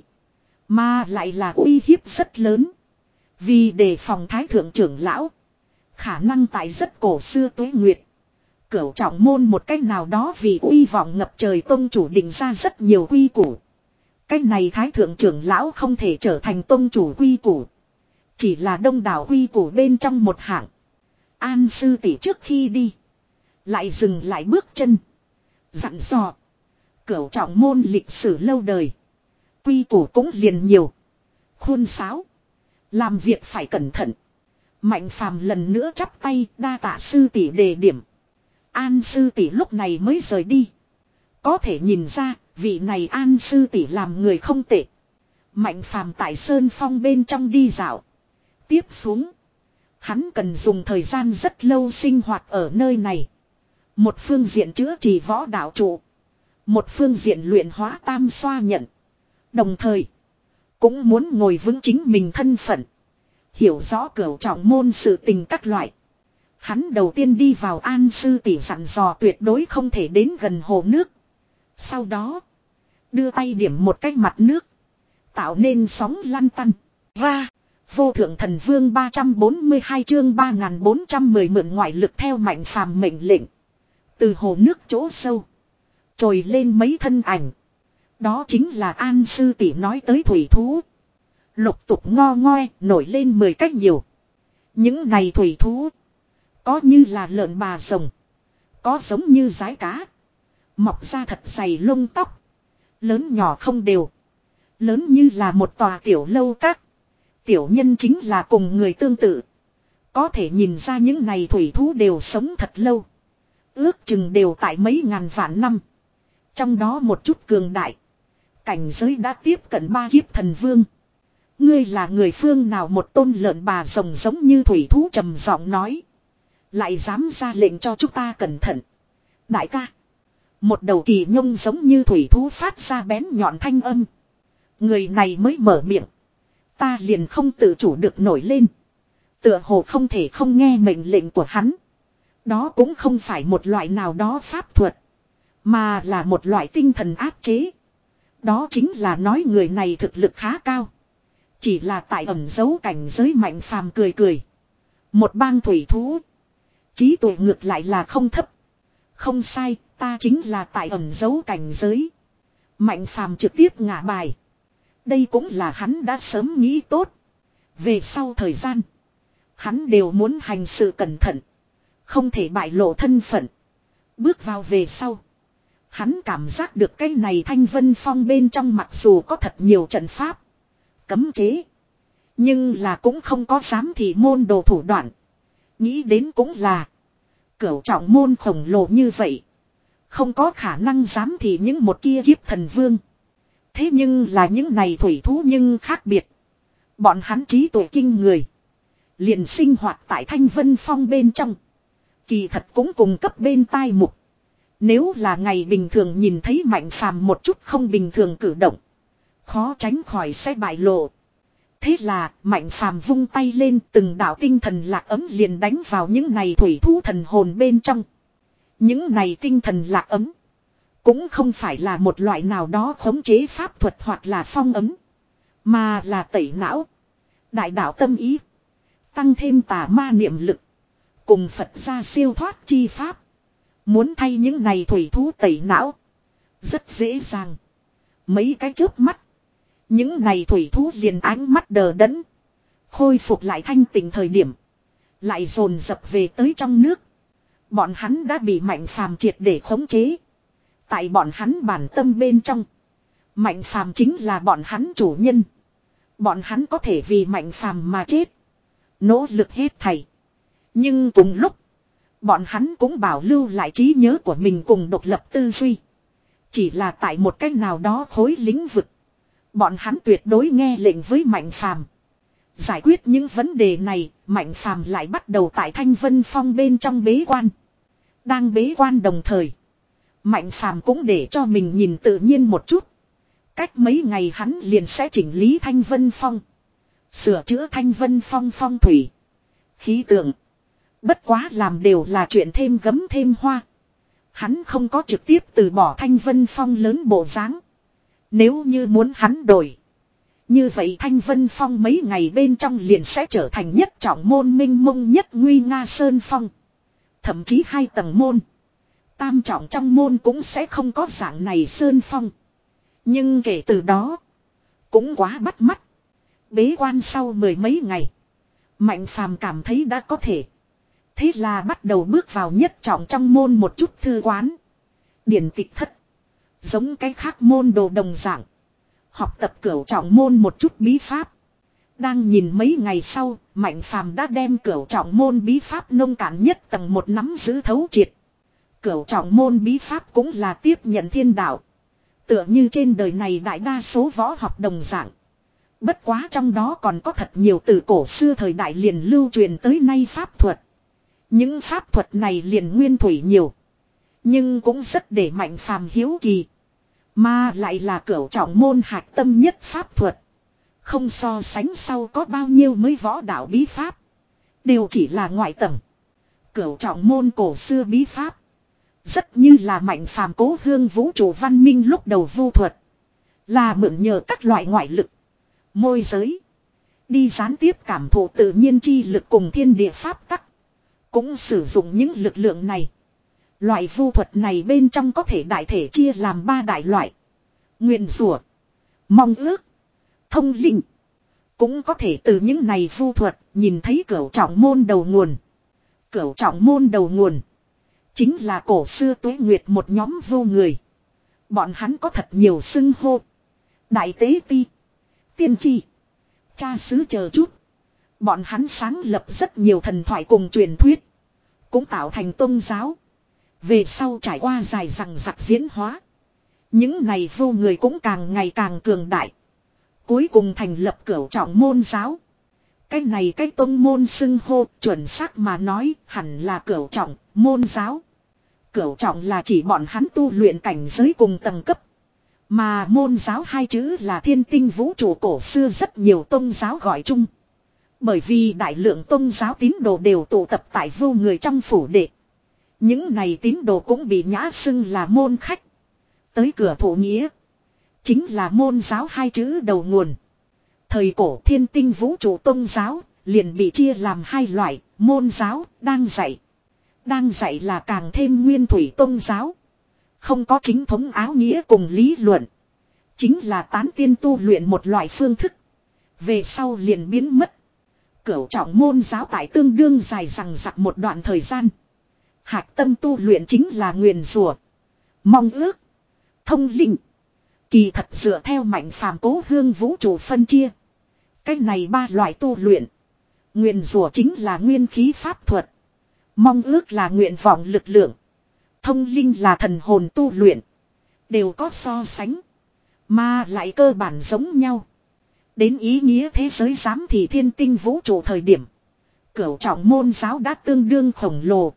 Mà lại là uy hiếp rất lớn. Vì đề phòng thái thượng trưởng lão. Khả năng tại rất cổ xưa tuế nguyệt. Cửu trọng môn một cách nào đó vì uy vọng ngập trời tông chủ định ra rất nhiều quy củ. Cách này thái thượng trưởng lão không thể trở thành tông chủ quy củ. Chỉ là đông đảo quy củ bên trong một hạng. An sư tỷ trước khi đi. Lại dừng lại bước chân. Dặn dò. Cửu trọng môn lịch sử lâu đời. Quy củ cũng liền nhiều. Khuôn sáo. Làm việc phải cẩn thận. Mạnh Phàm lần nữa chắp tay đa tạ sư tỷ đề điểm. An sư tỷ lúc này mới rời đi. Có thể nhìn ra vị này An sư tỷ làm người không tệ. Mạnh Phàm tại Sơn Phong bên trong đi dạo. Tiếp xuống. Hắn cần dùng thời gian rất lâu sinh hoạt ở nơi này. Một phương diện chữa trị võ đạo trụ. Một phương diện luyện hóa tam xoa nhận. Đồng thời. Cũng muốn ngồi vững chính mình thân phận. Hiểu rõ cửu trọng môn sự tình các loại. Hắn đầu tiên đi vào An sư tỷ dặn dò tuyệt đối không thể đến gần hồ nước. Sau đó. Đưa tay điểm một cái mặt nước. Tạo nên sóng lăn tăn. Ra. Vô thượng thần vương ba trăm bốn mươi hai chương ba nghìn bốn trăm mười mượn ngoại lực theo Mạnh Phàm mệnh lệnh. Từ hồ nước chỗ sâu. Trồi lên mấy thân ảnh. Đó chính là An sư tỷ nói tới thủy thú. Lục tục ngo ngoe nổi lên mười cách nhiều. Những này thủy thú. Có như là lợn bà rồng. Có giống như rái cá. Mọc ra thật dày lông tóc. Lớn nhỏ không đều. Lớn như là một tòa tiểu lâu các. Tiểu nhân chính là cùng người tương tự. Có thể nhìn ra những này thủy thú đều sống thật lâu. Ước chừng đều tại mấy ngàn vạn năm. Trong đó một chút cường đại. Cảnh giới đã tiếp cận ba kiếp thần vương. Ngươi là người phương nào một tôn lợn bà rồng giống như thủy thú trầm giọng nói. Lại dám ra lệnh cho chúng ta cẩn thận. Đại ca. Một đầu kỳ nhông giống như thủy thú phát ra bén nhọn thanh âm. Người này mới mở miệng. Ta liền không tự chủ được nổi lên. Tựa hồ không thể không nghe mệnh lệnh của hắn. Đó cũng không phải một loại nào đó pháp thuật. Mà là một loại tinh thần áp chế. Đó chính là nói người này thực lực khá cao. Chỉ là tại ẩn giấu cảnh giới Mạnh Phàm cười cười. Một bang thủy thú. Trí tuệ ngược lại là không thấp. Không sai, ta chính là tại ẩn giấu cảnh giới. Mạnh Phàm trực tiếp ngả bài. Đây cũng là hắn đã sớm nghĩ tốt. Về sau thời gian, hắn đều muốn hành sự cẩn thận. Không thể bại lộ thân phận. Bước vào về sau, hắn cảm giác được cái này Thanh Vân Phong bên trong mặc dù có thật nhiều trận pháp, cấm chế. Nhưng là cũng không có dám thị môn đồ thủ đoạn. Nghĩ đến cũng là cửu trọng môn khổng lồ như vậy, không có khả năng dám thị những một kia kiếp thần vương. Thế nhưng là những này thủy thú nhưng khác biệt. Bọn hắn trí tuệ kinh người. Liền sinh hoạt tại Thanh Vân Phong bên trong. Kỳ thật cũng cùng cấp bên tai mục. Nếu là ngày bình thường nhìn thấy Mạnh Phàm một chút không bình thường cử động, khó tránh khỏi sẽ bại lộ. Thế là Mạnh Phàm vung tay lên, từng đạo tinh thần lạc ấm liền đánh vào những này thủy thú thần hồn bên trong. Những này tinh thần lạc ấm cũng không phải là một loại nào đó khống chế pháp thuật hoặc là phong ấm, mà là tẩy não, đại đạo tâm ý, tăng thêm tà ma niệm lực, cùng Phật gia siêu thoát chi pháp. Muốn thay những này thủy thú tẩy não rất dễ dàng. Mấy cái chớp mắt, những này thủy thú liền ánh mắt đờ đẫn, khôi phục lại thanh tỉnh thời điểm, lại dồn dập về tới trong nước. Bọn hắn đã bị Mạnh Phàm triệt để khống chế. Tại bọn hắn bản tâm bên trong, Mạnh Phàm chính là bọn hắn chủ nhân. Bọn hắn có thể vì Mạnh Phàm mà chết, nỗ lực hết thảy. Nhưng cùng lúc, bọn hắn cũng bảo lưu lại trí nhớ của mình cùng độc lập tư duy. Chỉ là tại một cách nào đó khối lĩnh vực, bọn hắn tuyệt đối nghe lệnh với Mạnh Phàm. Giải quyết những vấn đề này, Mạnh Phàm lại bắt đầu tại Thanh Vân Phong bên trong bế quan. Đang bế quan đồng thời, Mạnh Phàm cũng để cho mình nhìn tự nhiên một chút. Cách mấy ngày hắn liền sẽ chỉnh lý Thanh Vân Phong, sửa chữa Thanh Vân Phong phong thủy, khí tượng. Bất quá làm đều là chuyện thêm gấm thêm hoa. Hắn không có trực tiếp từ bỏ Thanh Vân Phong lớn bộ dáng. Nếu như muốn hắn đổi, như vậy Thanh Vân Phong mấy ngày bên trong liền sẽ trở thành nhất trọng môn minh mông nhất nguy nga sơn phong. Thậm chí hai tầng môn, tam trọng trong môn cũng sẽ không có dạng này sơn phong. Nhưng kể từ đó, cũng quá bắt mắt. Bế quan sau mười mấy ngày, Mạnh Phàm cảm thấy đã có thể. Thế là bắt đầu bước vào nhất trọng trong môn một chút thư quán, điển tịch thất. Giống cái khác môn đồ đồng dạng, học tập cửu trọng môn một chút bí pháp. Đang nhìn mấy ngày sau, Mạnh Phàm đã đem cửu trọng môn bí pháp nông cạn nhất tầng một nắm giữ thấu triệt. Cửu trọng môn bí pháp cũng là tiếp nhận thiên đạo, tựa như trên đời này đại đa số võ học đồng dạng. Bất quá trong đó còn có thật nhiều từ cổ xưa thời đại liền lưu truyền tới nay pháp thuật. Những pháp thuật này liền nguyên thủy nhiều, nhưng cũng rất để Mạnh Phàm hiếu kỳ. Mà lại là cửu trọng môn hạch tâm nhất pháp thuật. Không so sánh sau có bao nhiêu mới võ đạo bí pháp, đều chỉ là ngoại tầng. Cửu trọng môn cổ xưa bí pháp, rất như là Mạnh Phàm cố hương vũ trụ văn minh lúc đầu vu thuật, là mượn nhờ các loại ngoại lực, môi giới, đi gián tiếp cảm thụ tự nhiên chi lực cùng thiên địa pháp tắc. Cũng sử dụng những lực lượng này. Loại vu thuật này bên trong có thể đại thể chia làm ba đại loại: nguyền rủa, mong ước, thông linh. Cũng có thể từ những này vu thuật nhìn thấy cửu trọng môn đầu nguồn. Cửu trọng môn đầu nguồn chính là cổ xưa Tuế Nguyệt một nhóm vô người. Bọn hắn có thật nhiều xưng hô: đại tế ti, tiên tri, cha xứ chờ chút. Bọn hắn sáng lập rất nhiều thần thoại cùng truyền thuyết, cũng tạo thành tôn giáo. Về sau trải qua dài dằng dặc diễn hóa, những này vô người cũng càng ngày càng cường đại, cuối cùng thành lập cửu trọng môn giáo. Cái này cái tôn môn xưng hô chuẩn xác mà nói hẳn là cửu trọng môn giáo. Cửu trọng là chỉ bọn hắn tu luyện cảnh giới cùng tầng cấp, mà môn giáo hai chữ là thiên tinh vũ trụ cổ xưa rất nhiều tôn giáo gọi chung. Bởi vì đại lượng tôn giáo tín đồ đều tụ tập tại vô người trong phủ đệ. Những này tín đồ cũng bị nhã xưng là môn khách. Tới cửa thổ nghĩa, chính là môn giáo hai chữ đầu nguồn. Thời cổ Thiên Tinh Vũ Trụ Tôn giáo liền bị chia làm hai loại, môn giáo, đang dạy. Đang dạy là càng thêm nguyên thủy tôn giáo. Không có chính thống áo nghĩa cùng lý luận. Chính là tán tiên tu luyện một loại phương thức. Về sau liền biến mất. Cửu trọng môn giáo tại tương đương dài rằng rặc một đoạn thời gian. Hạc tâm tu luyện chính là nguyền rủa, mong ước, thông linh. Kỳ thật dựa theo mạnh phàm cố hương vũ trụ phân chia. Cách này ba loại tu luyện. Nguyền rủa chính là nguyên khí pháp thuật. Mong ước là nguyện vọng lực lượng. Thông linh là thần hồn tu luyện. Đều có so sánh. Mà lại cơ bản giống nhau. Đến ý nghĩa thế giới giám thị thiên tinh vũ trụ thời điểm. Cửu trọng môn giáo đã tương đương khổng lồ.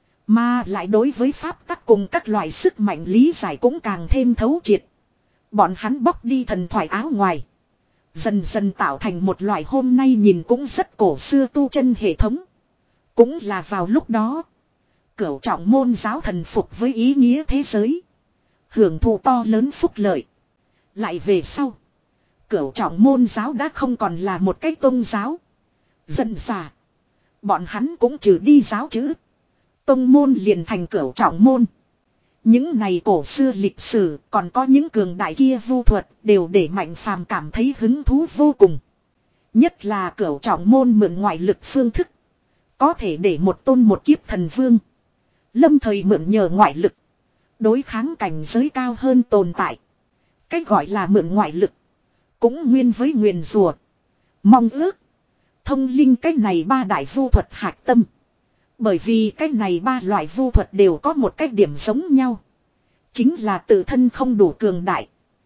Mà lại đối với pháp tắc cùng các loại sức mạnh lý giải cũng càng thêm thấu triệt. Bọn hắn bóc đi thần thoại áo ngoài. Dần dần tạo thành một loại hôm nay nhìn cũng rất cổ xưa tu chân hệ thống. Cũng là vào lúc đó. Cửu trọng môn giáo thần phục với ý nghĩa thế giới. Hưởng thụ to lớn phúc lợi. Lại về sau. Cửu trọng môn giáo đã không còn là một cái tôn giáo. Dần dà. Bọn hắn cũng trừ đi giáo chữ. Tông môn liền thành cửu trọng môn. Những này cổ xưa lịch sử còn có những cường đại kia vu thuật đều để Mạnh Phàm cảm thấy hứng thú vô cùng. Nhất là cửu trọng môn mượn ngoại lực phương thức. Có thể để một tôn một kiếp thần vương. Lâm thời mượn nhờ ngoại lực. Đối kháng cảnh giới cao hơn tồn tại. Cách gọi là mượn ngoại lực. Cũng nguyên với nguyền rủa, mong ước, thông linh cách này ba đại vu thuật hạch tâm. Bởi vì cách này ba loại vu thuật đều có một cách điểm giống nhau. Chính là tự thân không đủ cường đại.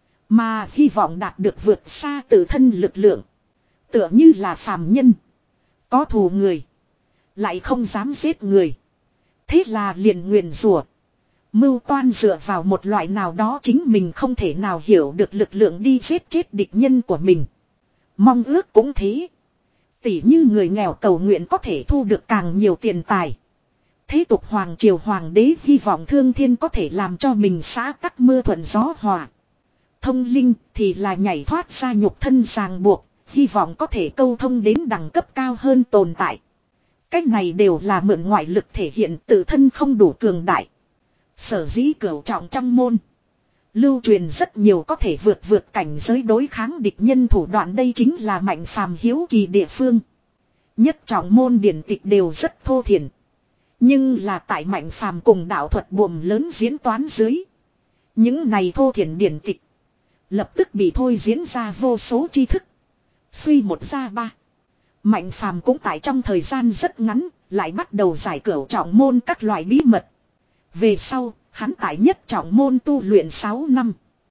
Mà hy vọng đạt được vượt xa tự thân lực lượng. Tựa như là phàm nhân. Có thù người. Lại không dám giết người. Thế là liền nguyền rủa, mưu toan dựa vào một loại nào đó chính mình không thể nào hiểu được lực lượng đi giết chết địch nhân của mình. Mong ước cũng thế. Tỉ như người nghèo cầu nguyện có thể thu được càng nhiều tiền tài. Thế tục hoàng triều hoàng đế hy vọng thương thiên có thể làm cho mình xã tắc mưa thuận gió hòa. Thông linh thì là nhảy thoát ra nhục thân ràng buộc, hy vọng có thể câu thông đến đẳng cấp cao hơn tồn tại. Cách này đều là mượn ngoại lực thể hiện tự thân không đủ cường đại. Sở dĩ cửu trọng trong môn. Lưu truyền rất nhiều có thể vượt vượt cảnh giới đối kháng địch nhân thủ đoạn, đây chính là Mạnh Phàm hiếu kỳ địa phương. Nhất trọng môn điển tịch đều rất thô thiển. Nhưng là tại Mạnh Phàm cùng đạo thuật buồm lớn diễn toán dưới. Những này thô thiển điển tịch. Lập tức bị thôi diễn ra vô số tri thức. Suy một ra ba. Mạnh Phàm cũng tại trong thời gian rất ngắn. Lại bắt đầu giải cửu trọng môn các loại bí mật. Về sau, hắn tại nhất trọng môn tu luyện sáu năm.